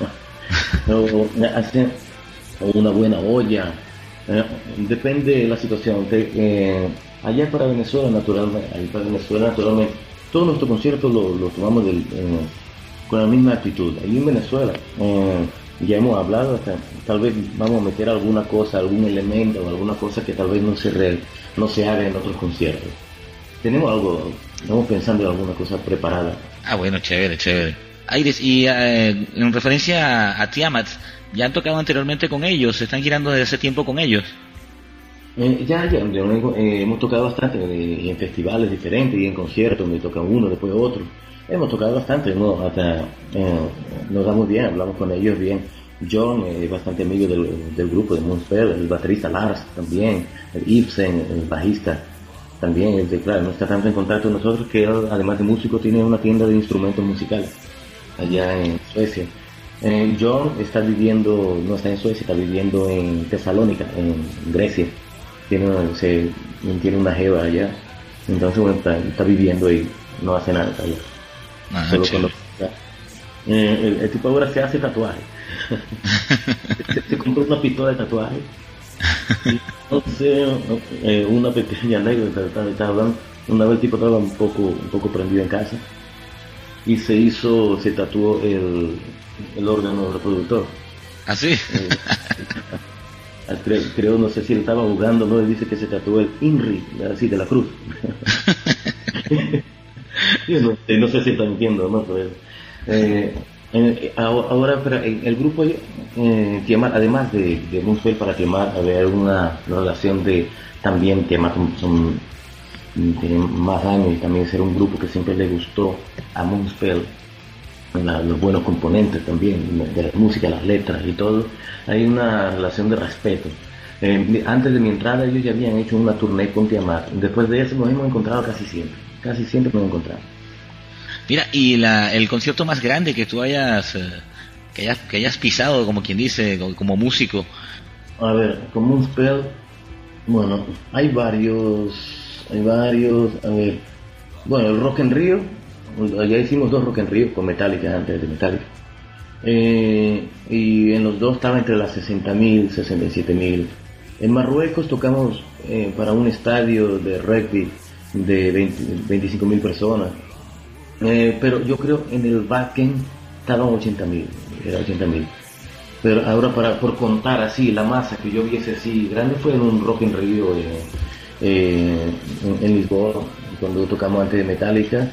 o, hace, o una buena olla, eh, depende de la situación. Te, eh, allá para Venezuela naturalmente, allá para Venezuela naturalmente, todos nuestros conciertos los lo tomamos del, eh, con la misma actitud. Allí en Venezuela eh, ya hemos hablado, hasta, tal vez vamos a meter alguna cosa, algún elemento o alguna cosa que tal vez no se re, no se haga en otros conciertos. Tenemos algo, estamos pensando en alguna cosa preparada. Ah, bueno, chévere, chévere. Aires, y eh, en referencia a, a Tiamat, ¿ya han tocado anteriormente con ellos? ¿Se están girando desde hace tiempo con ellos? Eh, ya, ya, ya eh, hemos tocado bastante eh, en festivales diferentes y en conciertos, me toca uno, después otro. Hemos tocado bastante, ¿no? Hasta eh, nos damos bien, hablamos con ellos bien. John es eh, bastante amigo del, del grupo de Moonspell, el baterista Lars también, el Ibsen, el bajista también, el de, claro, no está tanto en contacto con nosotros, que él, además de músico, tiene una tienda de instrumentos musicales allá en Suecia. Eh, John está viviendo, no está en Suecia, está viviendo en Tesalónica, en Grecia. Tiene, se, tiene una jeva allá, entonces bueno, está, está viviendo ahí, no hace nada allá. Ah, Solo cuando, eh, el, el tipo ahora se hace tatuaje. se, se compró una pistola de tatuaje. Entonces, eh, una pequeña anécdota, estaba, estaba hablando, una vez el tipo estaba un poco, un poco prendido en casa y se hizo, se tatuó el, el órgano reproductor. ¿Ah, sí? Eh, creo, creo, no sé si él estaba jugando, no, él dice que se tatuó el INRI, así de la cruz. Yo no, no sé si está mintiendo, ¿no? Pero, eh, eh, ahora, para el grupo, eh, Tiamat, además de, de Moonspell, para Tiamat, haber una relación de también Tiamat, son, tienen más años y también ser un grupo que siempre le gustó a Moonspell, la, los buenos componentes también, de la música, las letras y todo. Hay una relación de respeto. Eh, antes de mi entrada ellos ya habían hecho una tournée con Tiamat, después de eso nos hemos encontrado casi siempre. Casi siempre me he encontrado. Mira, y la, el concierto más grande que tú hayas, eh, que hayas, que hayas pisado, como quien dice, como, como músico, A ver, como un spell, bueno, hay varios, hay varios, a ver, bueno, el Rock en Rio, ya hicimos dos Rock en Rio con Metallica antes de Metallica, eh, y en los dos estaba entre las sesenta mil, sesenta y siete mil. En Marruecos tocamos eh, para un estadio de rugby de veinte, veinticinco mil personas, eh, pero yo creo en el backend estaban ochenta mil, era ochenta mil. Pero ahora para por contar así la masa que yo viese así grande fue en un Rock in Rio eh, eh, en, en Lisboa, cuando tocamos antes de Metallica,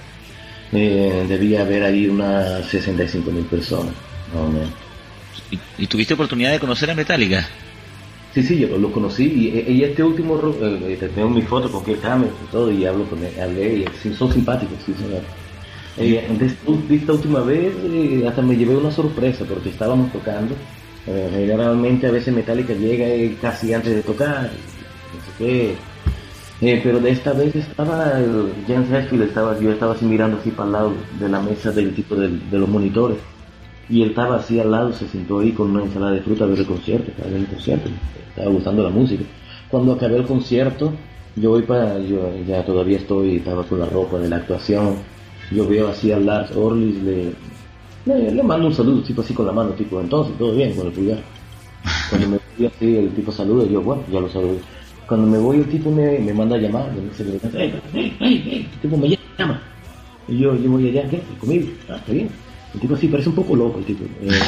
eh, debía haber ahí unas sesenta y cinco mil personas, más o menos. ¿Y, ¿Y tuviste oportunidad de conocer a Metallica? Sí, sí, yo lo conocí y, y este último, eh, tengo mi foto con Kirk Hammett y todo, y hablo con él, hablé y sí, son simpáticos, sí, son, eh, de esta última vez eh, hasta me llevé una sorpresa porque estábamos tocando. Eh, generalmente a veces Metallica llega eh, casi antes de tocar, no sé qué, eh, pero de esta vez estaba el James Hetfield, estaba, yo estaba así mirando así para el lado de la mesa del tipo de, de los monitores, y él estaba así al lado, se sentó ahí con una ensalada de fruta a ver el concierto, estaba viendo el concierto, estaba gustando la música. Cuando acabé el concierto, yo voy para, yo ya todavía estoy, estaba con la ropa de la actuación, yo veo así a Lars Ulrich, le Le, le mando un saludo, tipo así con la mano, tipo, entonces, todo bien, con el pulgar. Cuando me voy así, el tipo saluda, yo, bueno, ya lo saludo. Cuando me voy, el tipo me, me manda a llamar, me dice, hey, hey, hey, hey, el tipo me llama. Y yo, yo voy allá, ¿qué? ¿Conmigo? Ah, está bien. El tipo así, parece un poco loco, el tipo.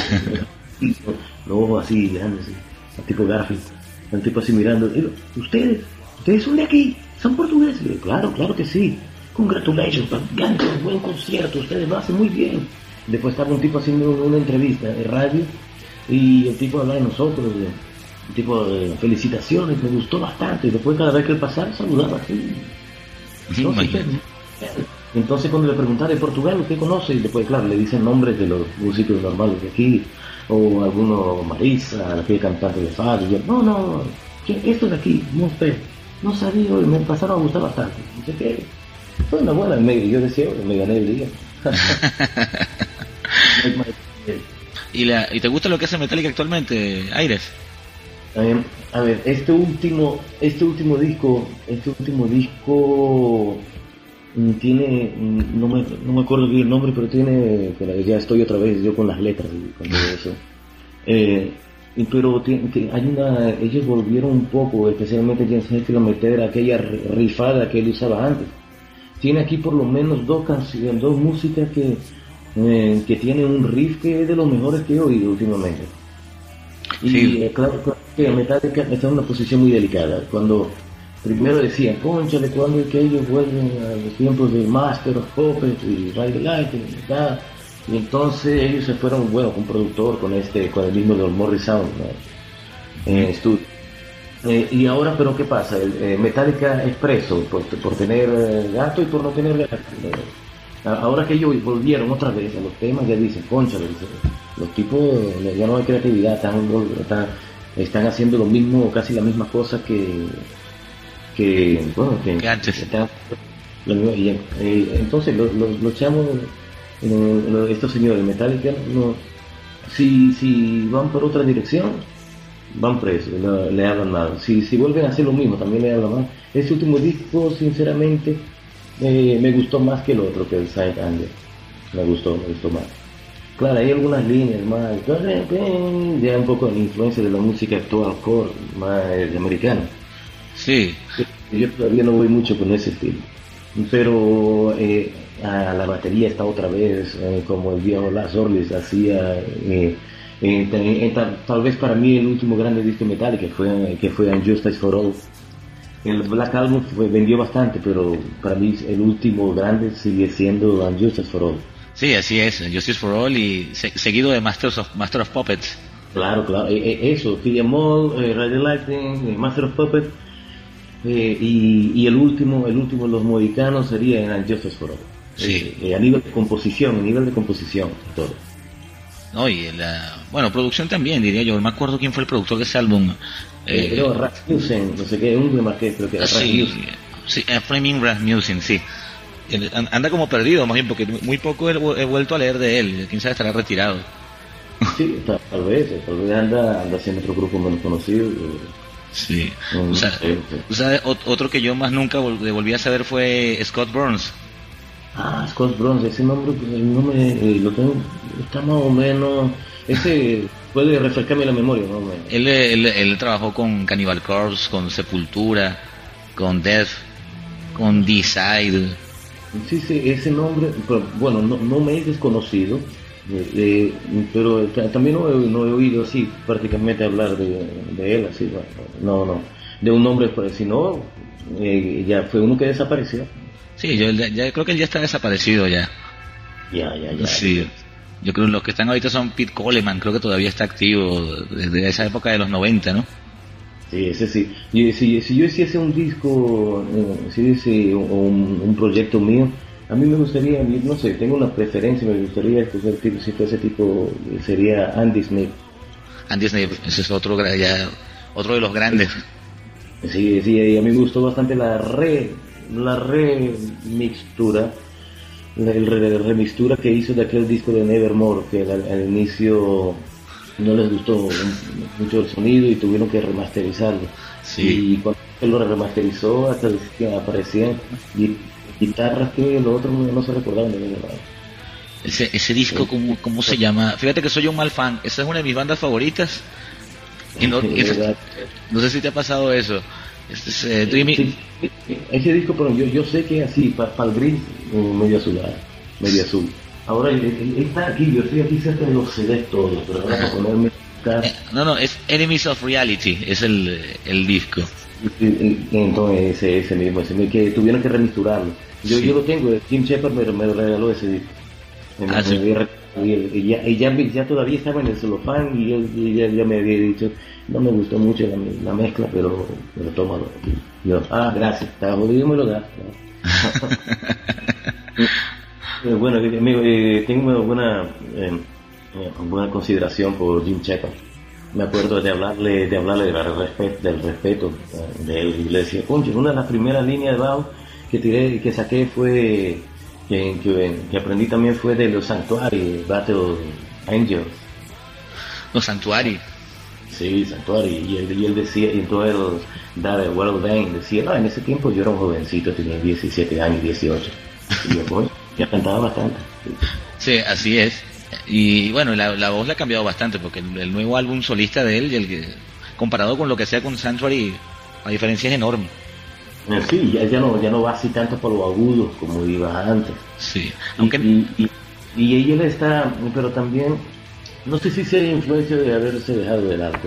Eh, los ojos así, grandes, así, el tipo Garfield. El tipo así mirando, digo, ¿ustedes? ¿Ustedes son de aquí? ¿Son portugueses? Y yo, claro, claro que sí. Congratulations, gancho, buen concierto, ustedes lo hacen muy bien. Después estaba un tipo haciendo una entrevista de radio y el tipo hablaba de nosotros, de, el tipo de felicitaciones, me gustó bastante. Y después cada vez que él pasaba saludaba así. Entonces, entonces cuando le preguntaba de Portugal, ¿usted conoce? Y después, claro, le dicen nombres de los músicos normales de aquí, o alguno Marisa, la que es cantante de Fado. Y yo, no, no, esto de aquí, no sé, no sabía, me pasaron a gustar bastante. No sé qué. Fue una buena, me, yo decía, me gané el día. ¿Y, la, ¿Y te gusta lo que hace Metallica actualmente, Aires? Eh, a ver, este último, este último disco, este último disco mm, tiene, mm, no me, no me acuerdo bien el nombre, pero tiene, ya estoy otra vez yo con las letras y con todo eso. Eh, pero tiene, hay una, ellos volvieron un poco, especialmente James Hetfield, a meter aquella rifada que él usaba antes. Tiene aquí por lo menos dos canciones, dos músicas que eh, que tienen un riff que es de los mejores que he oído últimamente. Y sí. eh, claro que Metallica está en una posición muy delicada. Cuando primero decían, cónchale, cuando es que ellos vuelven a los tiempos de Master of Puppets y Ride the Lightning y tal. Y entonces ellos se fueron, bueno, con un productor, con este, con el mismo de Morris Sound, ¿no? En estudio. Eh, y ahora, pero ¿qué pasa? El, eh, Metallica es preso por, por tener eh, gato y por no tener gato. Eh, ahora que ellos volvieron otra vez a los temas, ya dicen, cónchale, dice, los tipos eh, ya no hay creatividad, están, están, están haciendo lo mismo, casi la misma cosa que, que bueno, que, que antes. Que están, lo mismo, y, eh, entonces los, los, los chamos, eh, estos señores Metallica, no, si, si van por otra dirección, van presos, le, le hablan mal. Si, si vuelven a hacer lo mismo, también le hablan mal. Este último disco, sinceramente, eh, me gustó más que el otro, que el Saint Anger. Me gustó, me gustó más. Claro, hay algunas líneas más, ya un poco de influencia de la música actual, core, más eh, americana. Sí. Yo todavía no voy mucho con ese estilo. Pero eh, a la batería está otra vez, eh, como el viejo Lars Ulrich hacía... Eh, Eh, eh, tal, tal vez para mí el último grande disco Metallica que fue, que fue Justice for All. El Black Album fue, vendió bastante, pero para mí el último grande sigue siendo Justice for All. Sí, así es, Justice for All y se, seguido de Masters of, Master of Puppets. Claro, claro, eh, eh, eso, Kill Em All, eh, Ride the Lightning, eh, Master of Puppets, eh, y, y el último, el último de los mohicanos sería Justice for All. Sí. Eh, eh, a nivel de composición, a nivel de composición, todo. No, y la, bueno, producción también, diría yo. No me acuerdo quién fue el productor de ese álbum. Eh, eh, creo Rasmussen, no sé qué, un tema que creo que era sí, sí, Flaming Rasmussen, sí. Anda como perdido, más bien, porque muy poco he, he vuelto a leer de él. Quién sabe, estará retirado. Sí, tal, tal vez, tal vez anda, anda haciendo otro grupo menos conocido. eh, Sí. no, O no sea, sé, sí. o sea, ot- otro que yo más nunca vol- volví a saber fue Scott Burns. Ah, Scott Bronze, ese nombre pues, no me, eh, lo tengo, está más o menos, ese puede refrescarme la memoria, ¿no? Me- Él, él, él trabajó con Cannibal Corpse, con Sepultura, con Death, con Decide. Sí, sí, ese nombre, pero, bueno, no, no me es desconocido, eh, eh, pero ta- también no he, no he oído así prácticamente hablar de, de él, así, bueno, no, no, de un nombre, pues, sino, eh, ya fue uno que desapareció. Sí, yo ya, ya creo que él ya está desaparecido ya. Ya, ya, ya. Sí. Yo creo que los que están ahorita son Pete Coleman, creo que todavía está activo desde esa época de los noventa, ¿no? Sí, ese sí. Y si, si yo hiciese un disco, eh, si hiciese un, un proyecto mío, a mí me gustaría, no sé, tengo una preferencia, me gustaría escoger tipo, si fuese tipo, eh, sería Andy Smith. Andy Snape, ese es otro gra- ya, otro de los grandes. Sí, sí, y a mí me gustó bastante la re, la remixtura, la el re- remixtura que hizo de aquel disco de Nevermore, que al, al inicio no les gustó un- mucho el sonido y tuvieron que remasterizarlo. Sí. Y cuando él lo remasterizó, hasta que aparecían gui- guitarras que los otros no, no se recordaban de nada. Ese, ese disco, ¿cómo, ¿cómo se llama? Fíjate que soy un mal fan. Esa es una de mis bandas favoritas. Y no, Sí, y- ¿verdad? no sé si te ha pasado eso. Este es, eh, Dreamy- Sí, sí, ese disco, pero yo, yo sé que es así, para el gris, eh, medio azulado, medio azul. Ahora él, él- él está aquí, yo estoy aquí cerca de los C Ds todos, pero ahora para ponerme acá, eh, no, no, es Enemies of Reality, es el, el disco. y- y- y entonces ese, ese mismo, ese mismo, que tuvieron que remisturarlo. Yo, Sí. yo lo tengo, Jim Shepard me, me regaló ese disco. Me- Ah, me sí. había re- y, él- y ya, y ya, ya todavía estaba en el celofán y él y ya, ya me había dicho, no me gustó mucho la, la mezcla, pero, pero tómalo. Y yo, ah, gracias, estaba jodido, me lo da. Eh, Bueno, eh, amigo, eh, tengo una buena, eh, eh, buena consideración por Jim Shepard. Me acuerdo de hablarle, de hablarle del respeto, del respeto eh, de él. Y le decía, concho, una de las primeras líneas de bajo que tiré, que saqué fue, que, que, que aprendí también fue de los Sanctuary, Battle Angels. Los Sanctuary. Sí, Sanctuary. Y él, y él decía, y entonces él, Dave Wellbane decía, no, en ese tiempo yo era un jovencito, tenía diecisiete años, dieciocho. Y yo, pues, ya cantaba bastante. Sí, así es. Y bueno, la, la voz la ha cambiado bastante porque el, el nuevo álbum solista de él, y el que, comparado con lo que sea con Sanctuary, la diferencia es enorme. Eh, Sí, ya, ya no, ya no va así tanto por los agudos como iba antes. Sí, Y, aunque y, y, y él está, pero también, no sé si sea influencia de haberse dejado del arte,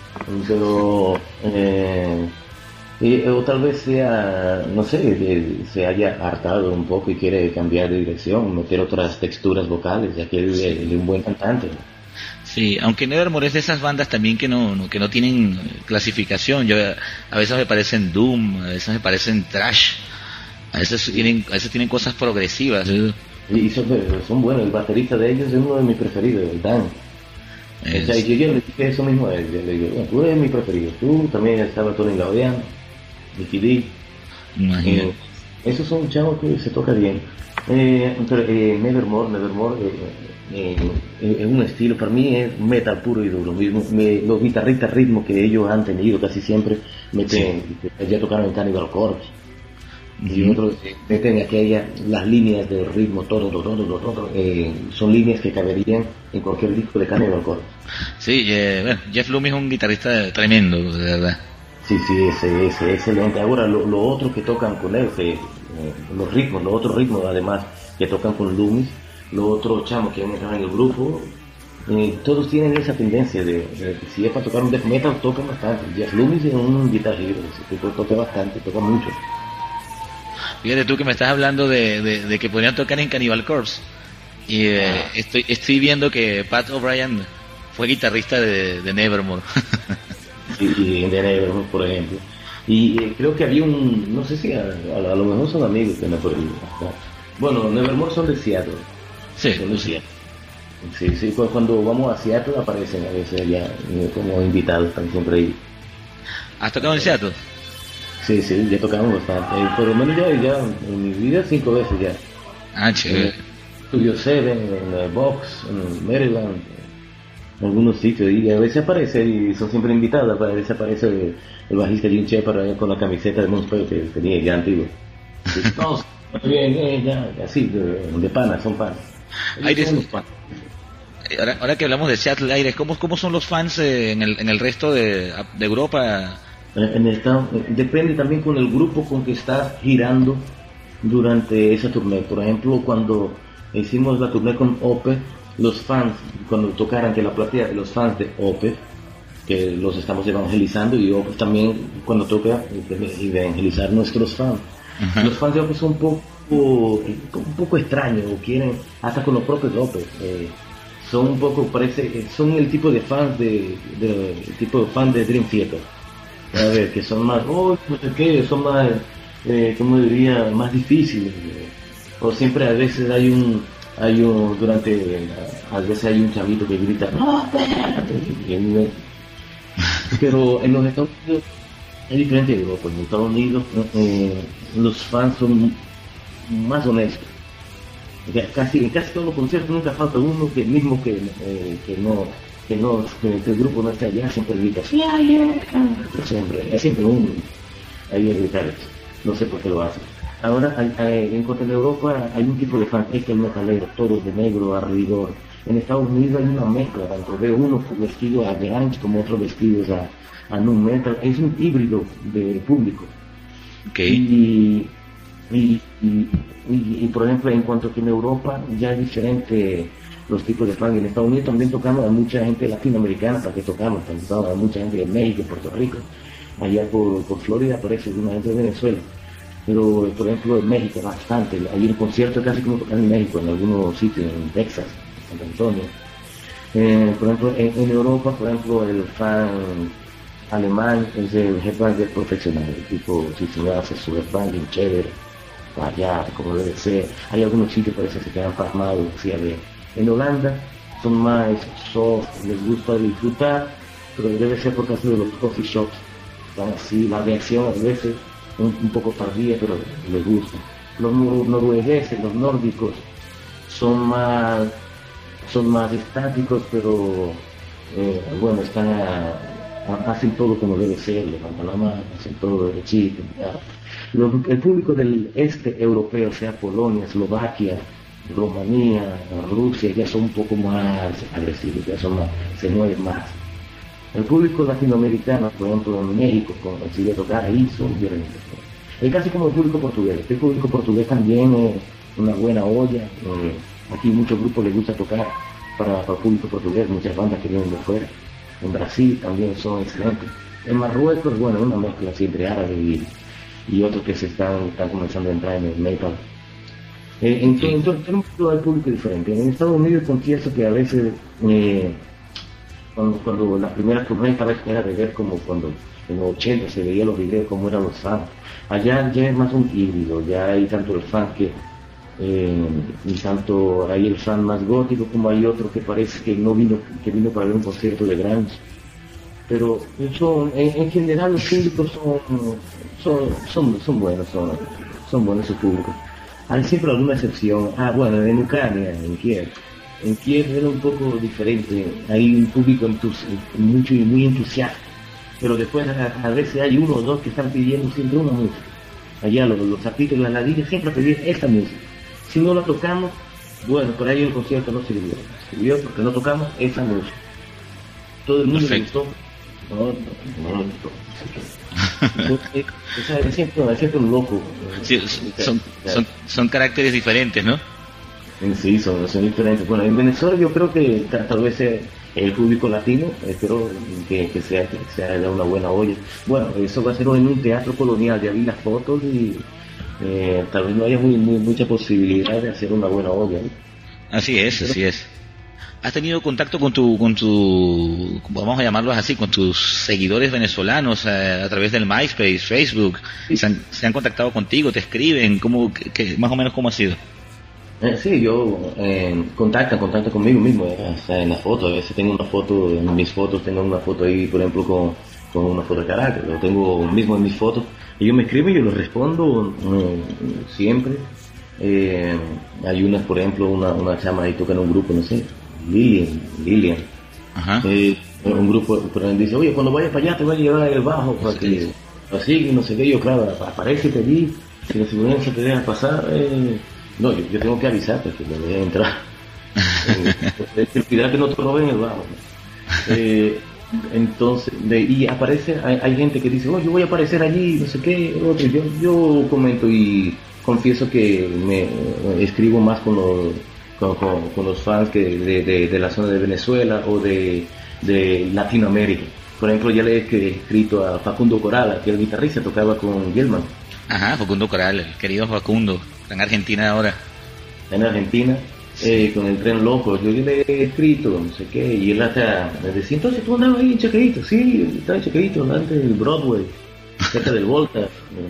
pero, eh, y- o tal vez sea, no sé, eh, se haya hartado un poco y quiere cambiar de dirección, meter otras texturas vocales, ya que él él es un buen cantante. sí, aunque Nevermore es de esas bandas también que no, no- que no tienen eh, clasificación. Yo a veces me parecen doom, a veces me parecen trash, a veces tienen, a veces tienen cosas progresivas. ¿eh? Y son, son buenos, el baterista de ellos es uno de mis preferidos, el Dan. Es- O sea, yo, yo le dije eso mismo a él, yo le digo, bueno, tú eres mi preferido, tú también estaba Tony Gaudiano, Nicky D. imagínate. Eh, esos son chavos que se toca bien. Eh, pero eh, Nevermore, Nevermore eh, eh, eh, es un estilo, para mí es metal puro y duro. Mismo, me- los guitarristas ritmos que ellos han tenido casi siempre meten, ya tocaron en Cannibal Corpse. Y Ujú. otros eh, meten aquellas, las líneas de ritmo, todo, todo, todo, todo, eh, son líneas que caberían en cualquier disco de Cannibal Corpse. Sí, eh, bueno, Jeff Loomis es un guitarrista tremendo, de verdad. Sí, sí, ese, ese, excelente. Ahora, lo, lo otro que tocan con él, que, eh, los ritmos, los otros ritmos, además, que tocan con Loomis, los otros chamos que han entrado en el grupo, eh, todos tienen esa tendencia de, de que si es para tocar un death metal, tocan bastante. Jeff Loomis es un guitarrista, ese tipo toca bastante, toca mucho. Fíjate tú que me estás hablando de, de, de que podrían tocar en Cannibal Corpse. Y eh, Ah. estoy, estoy viendo que Pat O'Brien fue guitarrista de, de Nevermore. Y, y en The Nevermore, por ejemplo. Y eh, creo que había un, no sé si a, a- a lo mejor son amigos que me acuerdo. ¿no? Bueno, Nevermore son de Seattle. Sí, Son de Seattle. Sí, sí, cu- cuando vamos a Seattle aparecen a veces allá eh, como invitados, están siempre ahí. ¿has tocado en Seattle? Sí, sí, ya tocamos bastante. Eh, por lo menos ya, ya en mi vida cinco veces ya. Ah, chévere. En Studio Seven, en eh, Box, en Maryland. algunos sitios, y a veces aparece, y son siempre invitados, a veces aparece el, el bajista Jim Shepard con la camiseta de Moonspell que tenía ya antiguo. Todos, bien, eh, ya, así, de, de panas, son panas. Aires, Son los panas. ahora, ahora que hablamos de Seattle, Aires, ¿cómo, cómo son los fans eh, en, el, en el resto de, de Europa? En el estado, depende también con el grupo con que estás girando durante esa tournée. Por ejemplo, cuando hicimos la tournée con Opeth, los fans, cuando tocaran que la platea, los fans de Opeth, que los estamos evangelizando, y Opeth también cuando toca evangelizar nuestros fans. Uh-huh. Los fans de Opeth son un poco, un poco extraños, o quieren, hasta con los propios de Opeth, eh, son un poco, parece, son el tipo de fans de, de el tipo de fan de Dream Theater. A ver, que son más, oh, no sé qué, son más, eh, ¿cómo diría? Más difíciles. O siempre a veces hay un, hay un, durante, a veces hay un chavito que grita, no, espérate. Pero en los Estados Unidos es diferente de Europa. En los Estados Unidos eh, los fans son más honestos. Casi, en casi todos los conciertos nunca falta uno que mismo que, eh, que no... que no, que, que el grupo no está allá, siempre grita, sí, yeah, siempre, es siempre uno ahí a gritar eso, no sé por qué lo hacen. Ahora, hay, hay, en cuanto a Europa, hay un tipo de fan, es que el metalero, todos de negro, alrededor. En Estados Unidos hay una mezcla, tanto veo uno vestido a grunge como otros vestidos a, a nu metal, es un híbrido de público. Okay. Y, y, y, y, y, por ejemplo, en cuanto que en Europa ya es diferente los tipos de fans. En Estados Unidos también tocamos a mucha gente latinoamericana, para que tocamos, también tocamos a mucha gente de México, Puerto Rico, allá por, por Florida aparece una gente de Venezuela, pero por ejemplo en México bastante, hay un concierto casi como tocar en México, en algunos sitios, en Texas, en San Antonio. Eh, por ejemplo en, en Europa, por ejemplo el fan alemán es el headbanger profesional, el tipo si se hace su headbanging chévere, allá como debe ser. Hay algunos sitios que parece que se quedan pasmados, así a ver. En Holanda son más soft, les gusta disfrutar, pero debe ser por causa de los coffee shops. Están así, la reacción a veces un, un poco tardía, pero les gusta. Los noruegueses, los nórdicos, son más son más estáticos, pero eh, bueno, están a, a, hacen todo como debe ser, levantan la mano, hacen todo derechito. Los, el público del este europeo, sea Polonia, Eslovaquia, Rumanía, Rusia, ya son un poco más agresivos, ya son más, se mueven más. El público latinoamericano, por ejemplo en México, con si de tocar ahí son violentos. Es casi como el público portugués. El público portugués también es una buena olla. Eh, aquí muchos grupos les gusta tocar para, para el público portugués, muchas bandas que vienen de fuera. En Brasil también son excelentes. En Marruecos, bueno, una mezcla así entre árabe y, y otros que se están, están comenzando a entrar en el metal. Eh, entonces, entonces tenemos todo el público diferente. En Estados Unidos confieso que a veces eh, cuando, cuando la primera tournée era de ver como cuando en los ochenta se veía los videos como eran los fans. Allá ya es más un híbrido, ya hay tanto el fan que eh, y tanto hay el fan más gótico como hay otro que parece que no vino, que vino para ver un concierto de grunge. Pero son, en, en general los públicos son son, son, son buenos, son, son buenos sus públicos. Hay siempre alguna excepción. Ah, bueno, en Ucrania, en Kiev. En Kiev era un poco diferente. Hay un público entus mucho y muy entusiasta. Pero después a, a veces hay uno o dos que están pidiendo siempre una música. Allá los, los artistas de las ladillas siempre pedían esta música. Si no la tocamos, bueno, por ahí el concierto no sirvió. Sirvió porque no tocamos esa música. Todo el mundo le gustó. No, no, no lo gustó. Entonces, es siempre, es siempre un loco. Sí, son, son, son caracteres diferentes, ¿no? Sí, son, son diferentes. Bueno, en Venezuela yo creo que tal vez sea el público latino, espero que, que sea que sea una buena olla. Bueno, eso va a ser en un teatro colonial, ya vi las fotos y eh, tal vez no haya muy, muy, mucha posibilidad de hacer una buena olla, ¿eh? Así es, Pero, así es. ¿Has tenido contacto con tu, con tu, vamos a llamarlos así, con tus seguidores venezolanos a, a través del MySpace, Facebook? Sí. ¿Se, han, ¿Se han contactado contigo? ¿Te escriben? ¿Cómo, que, que, más o menos cómo ha sido? Eh, sí, yo eh, contactan, contactan conmigo mismo, eh, o sea, en la foto. A veces tengo una foto, en mis fotos tengo una foto ahí, por ejemplo, con, con una foto de carácter. Lo tengo mismo en mis fotos. Ellos me escriben, yo les respondo eh, siempre. Eh, hay unas, por ejemplo, una, una chama ahí toca en un grupo, no sé. Lilian, Lilian, Ajá. Eh, un grupo, pero él dice, oye, cuando vayas para allá te voy a llevar el bajo para que así, no sé qué, yo claro, aparece te vi, si la seguridad te deja pasar, eh, no, yo, yo tengo que avisarte que me dejen entrar. eh, cuidar que no te roben el bajo. Eh, entonces, de, y aparece, hay, hay gente que dice, oh, yo voy a aparecer allí, no sé qué, otro, yo, yo comento y confieso que me eh, escribo más con los, con, con, con los fans que de, de, de la zona de Venezuela o de, de Latinoamérica. Por ejemplo, ya le he escrito a Facundo Corala, que el guitarrista tocaba con Gelman. Ajá, Facundo Corala, el querido Facundo, está en Argentina ahora. En Argentina, sí. eh, con el tren loco, yo le he escrito, no sé qué, y él hasta me decía, entonces tú andabas ahí en Chacarito, sí, estaba en Chacarito, antes del Broadway, cerca del Volta.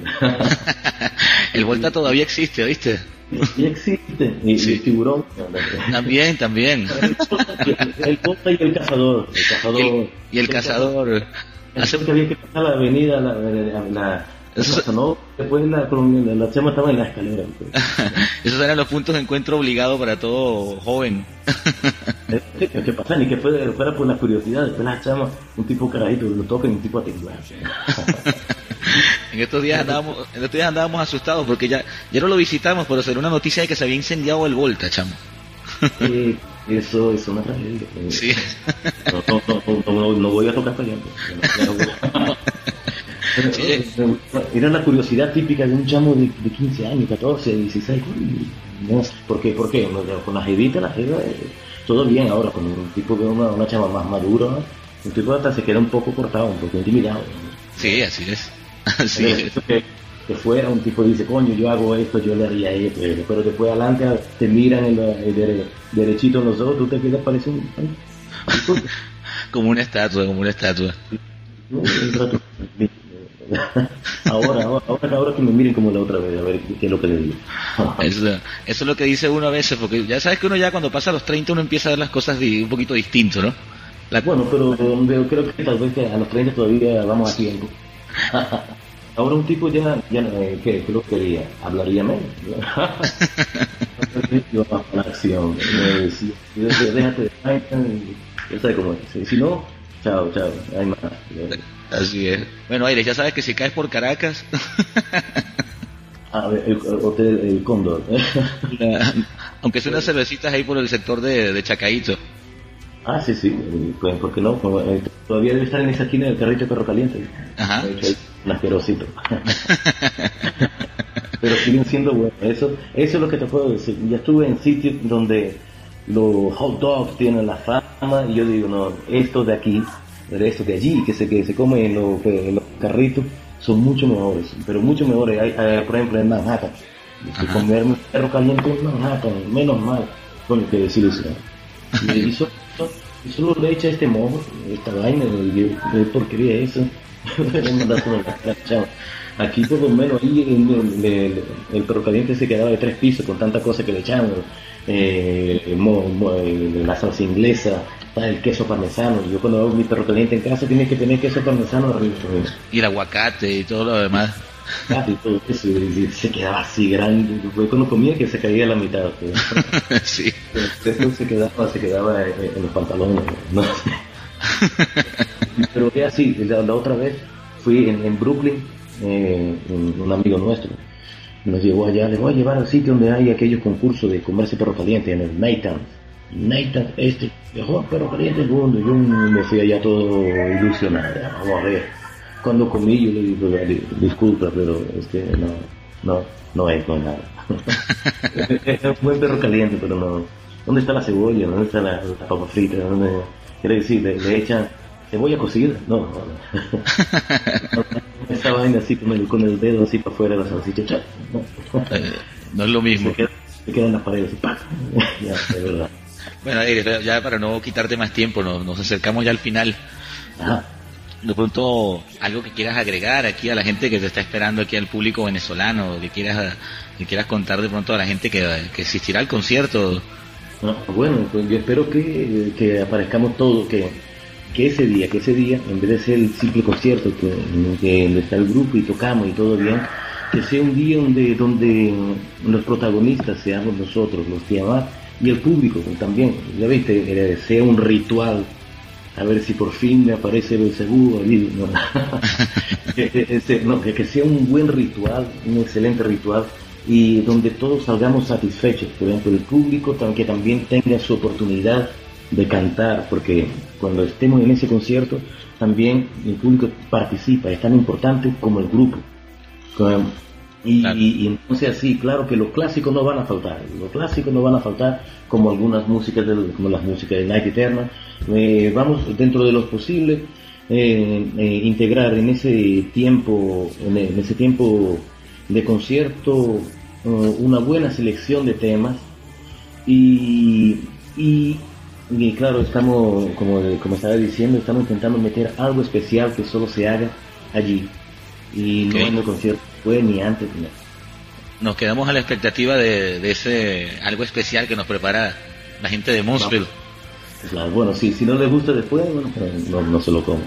El Volta todavía existe, ¿viste? Sí existe, y sí. El Tiburón. También, también. El, el Volta y el Cazador. El cazador y el, y el, el Cazador. El Hace... que había que pasar la avenida, la... la, la Eso... no, después la, la, la chama estaba en la escalera. Esos eran los puntos de encuentro obligados para todo joven. ¿Qué, qué pasa? Ni que fuera, fuera por la curiosidad, después la chama, un tipo carajito, lo toca y un tipo a temblar. En estos días andábamos, en estos días andábamos asustados porque ya, ya no lo visitamos, pero salió una noticia de que se había incendiado el Volta, chamo. Eh, eso es una tragedia. Sí. No, no, no, no, no, no voy a tocar para allá. Sí. Era la curiosidad típica de un chamo de, de quince años, catorce, dieciséis. No, ¿por qué? ¿Por qué? Con la jevita, la jeva, eh, todo bien. Ahora, con un tipo de una, una chama más madura, un tipo hasta se queda un poco cortado, un poco intimidado. Sí, así es. Así es. Que, que fuera un tipo dice, coño, yo hago esto, yo le haría esto, pero después adelante te miran el, el, el derechito en los ojos, tú te quedas pareciendo un... Como una estatua, como una estatua. ahora, ahora, ahora, ahora que me miren como la otra vez, a ver qué es lo que le digo. Eso, eso es lo que dice uno a veces, porque ya sabes que uno ya cuando pasa a los treinta uno empieza a ver las cosas de, un poquito distinto, ¿no? La... Bueno, pero yo creo que tal vez que a los treinta todavía vamos a tiempo. Ahora un tipo ya, ya eh, ¿qué, ¿qué lo quería? Hablaría menos. Yo más para la acción. Eh, si, déjate de ya sabes cómo es. Si no, chao, chao, hay más. Así es. Bueno, Aires, ya sabes que si caes por Caracas... A ver, el hotel El Cóndor. La, aunque son unas cervecitas ahí por el sector de, de Chacaíto. Ah, sí, sí, pues, ¿por qué no? Todavía debe estar en esa esquina del carrito de perro caliente. Ajá. Un asquerosito. Pero siguen siendo buenos. Eso, eso es lo que te puedo decir. Ya estuve en sitios donde los hot dogs tienen la fama y yo digo, no, estos de aquí, estos de allí, que se, que se comen en los, en los carritos, son mucho mejores, pero mucho mejores. Hay, hay, por ejemplo, en Manhattan. Si comerme perro caliente en Manhattan, menos mal, con lo que desilusión. Y eso, y solo le echa este mojo, esta vaina, de porquería eso. Aquí por lo menos ahí el, el, el perro caliente se quedaba de tres pisos con tanta cosa que le echamos, eh, mo, mo, la salsa inglesa, el queso parmesano. Yo cuando hago mi perro caliente en casa tiene que tener queso parmesano arriba. Y el aguacate y todo lo demás. Y todo eso, y se quedaba así grande. Fue cuando comía que se caía a la mitad. Sí. Eso se quedaba, se quedaba en los pantalones, ¿no? Pero es así, la, la otra vez fui en, en Brooklyn, eh, un, un amigo nuestro nos llevó allá, le voy a llevar al sitio donde hay aquellos concursos de comerse perro caliente, en el Nathan. Nathan, este, dejó perro caliente el mundo. Yo me fui allá todo ilusionado, vamos a ver. Cuando comí yo le digo, disculpa, pero es que no, no, no es con nada. Es un buen perro caliente, pero no. ¿Dónde está la cebolla? ¿Dónde está la, la papa frita? ¿Dónde? Quiere decir, le, le echan cebolla cocida. No, no, no. Esta vaina así con el, con el dedo así para afuera de la salchicha. No, eh, no es lo mismo. Se, queda, se quedan las paredes así, ¡pac! Ya, de verdad. Bueno, Aires, ya para no quitarte más tiempo, nos, nos acercamos ya al final. Ajá. De pronto, algo que quieras agregar aquí a la gente que te está esperando, aquí al público venezolano, que quieras que quieras contar de pronto a la gente que, que asistirá al concierto. No, bueno, pues yo espero que, que aparezcamos todos, que, que ese día, que ese día, en vez de ser el simple concierto, que, que donde está el grupo y tocamos y todo bien, que sea un día donde, donde los protagonistas seamos nosotros, los Tiamat, y el público también, ya viste, sea un ritual a ver si por fin me aparece el seguro allí, ¿no? Ese, no, que, que sea un buen ritual, un excelente ritual, y donde todos salgamos satisfechos. Por ejemplo, el público que también tenga su oportunidad de cantar, porque cuando estemos en ese concierto también el público participa, es tan importante como el grupo. Y, claro. y, y entonces así, claro que los clásicos no van a faltar, los clásicos no van a faltar, como algunas músicas, de, como las músicas de Night Eternal. Eh, vamos, dentro de lo posible, eh, eh, integrar en ese tiempo, en, en ese tiempo de concierto, uh, una buena selección de temas, y, y, y claro, estamos, como, como estaba diciendo, estamos intentando meter algo especial que solo se haga allí, y okay. no en el concierto fue ni antes ni nada. Nos quedamos a la expectativa de, de ese algo especial que nos prepara la gente de Moonspell. Claro, bueno, sí, si no les gusta después, bueno, no, no se lo como.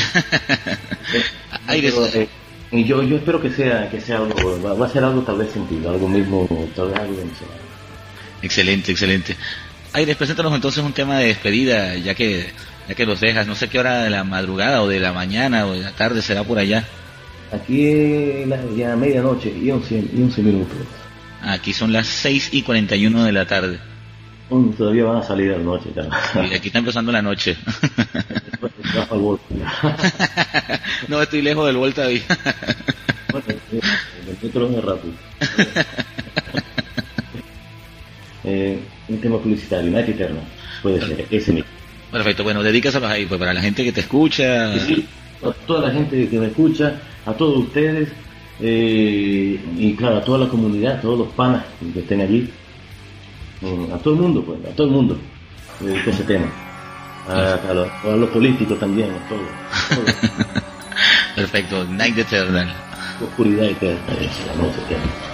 Pero, eh, y yo, yo espero que sea, que sea algo, va, va a ser algo tal vez sentido, algo mismo, tal vez algo mencionado. Excelente, excelente. Aires, preséntanos entonces un tema de despedida, ya que, ya que los dejas, no sé qué hora de la madrugada o de la mañana o de la tarde será por allá. Aquí es la, ya medianoche y once, y once minutos. Aquí son las seis y cuarenta y uno de la tarde. Um, todavía van a salir a la noche. Y aquí está empezando la noche. No, estoy lejos del Volta hoy. Bueno, el metro es rápido. eh, un tema publicitario, Night Eternal, puede ser, ese mismo. Perfecto, bueno, dedícaselos ahí, pues para la gente que te escucha. Sí, sí, a toda la gente que me escucha, a todos ustedes, eh, y claro, a toda la comunidad, a todos los panas que estén allí. A todo el mundo, pues, a todo el mundo, eh, ese tema. A, a, los, a los políticos también, a todos. Todo. Perfecto, Night Eternal. Oscuridad eterna, es la noche eterna.